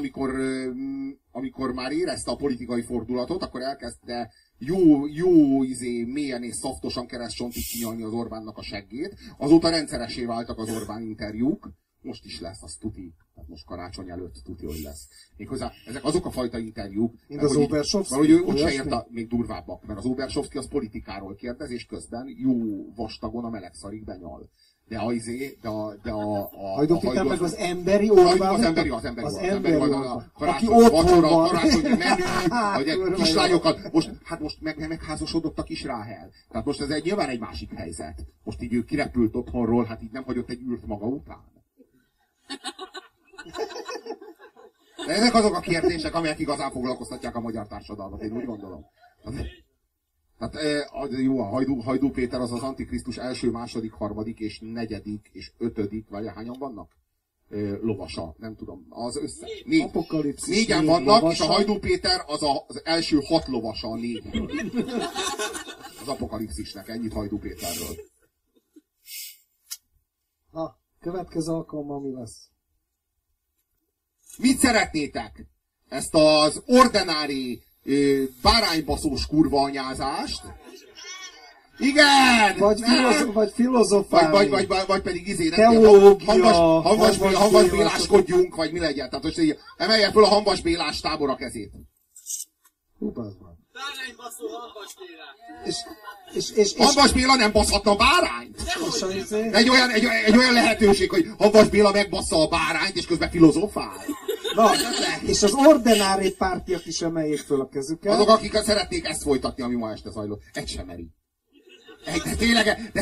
amikor már érezte a politikai fordulatot, akkor elkezdte mélyen és szaftosan keresztsontig kinyalni az Orbánnak a seggét. Azóta rendszeressé váltak az Orbán interjúk, Most is lesz, az tuti. Tehát most karácsony előtt tuti, hogy lesz. Méghozzá ezek azok a fajta interjúk, mint az Obersovszky. valahogy ő úgyse érte, még durvábbak, mert az Obersovszky az politikáról kérdez, és közben jó vastagon a melegszarig benyal. De a Hajdú Péter meg az emberi Orbán. Az emberi Orbán. Aki otthon van. karácsonyi menü, kislányokat. Most megházasodott a kis Ráhel. Tehát most ez nyilván egy másik helyzet. Most így ő kirepült otthonról, hát így nem hagyott egy űrt maga után. De ezek azok a kérdések, amelyek igazán foglalkoztatják a magyar társadalmat, én úgy gondolom. Tehát jó, a Hajdú Péter az Antikrisztus első, második, harmadik és negyedik és ötödik, vagy hányan vannak? Lovasa, nem tudom, az össze. Négyen vannak, lovasa. És a Hajdú Péter az első 6 lovasa a 4. Az apokalipszisnek, ennyit Hajdú Péterről. Na, következő alkalommal mi lesz? Mit szeretnétek? Ezt az ordinári báránybaszós kurva anyázást? Igen! Vagy filozofálni. Vagy pedig teológia, Hanvas Béláskodjunk, vagy mi legyen. Tehát most emelje föl a Hanvas Bélás tábor a kezét. Báránybaszó Hanvas Bélás. És Hanvas Béla nem baszhatna bárányt? Egy olyan lehetőség, hogy Hanvas Béla megbassza a bárányt, és közben filozofál. Na, és az ordinári pártiak is emeljék föl a kezüket. Azok, akik szeretnék ezt folytatni, ami ma este zajlott. Egy sem meri. De tényleg,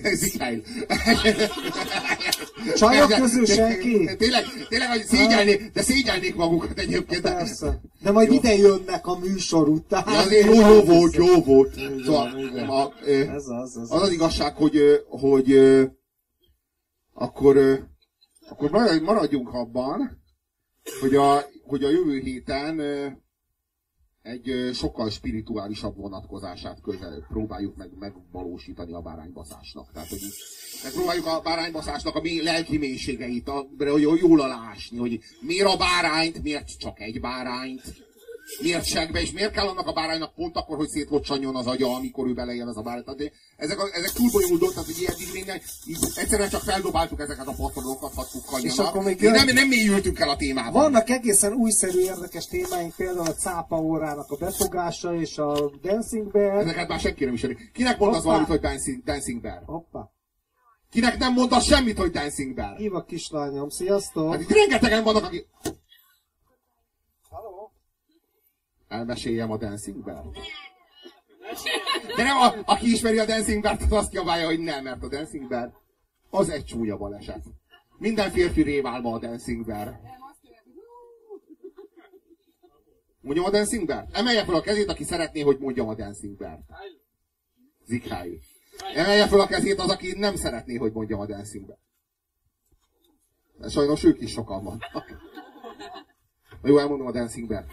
Csajok közül senki? Tényleg, hogy szégyelnék magukat egyébként. Persze. De majd ide jönnek a műsor után. Ja, azért jó volt. Szóval, az igazság, hogy akkor maradjunk abban, hogy a jövő héten egy sokkal spirituálisabb vonatkozását próbáljuk megvalósítani a báránybaszásnak. Tehát, hogy megpróbáljuk a báránybaszásnak a lelki mélységeit, hogy jól alásni, hogy miért a bárányt, miért csak egy bárányt, miért segbe, és miért kell annak a báránynak pont akkor, hogy szétlocsanjon az agya, amikor ő beleél az a bárány. Tehát ezek túl bonyolult, tehát hogy eddig még egyszerűen csak feldobáltuk ezeket a patronokat, hadd fukkanjanak. Nem mélyültünk el a témában. Vannak egészen újszerű érdekes témáink, például a cápa órának a befogása és a Dancing Bear. Ezeket már senki nem ismeri. Kinek mondasz valamit, hogy Dancing Bear? Hoppá. Kinek nem mondasz semmit, hogy Dancing Bear? Hív a kislányom, sziasztok! Hát itt rengetegen vannak, akik... Elmeséljem a Dancing Bear-t? De nem, aki ismeri a Dancing Bear-t, az azt kiabálja, hogy nem, mert a Dancing Bear az egy csúnya baleset. Minden férfi réválma a Dancing Bear. Mondjam a Dancing Bear? Emelje fel a kezét, aki szeretné, hogy mondjam a Dancing Bear-t. Zikhály. Emelje fel a kezét az, aki nem szeretné, hogy mondjam a Dancing Bear-t. De sajnos ők is sokan vannak. Na jó, elmondom a Dancing Bear.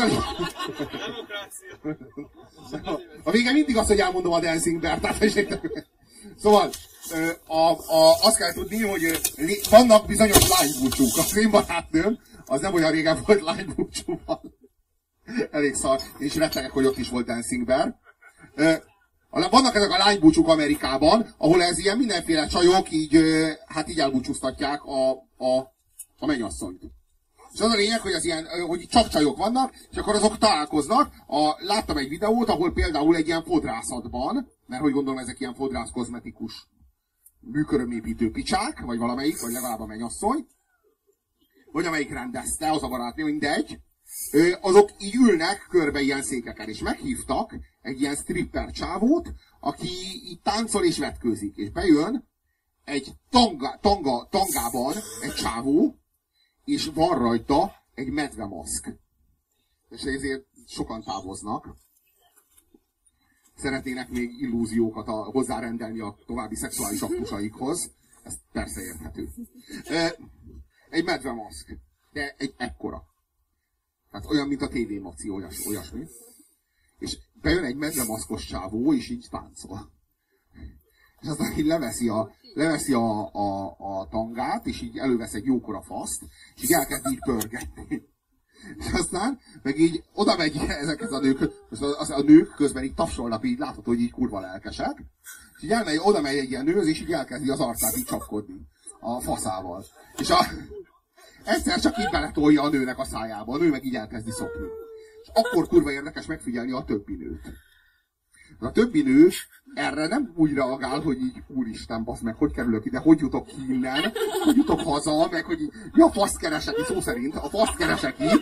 A vége mindig az, hogy elmondom a Dancing Bear. Szóval, azt kell tudni, hogy vannak bizonyos lánybúcsúk. Az én barátnőm, az nem olyan régen volt lánybúcsúban. Elég szar. És rettegek, hogy ott is volt Dancing Bear. Vannak ezek a lánybúcsúk Amerikában, ahol ez ilyen mindenféle csajok így elbúcsúztatják a mennyasszonyt. És az a lényeg, hogy, hogy csak csajok vannak, és akkor azok találkoznak. Láttam egy videót, ahol például egy ilyen fodrászatban, mert hogy gondolom ezek ilyen fodrász kozmetikus műkörömépítő picsák, vagy valamelyik, vagy legalább a mennyasszony, vagy amelyik rendezte, az a barátnő, mindegy, azok így ülnek körbe ilyen székeken, és meghívtak egy ilyen stripper csávót, aki így táncol és vetkőzik, és bejön egy tangában egy csávó, és van rajta egy medvemaszk. És ezért sokan távoznak. Szeretnének még illúziókat hozzárendelni a további szexuális aktusaikhoz. Ez persze érthető. Egy medvemaszk. De egy ekkora. Tehát olyan, mint a TV-maci, olyasmi. És bejön egy medvemaszkos csávó, és így táncol. És aztán így leveszi a tangát, és így elővesz egy jókora faszt, és így elkezd így pörgetni. És aztán meg így oda megy ezekhez a nők, a nők közben így tapsolnak, így látható, hogy így kurva lelkesek, és így oda megy egy ilyen nőhöz, és így elkezdi az arcát így csapkodni. a faszával. És egyszer csak így beletolja a nőnek a szájába, a nő meg így elkezdi szopni. És akkor kurva érdekes megfigyelni a többi nőt. A többi nő erre nem úgy reagál, hogy így úristen, basz meg, hogy kerülök ide, hogy jutok ki innen, hogy jutok haza, meg hogy így, mi a fasz keresek itt, szó szerint, a fasz keresek itt,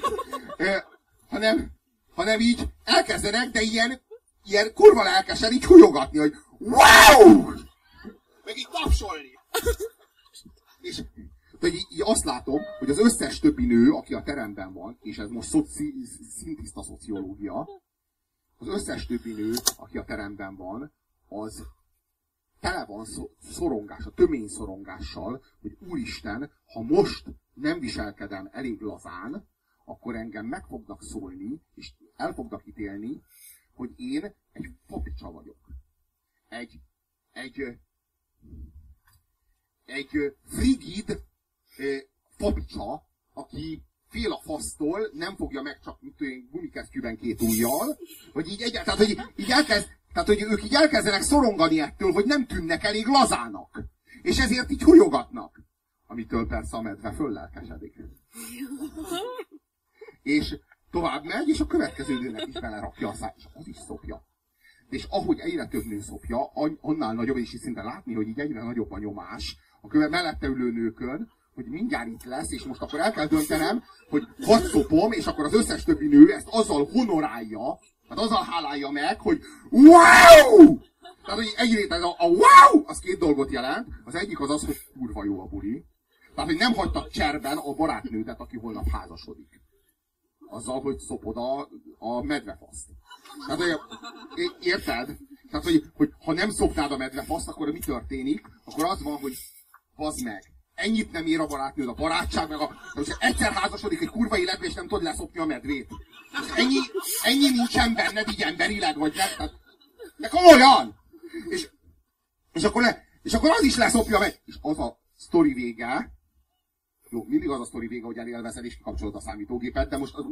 hanem így elkezdenek, de ilyen kurva lelkesen így hújogatni, hogy wow! Meg így tapsolni. És így azt látom, hogy az összes többi nő, aki a teremben van, és ez most szintiszta szociológia, az összes többi nő, aki a teremben van, az tele van szorongás, a tömény szorongással, hogy úristen, ha most nem viselkedem elég lazán, akkor engem meg fognak szólni, és el fognak ítélni, hogy én egy papicsa vagyok. Egy frigid papicsa, aki fél a fasztól, nem fogja meg csak gumikesztyűben 2 ujjal, hogy így tehát, hogy így tehát, hogy ők így elkezdenek szorongani ettől, hogy nem tűnnek elég lazának. És ezért így hújogatnak. Amitől persze a medve föllelkesedik. És tovább megy, és a következő nőnek is belerakja a száj, és az is szopja. És ahogy egyre több nő szopja, annál nagyobb, és így szinte látni, hogy így egyre nagyobb a nyomás a mellette ülő nőkön, hogy mindjárt itt lesz, és most akkor el kell döntenem, hogy hadd szopom, és akkor az összes többi nő ezt azzal honorálja, tehát azzal hálálja meg, hogy wow! Tehát, hogy egyrészt ez a wow, az 2 dolgot jelent. Az egyik az az, hogy kurva jó a buli. Tehát, hogy nem hagytak cserben a barátnődet, aki holnap házasodik. Azzal, hogy szopod a medvefaszt. Tehát, hogy, érted? Tehát, hogy ha nem szopnád a medvefaszt, akkor mi történik? Akkor az van, hogy bazd meg. Ennyit nem ér a barátnőd, a barátság, meg most egyszer házasodik egy kurva életbe, és nem tudod leszopni a medvét. Ennyi nincsen benned így emberileg, vagy nem. De komolyan! És akkor az is leszopja meg. És az a sztori vége, jó, mindig az a sztori vége, hogy elélvezed és kikapcsolod a számítógépet, de most az,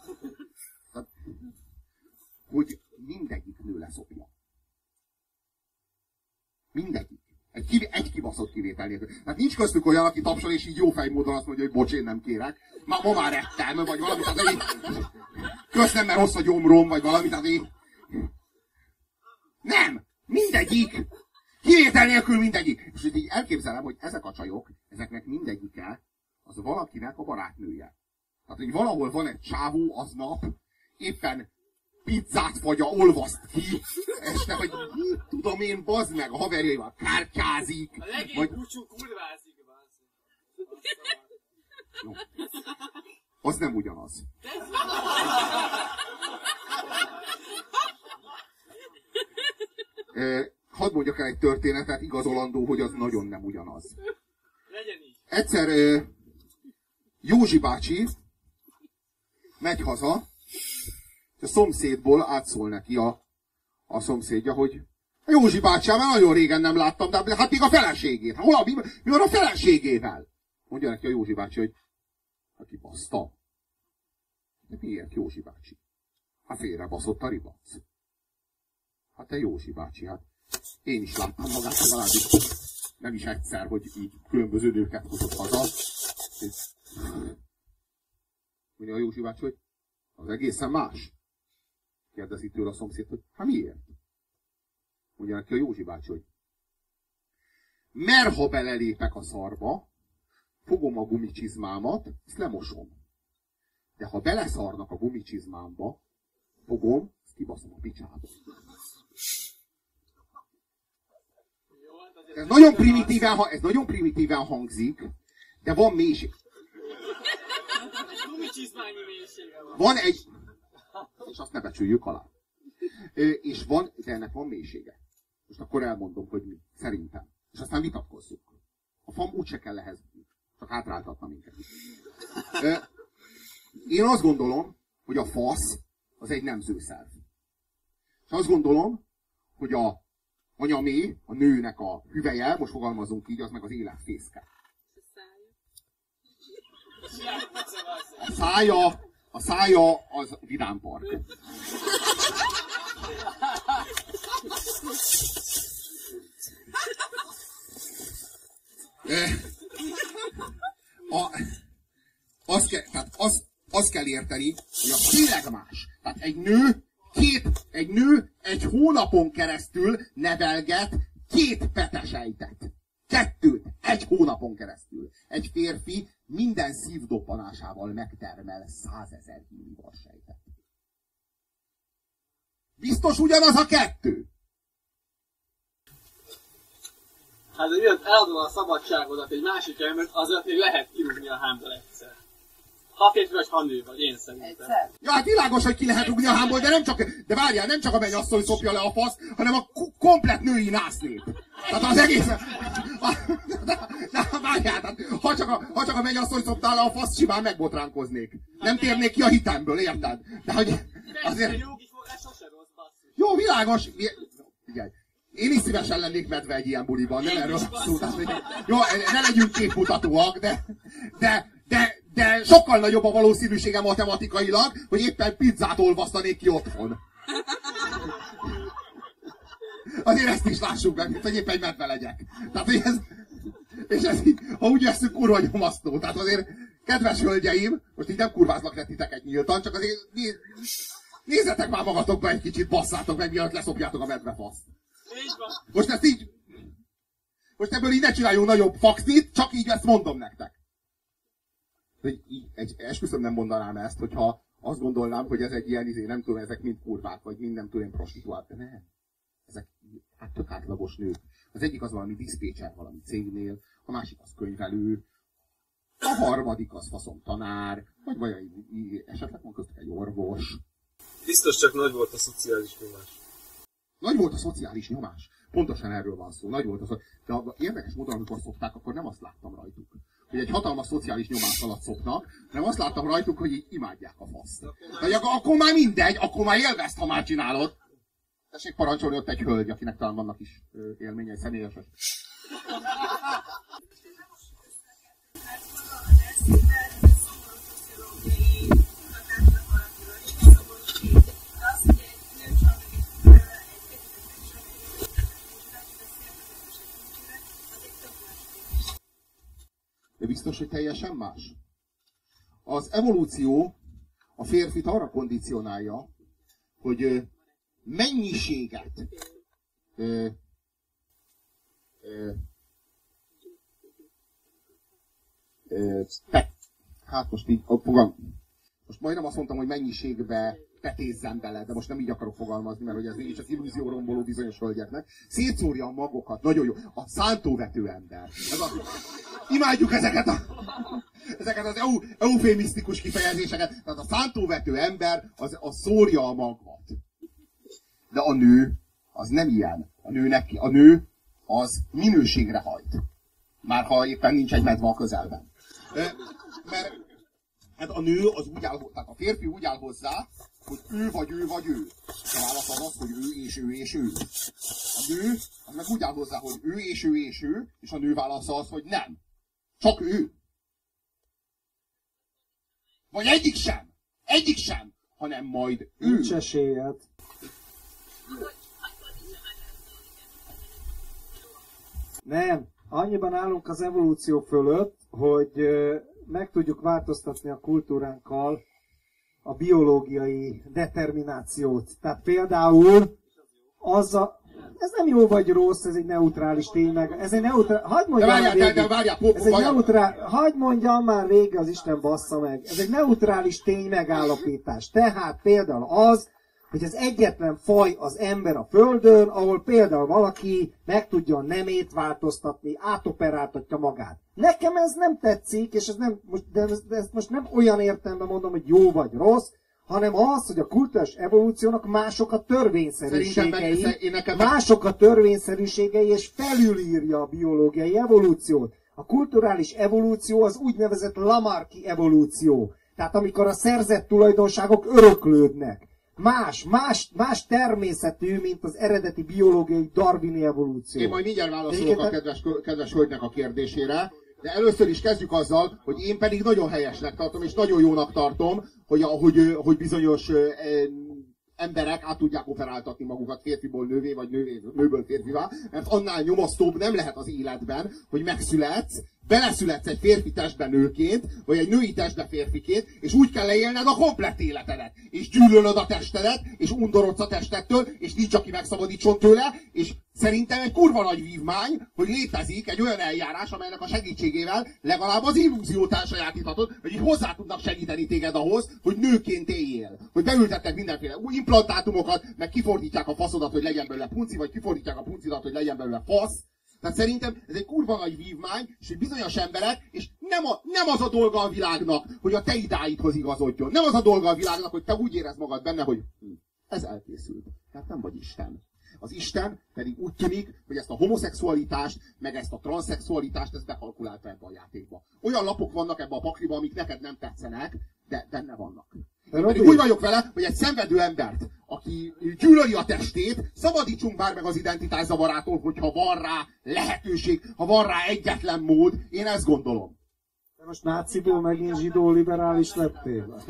hogy mindegyik nő leszopja. Mindegyik. Egy kibaszott kivétel nélkül. Tehát nincs köztük olyan, aki tapsol, és így jó fejmódon azt mondja, hogy bocs, én nem kérek. Ma már ettem, vagy valami, tehát így, köszönöm, mert rossz a gyomrom, vagy valami, tehát így. Nem! Mindegyik! Kivétel nélkül mindegyik! És így elképzelem, hogy ezek a csajok, ezeknek mindegyike, az valakinek a barátnője. Tehát, hogy valahol van egy csávó aznap, éppen pizzát fagya, olvaszt ki, este, hogy tudom én, bazd meg, a haverjaival kártyázik. A legény búcsú kurvázik, bazd. No. Az nem ugyanaz. Hadd mondjak el egy történetet, igazolandó, hogy az nagyon nem ugyanaz. Legyen így. Egyszer Józsi bácsi megy haza, és a szomszédból átszól neki a szomszédja, hogy Józsi bácsi, már nagyon régen nem láttam, de hát még a feleségét. Mi van a feleségével? Mondja neki a Józsi bácsi, hogy hát kibaszta. De miért Józsi bácsi? Hát félrebaszott a ribac. Hát te Józsi bácsi, hát én is láttam magát legalábbis. Nem is egyszer, hogy így különböző nőket hozott haza. Mondja a Józsi bácsi, hogy az egészen más. Kérdezi tőle a szomszéd, hogy hát miért? Mondja neki a Józsi bácsi, hogy mert ha belelépek a szarba, fogom a gumicsizmámat, ezt lemosom. De ha beleszarnak a gumicsizmámba, fogom, ezt kibaszom a picsába. Ez nagyon primitíven hangzik, de van mélység. Gumicsizmányi mélysége van. Van egy... És azt ne becsüljük alá. És van, de ennek van mélysége. Most akkor elmondom, hogy mi. Szerintem. És aztán vitatkozzuk. A fam úgyse kell ehhez, csak hátráltatna minket. Én azt gondolom, hogy a fasz az egy nemzőszerv. És azt gondolom, hogy a anyamé, a nőnek a hüvelye, most fogalmazunk így, az meg az életfészke. A szája az vidámpark. azt kell érteni, hogy a tényleg más. Tehát egy nő egy hónapon keresztül nevelget 2 petesejtet. 2, egy hónapon keresztül. Egy férfi minden szívdobbanásával megtermel 100 000 hímlivarsejtet. Biztos ugyanaz a 2? Hát, hogy miatt eladod a szabadságodat egy másik embert, azért még lehet kirúgni a hámból egyszer. Ha férfi vagy, ha nő vagy, én szerintem. Ja, hát világos, hogy ki lehet rúgni a hámból, de várjál, nem csak a mennyasszony szopja le a fasz, hanem a komplet női násznép. Tehát az egész... Várjál, tehát, ha csak a mennyasszony szoptál le a fasz, simán megbotránkoznék. Nem térnék ki a hitemből, érted? De hogy azért... Jó, világos. Figyelj. Én is szívesen lennék medve egy ilyen buliban, nem erről szó. Jó, ne legyünk képmutatóak, de sokkal nagyobb a valószínűsége matematikailag, hogy éppen pizzát olvasztanék ki otthon. Azért ezt is lássuk meg, hogy éppen medve legyek. Tehát, hogy és ez így, ha úgy veszünk, kurva nyomasztó. Tehát azért, kedves hölgyeim, most így nem kurvázlak le titeket nyíltan, csak azért nézzetek már magatokba egy kicsit, basszátok meg, mielőtt leszopjátok a medvefaszt. Most ezt így... Most ebből így ne csináljunk nagyobb faxit, csak így ezt mondom nektek. Esküszöm nem mondanám ezt, hogyha azt gondolnám, hogy ez egy ilyen, nem tudom, ezek mind kurvák, vagy mind nem tudom, prostituált. De nem. Ezek hát tök átlagos nők. Az egyik az valami diszpécser valami cégnél, a másik az könyvelő, a harmadik az faszom tanár, vagy esetleg van köztük egy orvos. Biztos csak nagy volt a szociális nyomás. Nagy volt a szociális nyomás. Pontosan erről van szó. Nagy volt de érdekes módon, amikor szokták, akkor nem azt láttam rajtuk, hogy egy hatalmas szociális nyomás alatt szoknak, hanem azt láttam rajtuk, hogy így imádják a faszt. De akkor már mindegy, akkor már élvezd, ha már csinálod. Tessék parancsolni, ott egy hölgy, akinek talán vannak is élményei, személyesek. De biztos, hogy teljesen más. Az evolúció a férfit arra kondicionálja, hogy mennyiséget hát most így most majdnem azt mondtam, hogy mennyiségbe petézzem bele, de most nem így akarok fogalmazni, mert hogy ez mégis az illúzió romboló bizonyos hölgyeknek. Szétszórja a magokat, nagyon jó. A szántóvető ember. Imádjuk ezeket az eufémisztikus kifejezéseket. Tehát a szántóvető ember az szórja a magot. De a nő az nem ilyen. A nő az minőségre hajt. Már ha éppen nincs egy medve a közelben. Mert hát a nő az úgy áll, tehát a férfi úgy áll hozzá, hogy ő vagy ő vagy ő. A válasz az, hogy ő és ő és ő. A nő az meg úgy áll hozzá, hogy ő és ő és ő, és a nő válasza az, hogy nem. Csak ő. Vagy egyik sem, hanem majd ő. Nincs esélyed. Nem. Annyiban állunk az evolúció fölött, hogy meg tudjuk változtatni a kultúránkkal a biológiai determinációt. Tehát például ez nem jó vagy rossz, ez egy neutrális tény, meg ez egy hadd mondjam már végig, az Isten bassza meg. Ez egy neutrális tény megállapítás. Tehát például az, hogy az egyetlen faj az ember a Földön, ahol például valaki meg tudja a nemét változtatni, átoperáltatja magát. Nekem ez nem tetszik, és ezt most nem olyan értelemben mondom, hogy jó vagy rossz, hanem az, hogy a kulturális evolúciónak mások a törvényszerűségei, és felülírja a biológiai evolúciót. A kulturális evolúció az úgynevezett Lamarcki evolúció. Tehát amikor a szerzett tulajdonságok öröklődnek. Más természetű, mint az eredeti biológiai darwini evolúció. Én majd mindjárt válaszolok a kedves hölgynek a kérdésére, de először is kezdjük azzal, hogy én pedig nagyon helyesnek tartom, és nagyon jónak tartom, hogy bizonyos emberek át tudják operáltatni magukat férfiból nővé, vagy nőből férfivá, mert annál nyomasztóbb nem lehet az életben, hogy megszületsz, beleszületsz egy férfi testbe nőként, vagy egy női testbe férfiként, és úgy kell leélned a komplett életedet. És gyűlölöd a testedet, és undorodsz a testettől, és nincs, aki megszabadítson tőle, és szerintem egy kurva nagy vívmány, hogy létezik egy olyan eljárás, amelynek a segítségével legalább az illúziót elsajátíthatod, hogy így hozzá tudnak segíteni téged ahhoz, hogy nőként éljél. Hogy beültetnek mindenféle új implantátumokat, meg kifordítják a faszodat, hogy legyen belőle punci, vagy kifordítják a puncidat, hogy legyen belőle fasz. Tehát szerintem ez egy kurva nagy vívmány, és hogy bizonyos emberek, és nem az a dolga a világnak, hogy a te idáidhoz igazodjon. Nem az a dolga a világnak, hogy te úgy érezd magad benne, hogy ez elkészült. Tehát nem vagy Isten. Az Isten pedig úgy tűnik, hogy ezt a homoszexualitást, meg ezt a transzexualitást, ezt bekalkulálta ebbe a játékba. Olyan lapok vannak ebbe a pakliba, amik neked nem tetszenek, de benne vannak. Én pedig úgy vagyok vele, hogy egy szenvedő embert, aki gyűlöli a testét, szabadítsunk már meg az identitás zavarától, hogyha van rá lehetőség, ha van rá egyetlen mód. Én ezt gondolom. De most náciból megint zsidó liberális lettél?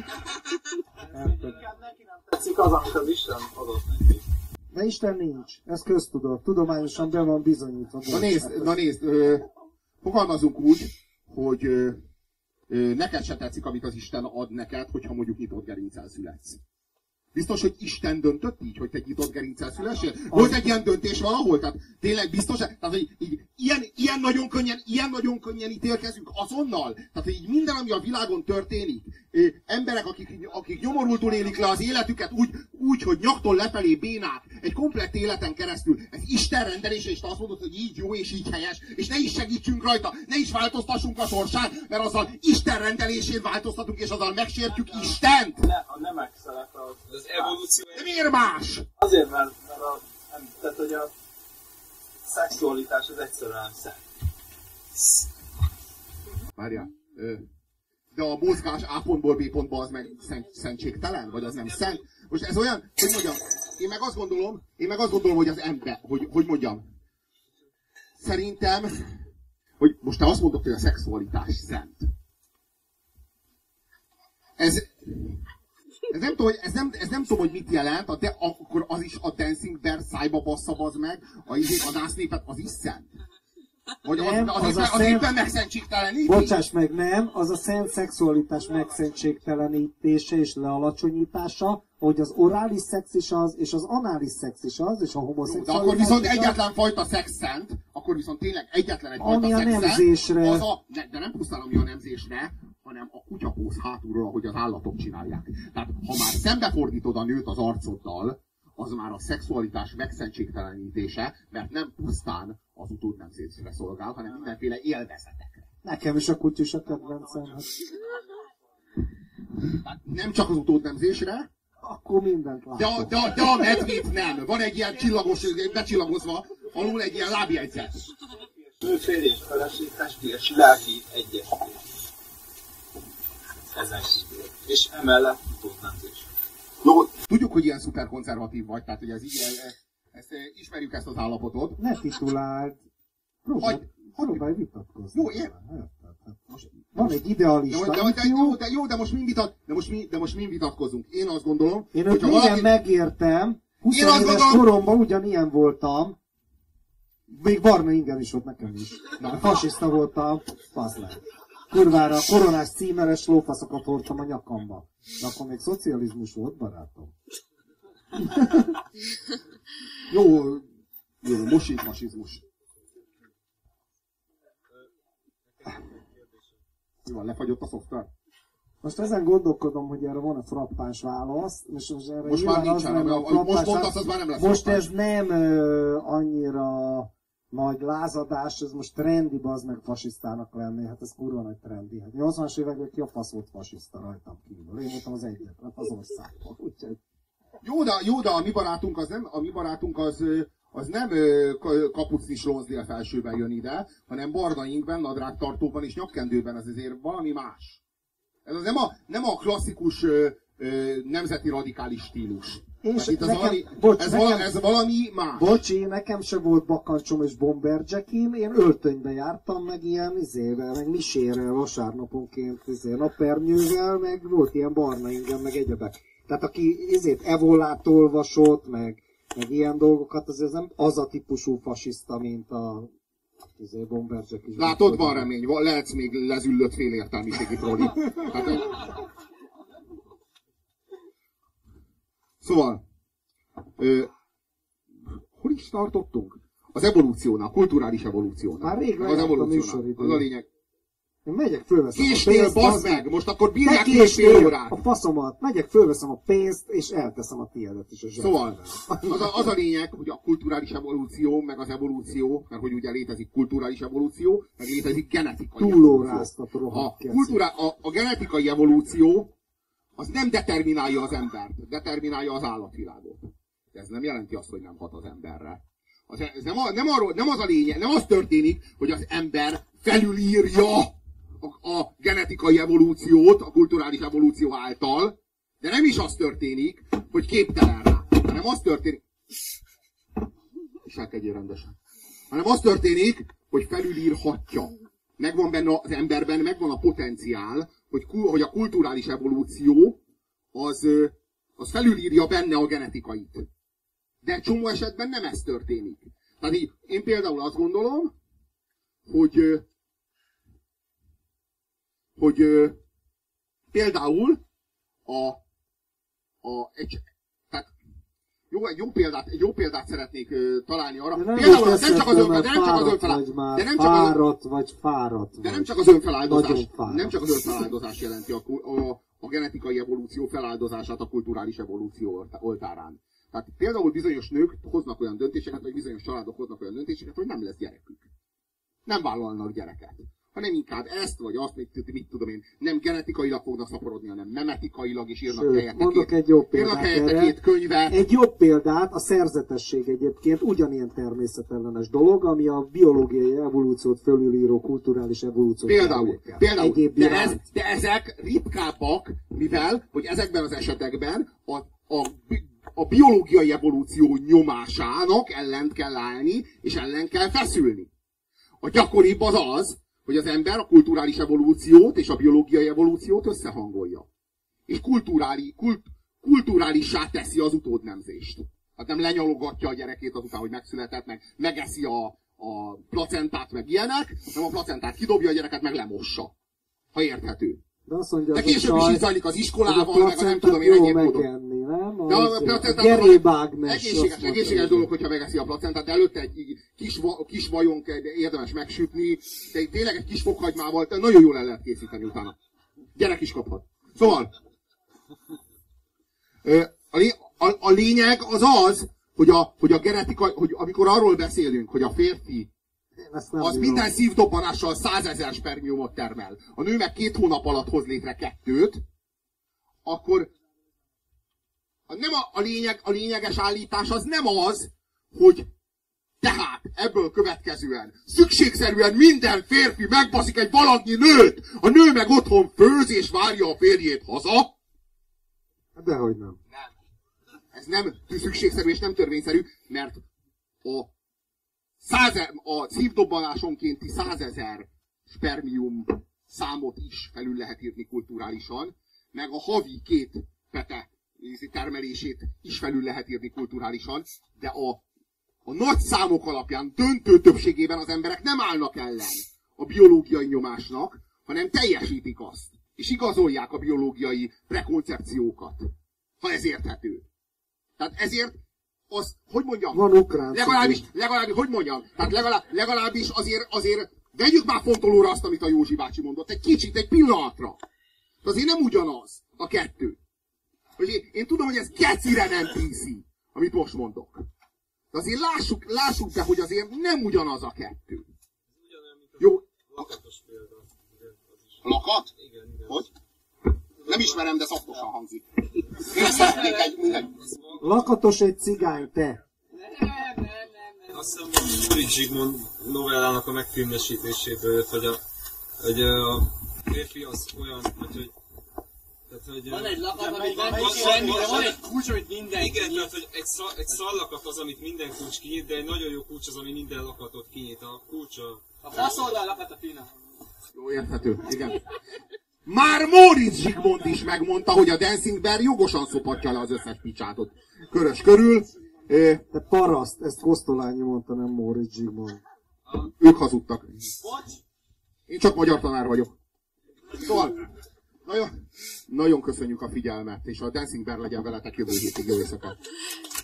Neki nem tetszik az, amit az Isten adott neki. De Isten nincs. Ez köztudat. Tudományosan be van bizonyítva. Na nézd, fogalmazunk úgy, hogy neked se tetszik, amit az Isten ad neked, hogyha mondjuk nyitott gerincel születsz. Biztos, hogy Isten döntött így, hogy te nyitott gerincel szülessél? Volt egy ilyen döntés valahol? Tehát tényleg biztos? Tehát, hogy így, ilyen nagyon könnyen ítélkezünk azonnal? Tehát, hogy így minden, ami a világon történik, emberek, akik nyomorultul élik le az életüket úgy, hogy nyaktól lefelé bénák, egy komplett életen keresztül, ez Isten rendelése, és te azt mondod, hogy így jó és így helyes, és ne is segítsünk rajta, ne is változtassunk a sorsán, mert azzal Isten rendelésén változtatunk, és azzal megsértjük Istent! A nemek szerepe Az evolúció... De miért más? Azért, tehát, hogy a szexualitás az egyszerűen szent. Várjál. De a mozgás A pontból B pontba az meg szentségtelen? Vagy az nem szent? Most ez olyan, hogy mondjam, én meg azt gondolom, hogy az ember, hogy mondjam. Szerintem, hogy most te azt mondod, hogy a szexualitás szent. Ez nem tudom, hogy mit jelent, akkor az is a Dancing Bear szájba bassza az meg, a násznépet, az is szent. Vagy az éppen megszentségteleníti? Bocsáss meg, nem, az a szent szexualitás megszentségtelenítése és lealacsonyítása, hogy az orális szex is az, és az anális szex is az, és a homoszexualitás. De akkor viszont egyetlen fajta szex szent, akkor viszont tényleg egyetlen egy fajta szex szent. Ami a nemzésre. De nem pusztán ami a nemzésre, hanem a kutyapóz hátulról, ahogy az állatok csinálják. Tehát ha már szembefordítod a nőt az arcoddal, az már a szexualitás megszentségtelenítése, mert nem pusztán az utódnemzésre szolgál, hanem mindenféle élvezetekre. Nekem is a kutyus a kedvencem. Nem csak az utódnemzésre, akkor mindent látok. De a medvét nem. Van egy ilyen csillagos, becsillagozva, alul egy ilyen lábjegyzet. Nőfél és feleség, testi és lelki egyesítés. Ezen kívül. És emellett utódnemzés. Jó, tudjuk, hogy ilyen szuperkonzervatív vagy, tehát hogy ez így, ismerjük ezt az állapotot. Ne tituláld. Próbálj vitatkozni. Jó, van egy idealista. De most mi vitatkozunk? Én azt gondolom, én őt valaki... megértem. 20 éves koromban ugyanilyen voltam. Még barna ingem is volt nekem is. Fasiszta voltam. Faszlán. Kurvára a koronás címeres lófaszokat hordtam a nyakamba. De akkor még szocializmus volt, barátom. Jó, most így fasizmus. Mi van, lefagyott a szoftver? Most ezen gondolkodom, hogy erre van-e frappáns válasz. És most már nincsen, most mondasz, az már nem lesz most frappáns. Ez nem annyira nagy lázadás, ez most trendi, bazd meg fasisztának lenni. Hát ez kurva nagy trendi. Hát 80-as években ki a fasz volt fasiszta rajtam kívül. Én voltam az egyetlen az országban. Úgyhogy... Jó, de a mi barátunk az nem kapucnis lonzdél felsőben jön ide, hanem barna ingben, nadrágtartóban és nyakkendőben, ez azért valami más. Ez az nem a klasszikus nemzeti radikális stílus. Ez valami más. Bocsi, nekem se volt bakancsom és bomberjackim, én öltönybe jártam, meg ilyen meg misérrel vasárnaponként, napernyővel, meg volt ilyen barna ingem, meg egyebek. Tehát aki evolát olvasott, meg ilyen dolgokat, azért nem az a típusú fasiszta, mint a Látod, van remény, lehetsz még lezüllött félértelmiségi trolli. Szóval, hol is tartottunk? Az evolúciónál, kulturális evolúciónál. Már rég az evolúciónál. Az a lényeg. Én megyek, fölveszem Késnél, a pénzt. bazd meg! Most akkor bírják ki egy fél órát. A faszomat. Megyek, fölveszem a pénzt, és elteszem a tiédet is a zsebembe. Szóval, az a lényeg, hogy a kulturális evolúció, meg az evolúció, mert hogy ugye létezik kulturális evolúció, meg létezik genetikai evolúció. A genetikai evolúció az nem determinálja az embert, determinálja az állatvilágot. De ez nem jelenti azt, hogy nem hat az emberre. Ez nem az a lényeg, nem az történik, hogy az ember felülírja a genetikai evolúciót, a kulturális evolúció által, de nem is az történik, hogy képtelen rá, hanem az történik, viselkedjél rendesen, hanem az történik, hogy felülírhatja. Megvan benne az emberben, megvan a potenciál, hogy a kulturális evolúció az felülírja benne a genetikait. De csomó esetben nem ez történik. Tehát én például azt gondolom, hogy például tehát egy jó példát szeretnék találni arra. Például nem csak az önfeláldozás jelenti a genetikai evolúció feláldozását a kulturális evolúció oltárán. Tehát például bizonyos nők hoznak olyan döntéseket, vagy bizonyos családok hoznak olyan döntéseket, hogy nem lesz gyerekük. Nem vállalnak gyereket. Hanem inkább ezt, vagy azt, mit tudom én, nem genetikailag fognak szaporodni, hanem memetikailag is írnak helyette két könyvet. Egy jobb példát, a szerzetesség egyébként ugyanilyen természetellenes dolog, ami a biológiai evolúciót fölülíró kulturális evolúciót. Például. De ezek ritkábbak, mivel, hogy ezekben az esetekben a biológiai evolúció nyomásának ellen kell állni, és ellen kell feszülni. A gyakoribb az, hogy az ember a kulturális evolúciót és a biológiai evolúciót összehangolja. És kulturálissá teszi az utódnemzést. Hát nem lenyalogatja a gyerekét azután, hogy megszületett, meg megeszi a placentát, meg ilyenek, hanem a placentát kidobja, a gyereket meg lemossa. Ha érthető. De később is így zajlik az iskolával, meg nem tudom én egyéb módon. De a placentát egészséges dolog, hogyha megeszi a placentát, de előtte egy kis vajon érdemes megsütni, de tényleg egy kis fokhagymával nagyon jól el lehet készíteni utána. Gyerek is kaphat. Szóval, a lényeg az, hogy a genetika, hogy amikor arról beszélünk, hogy a férfi az minden szívdobbanással 100 000 spermiumot termel, a nő meg 2 hónap alatt hoz létre 2, akkor nem a lényeges állítás az nem az, hogy tehát ebből következően szükségszerűen minden férfi megbaszik egy valagnyi nőt, a nő meg otthon főz és várja a férjét haza. Dehogy nem. Ez nem szükségszerű és nem törvényszerű, mert a szívdobbanásonkénti 100 000 spermium számot is felül lehet írni kulturálisan, meg a havi 2 pete termelését is felül lehet írni kulturálisan, de a nagy számok alapján döntő többségében az emberek nem állnak ellen a biológiai nyomásnak, hanem teljesítik azt, és igazolják a biológiai prekoncepciókat, ha ez érthető. Tehát ezért az, hogy mondjam, van ukrán legalábbis, hogy mondjam, tehát legalábbis azért vegyük már fontolóra azt, amit a Józsi bácsi mondott, egy kicsit, egy pillanatra. De azért nem ugyanaz a kettő. Én tudom, hogy ez kecire nem PC, amit most mondok. De azért lássuk be, hogy azért nem ugyanaz a kettő. Jó. Lakatos példa. A lakat? Igen. Hogy? Nem ismerem, de szaktosan hangzik. Én szeretnék egy... Lakatos egy cigány, te. Nem. Azt hiszem, hogy Móricz Zsigmond novellának a megfilmesítéséből jött, hogy a férfi az olyan, hogy van egy lakat, amit nem semmi, de van egy kulcs, amit minden kinyit. Igen, tehát hogy egy szallakat az, amit minden kulcs kinyit, de egy nagyon jó kulcs az, ami minden lakatot kinyit. A kulcs a faszoldal lakat a fina. Jó, érthető, igen. Már Móricz Zsigmond is megmondta, hogy a Dancing Bear jogosan szopatja le az összes picsátot körös körül. Te paraszt, ezt Kosztolányi mondta, nem Móricz Zsigmond. Ők hazudtak. Bocs! Én csak magyar tanár vagyok. Szóval, nagyon köszönjük a figyelmet, és a Dancing Bear legyen veletek jövő hétig, jó éjszakát.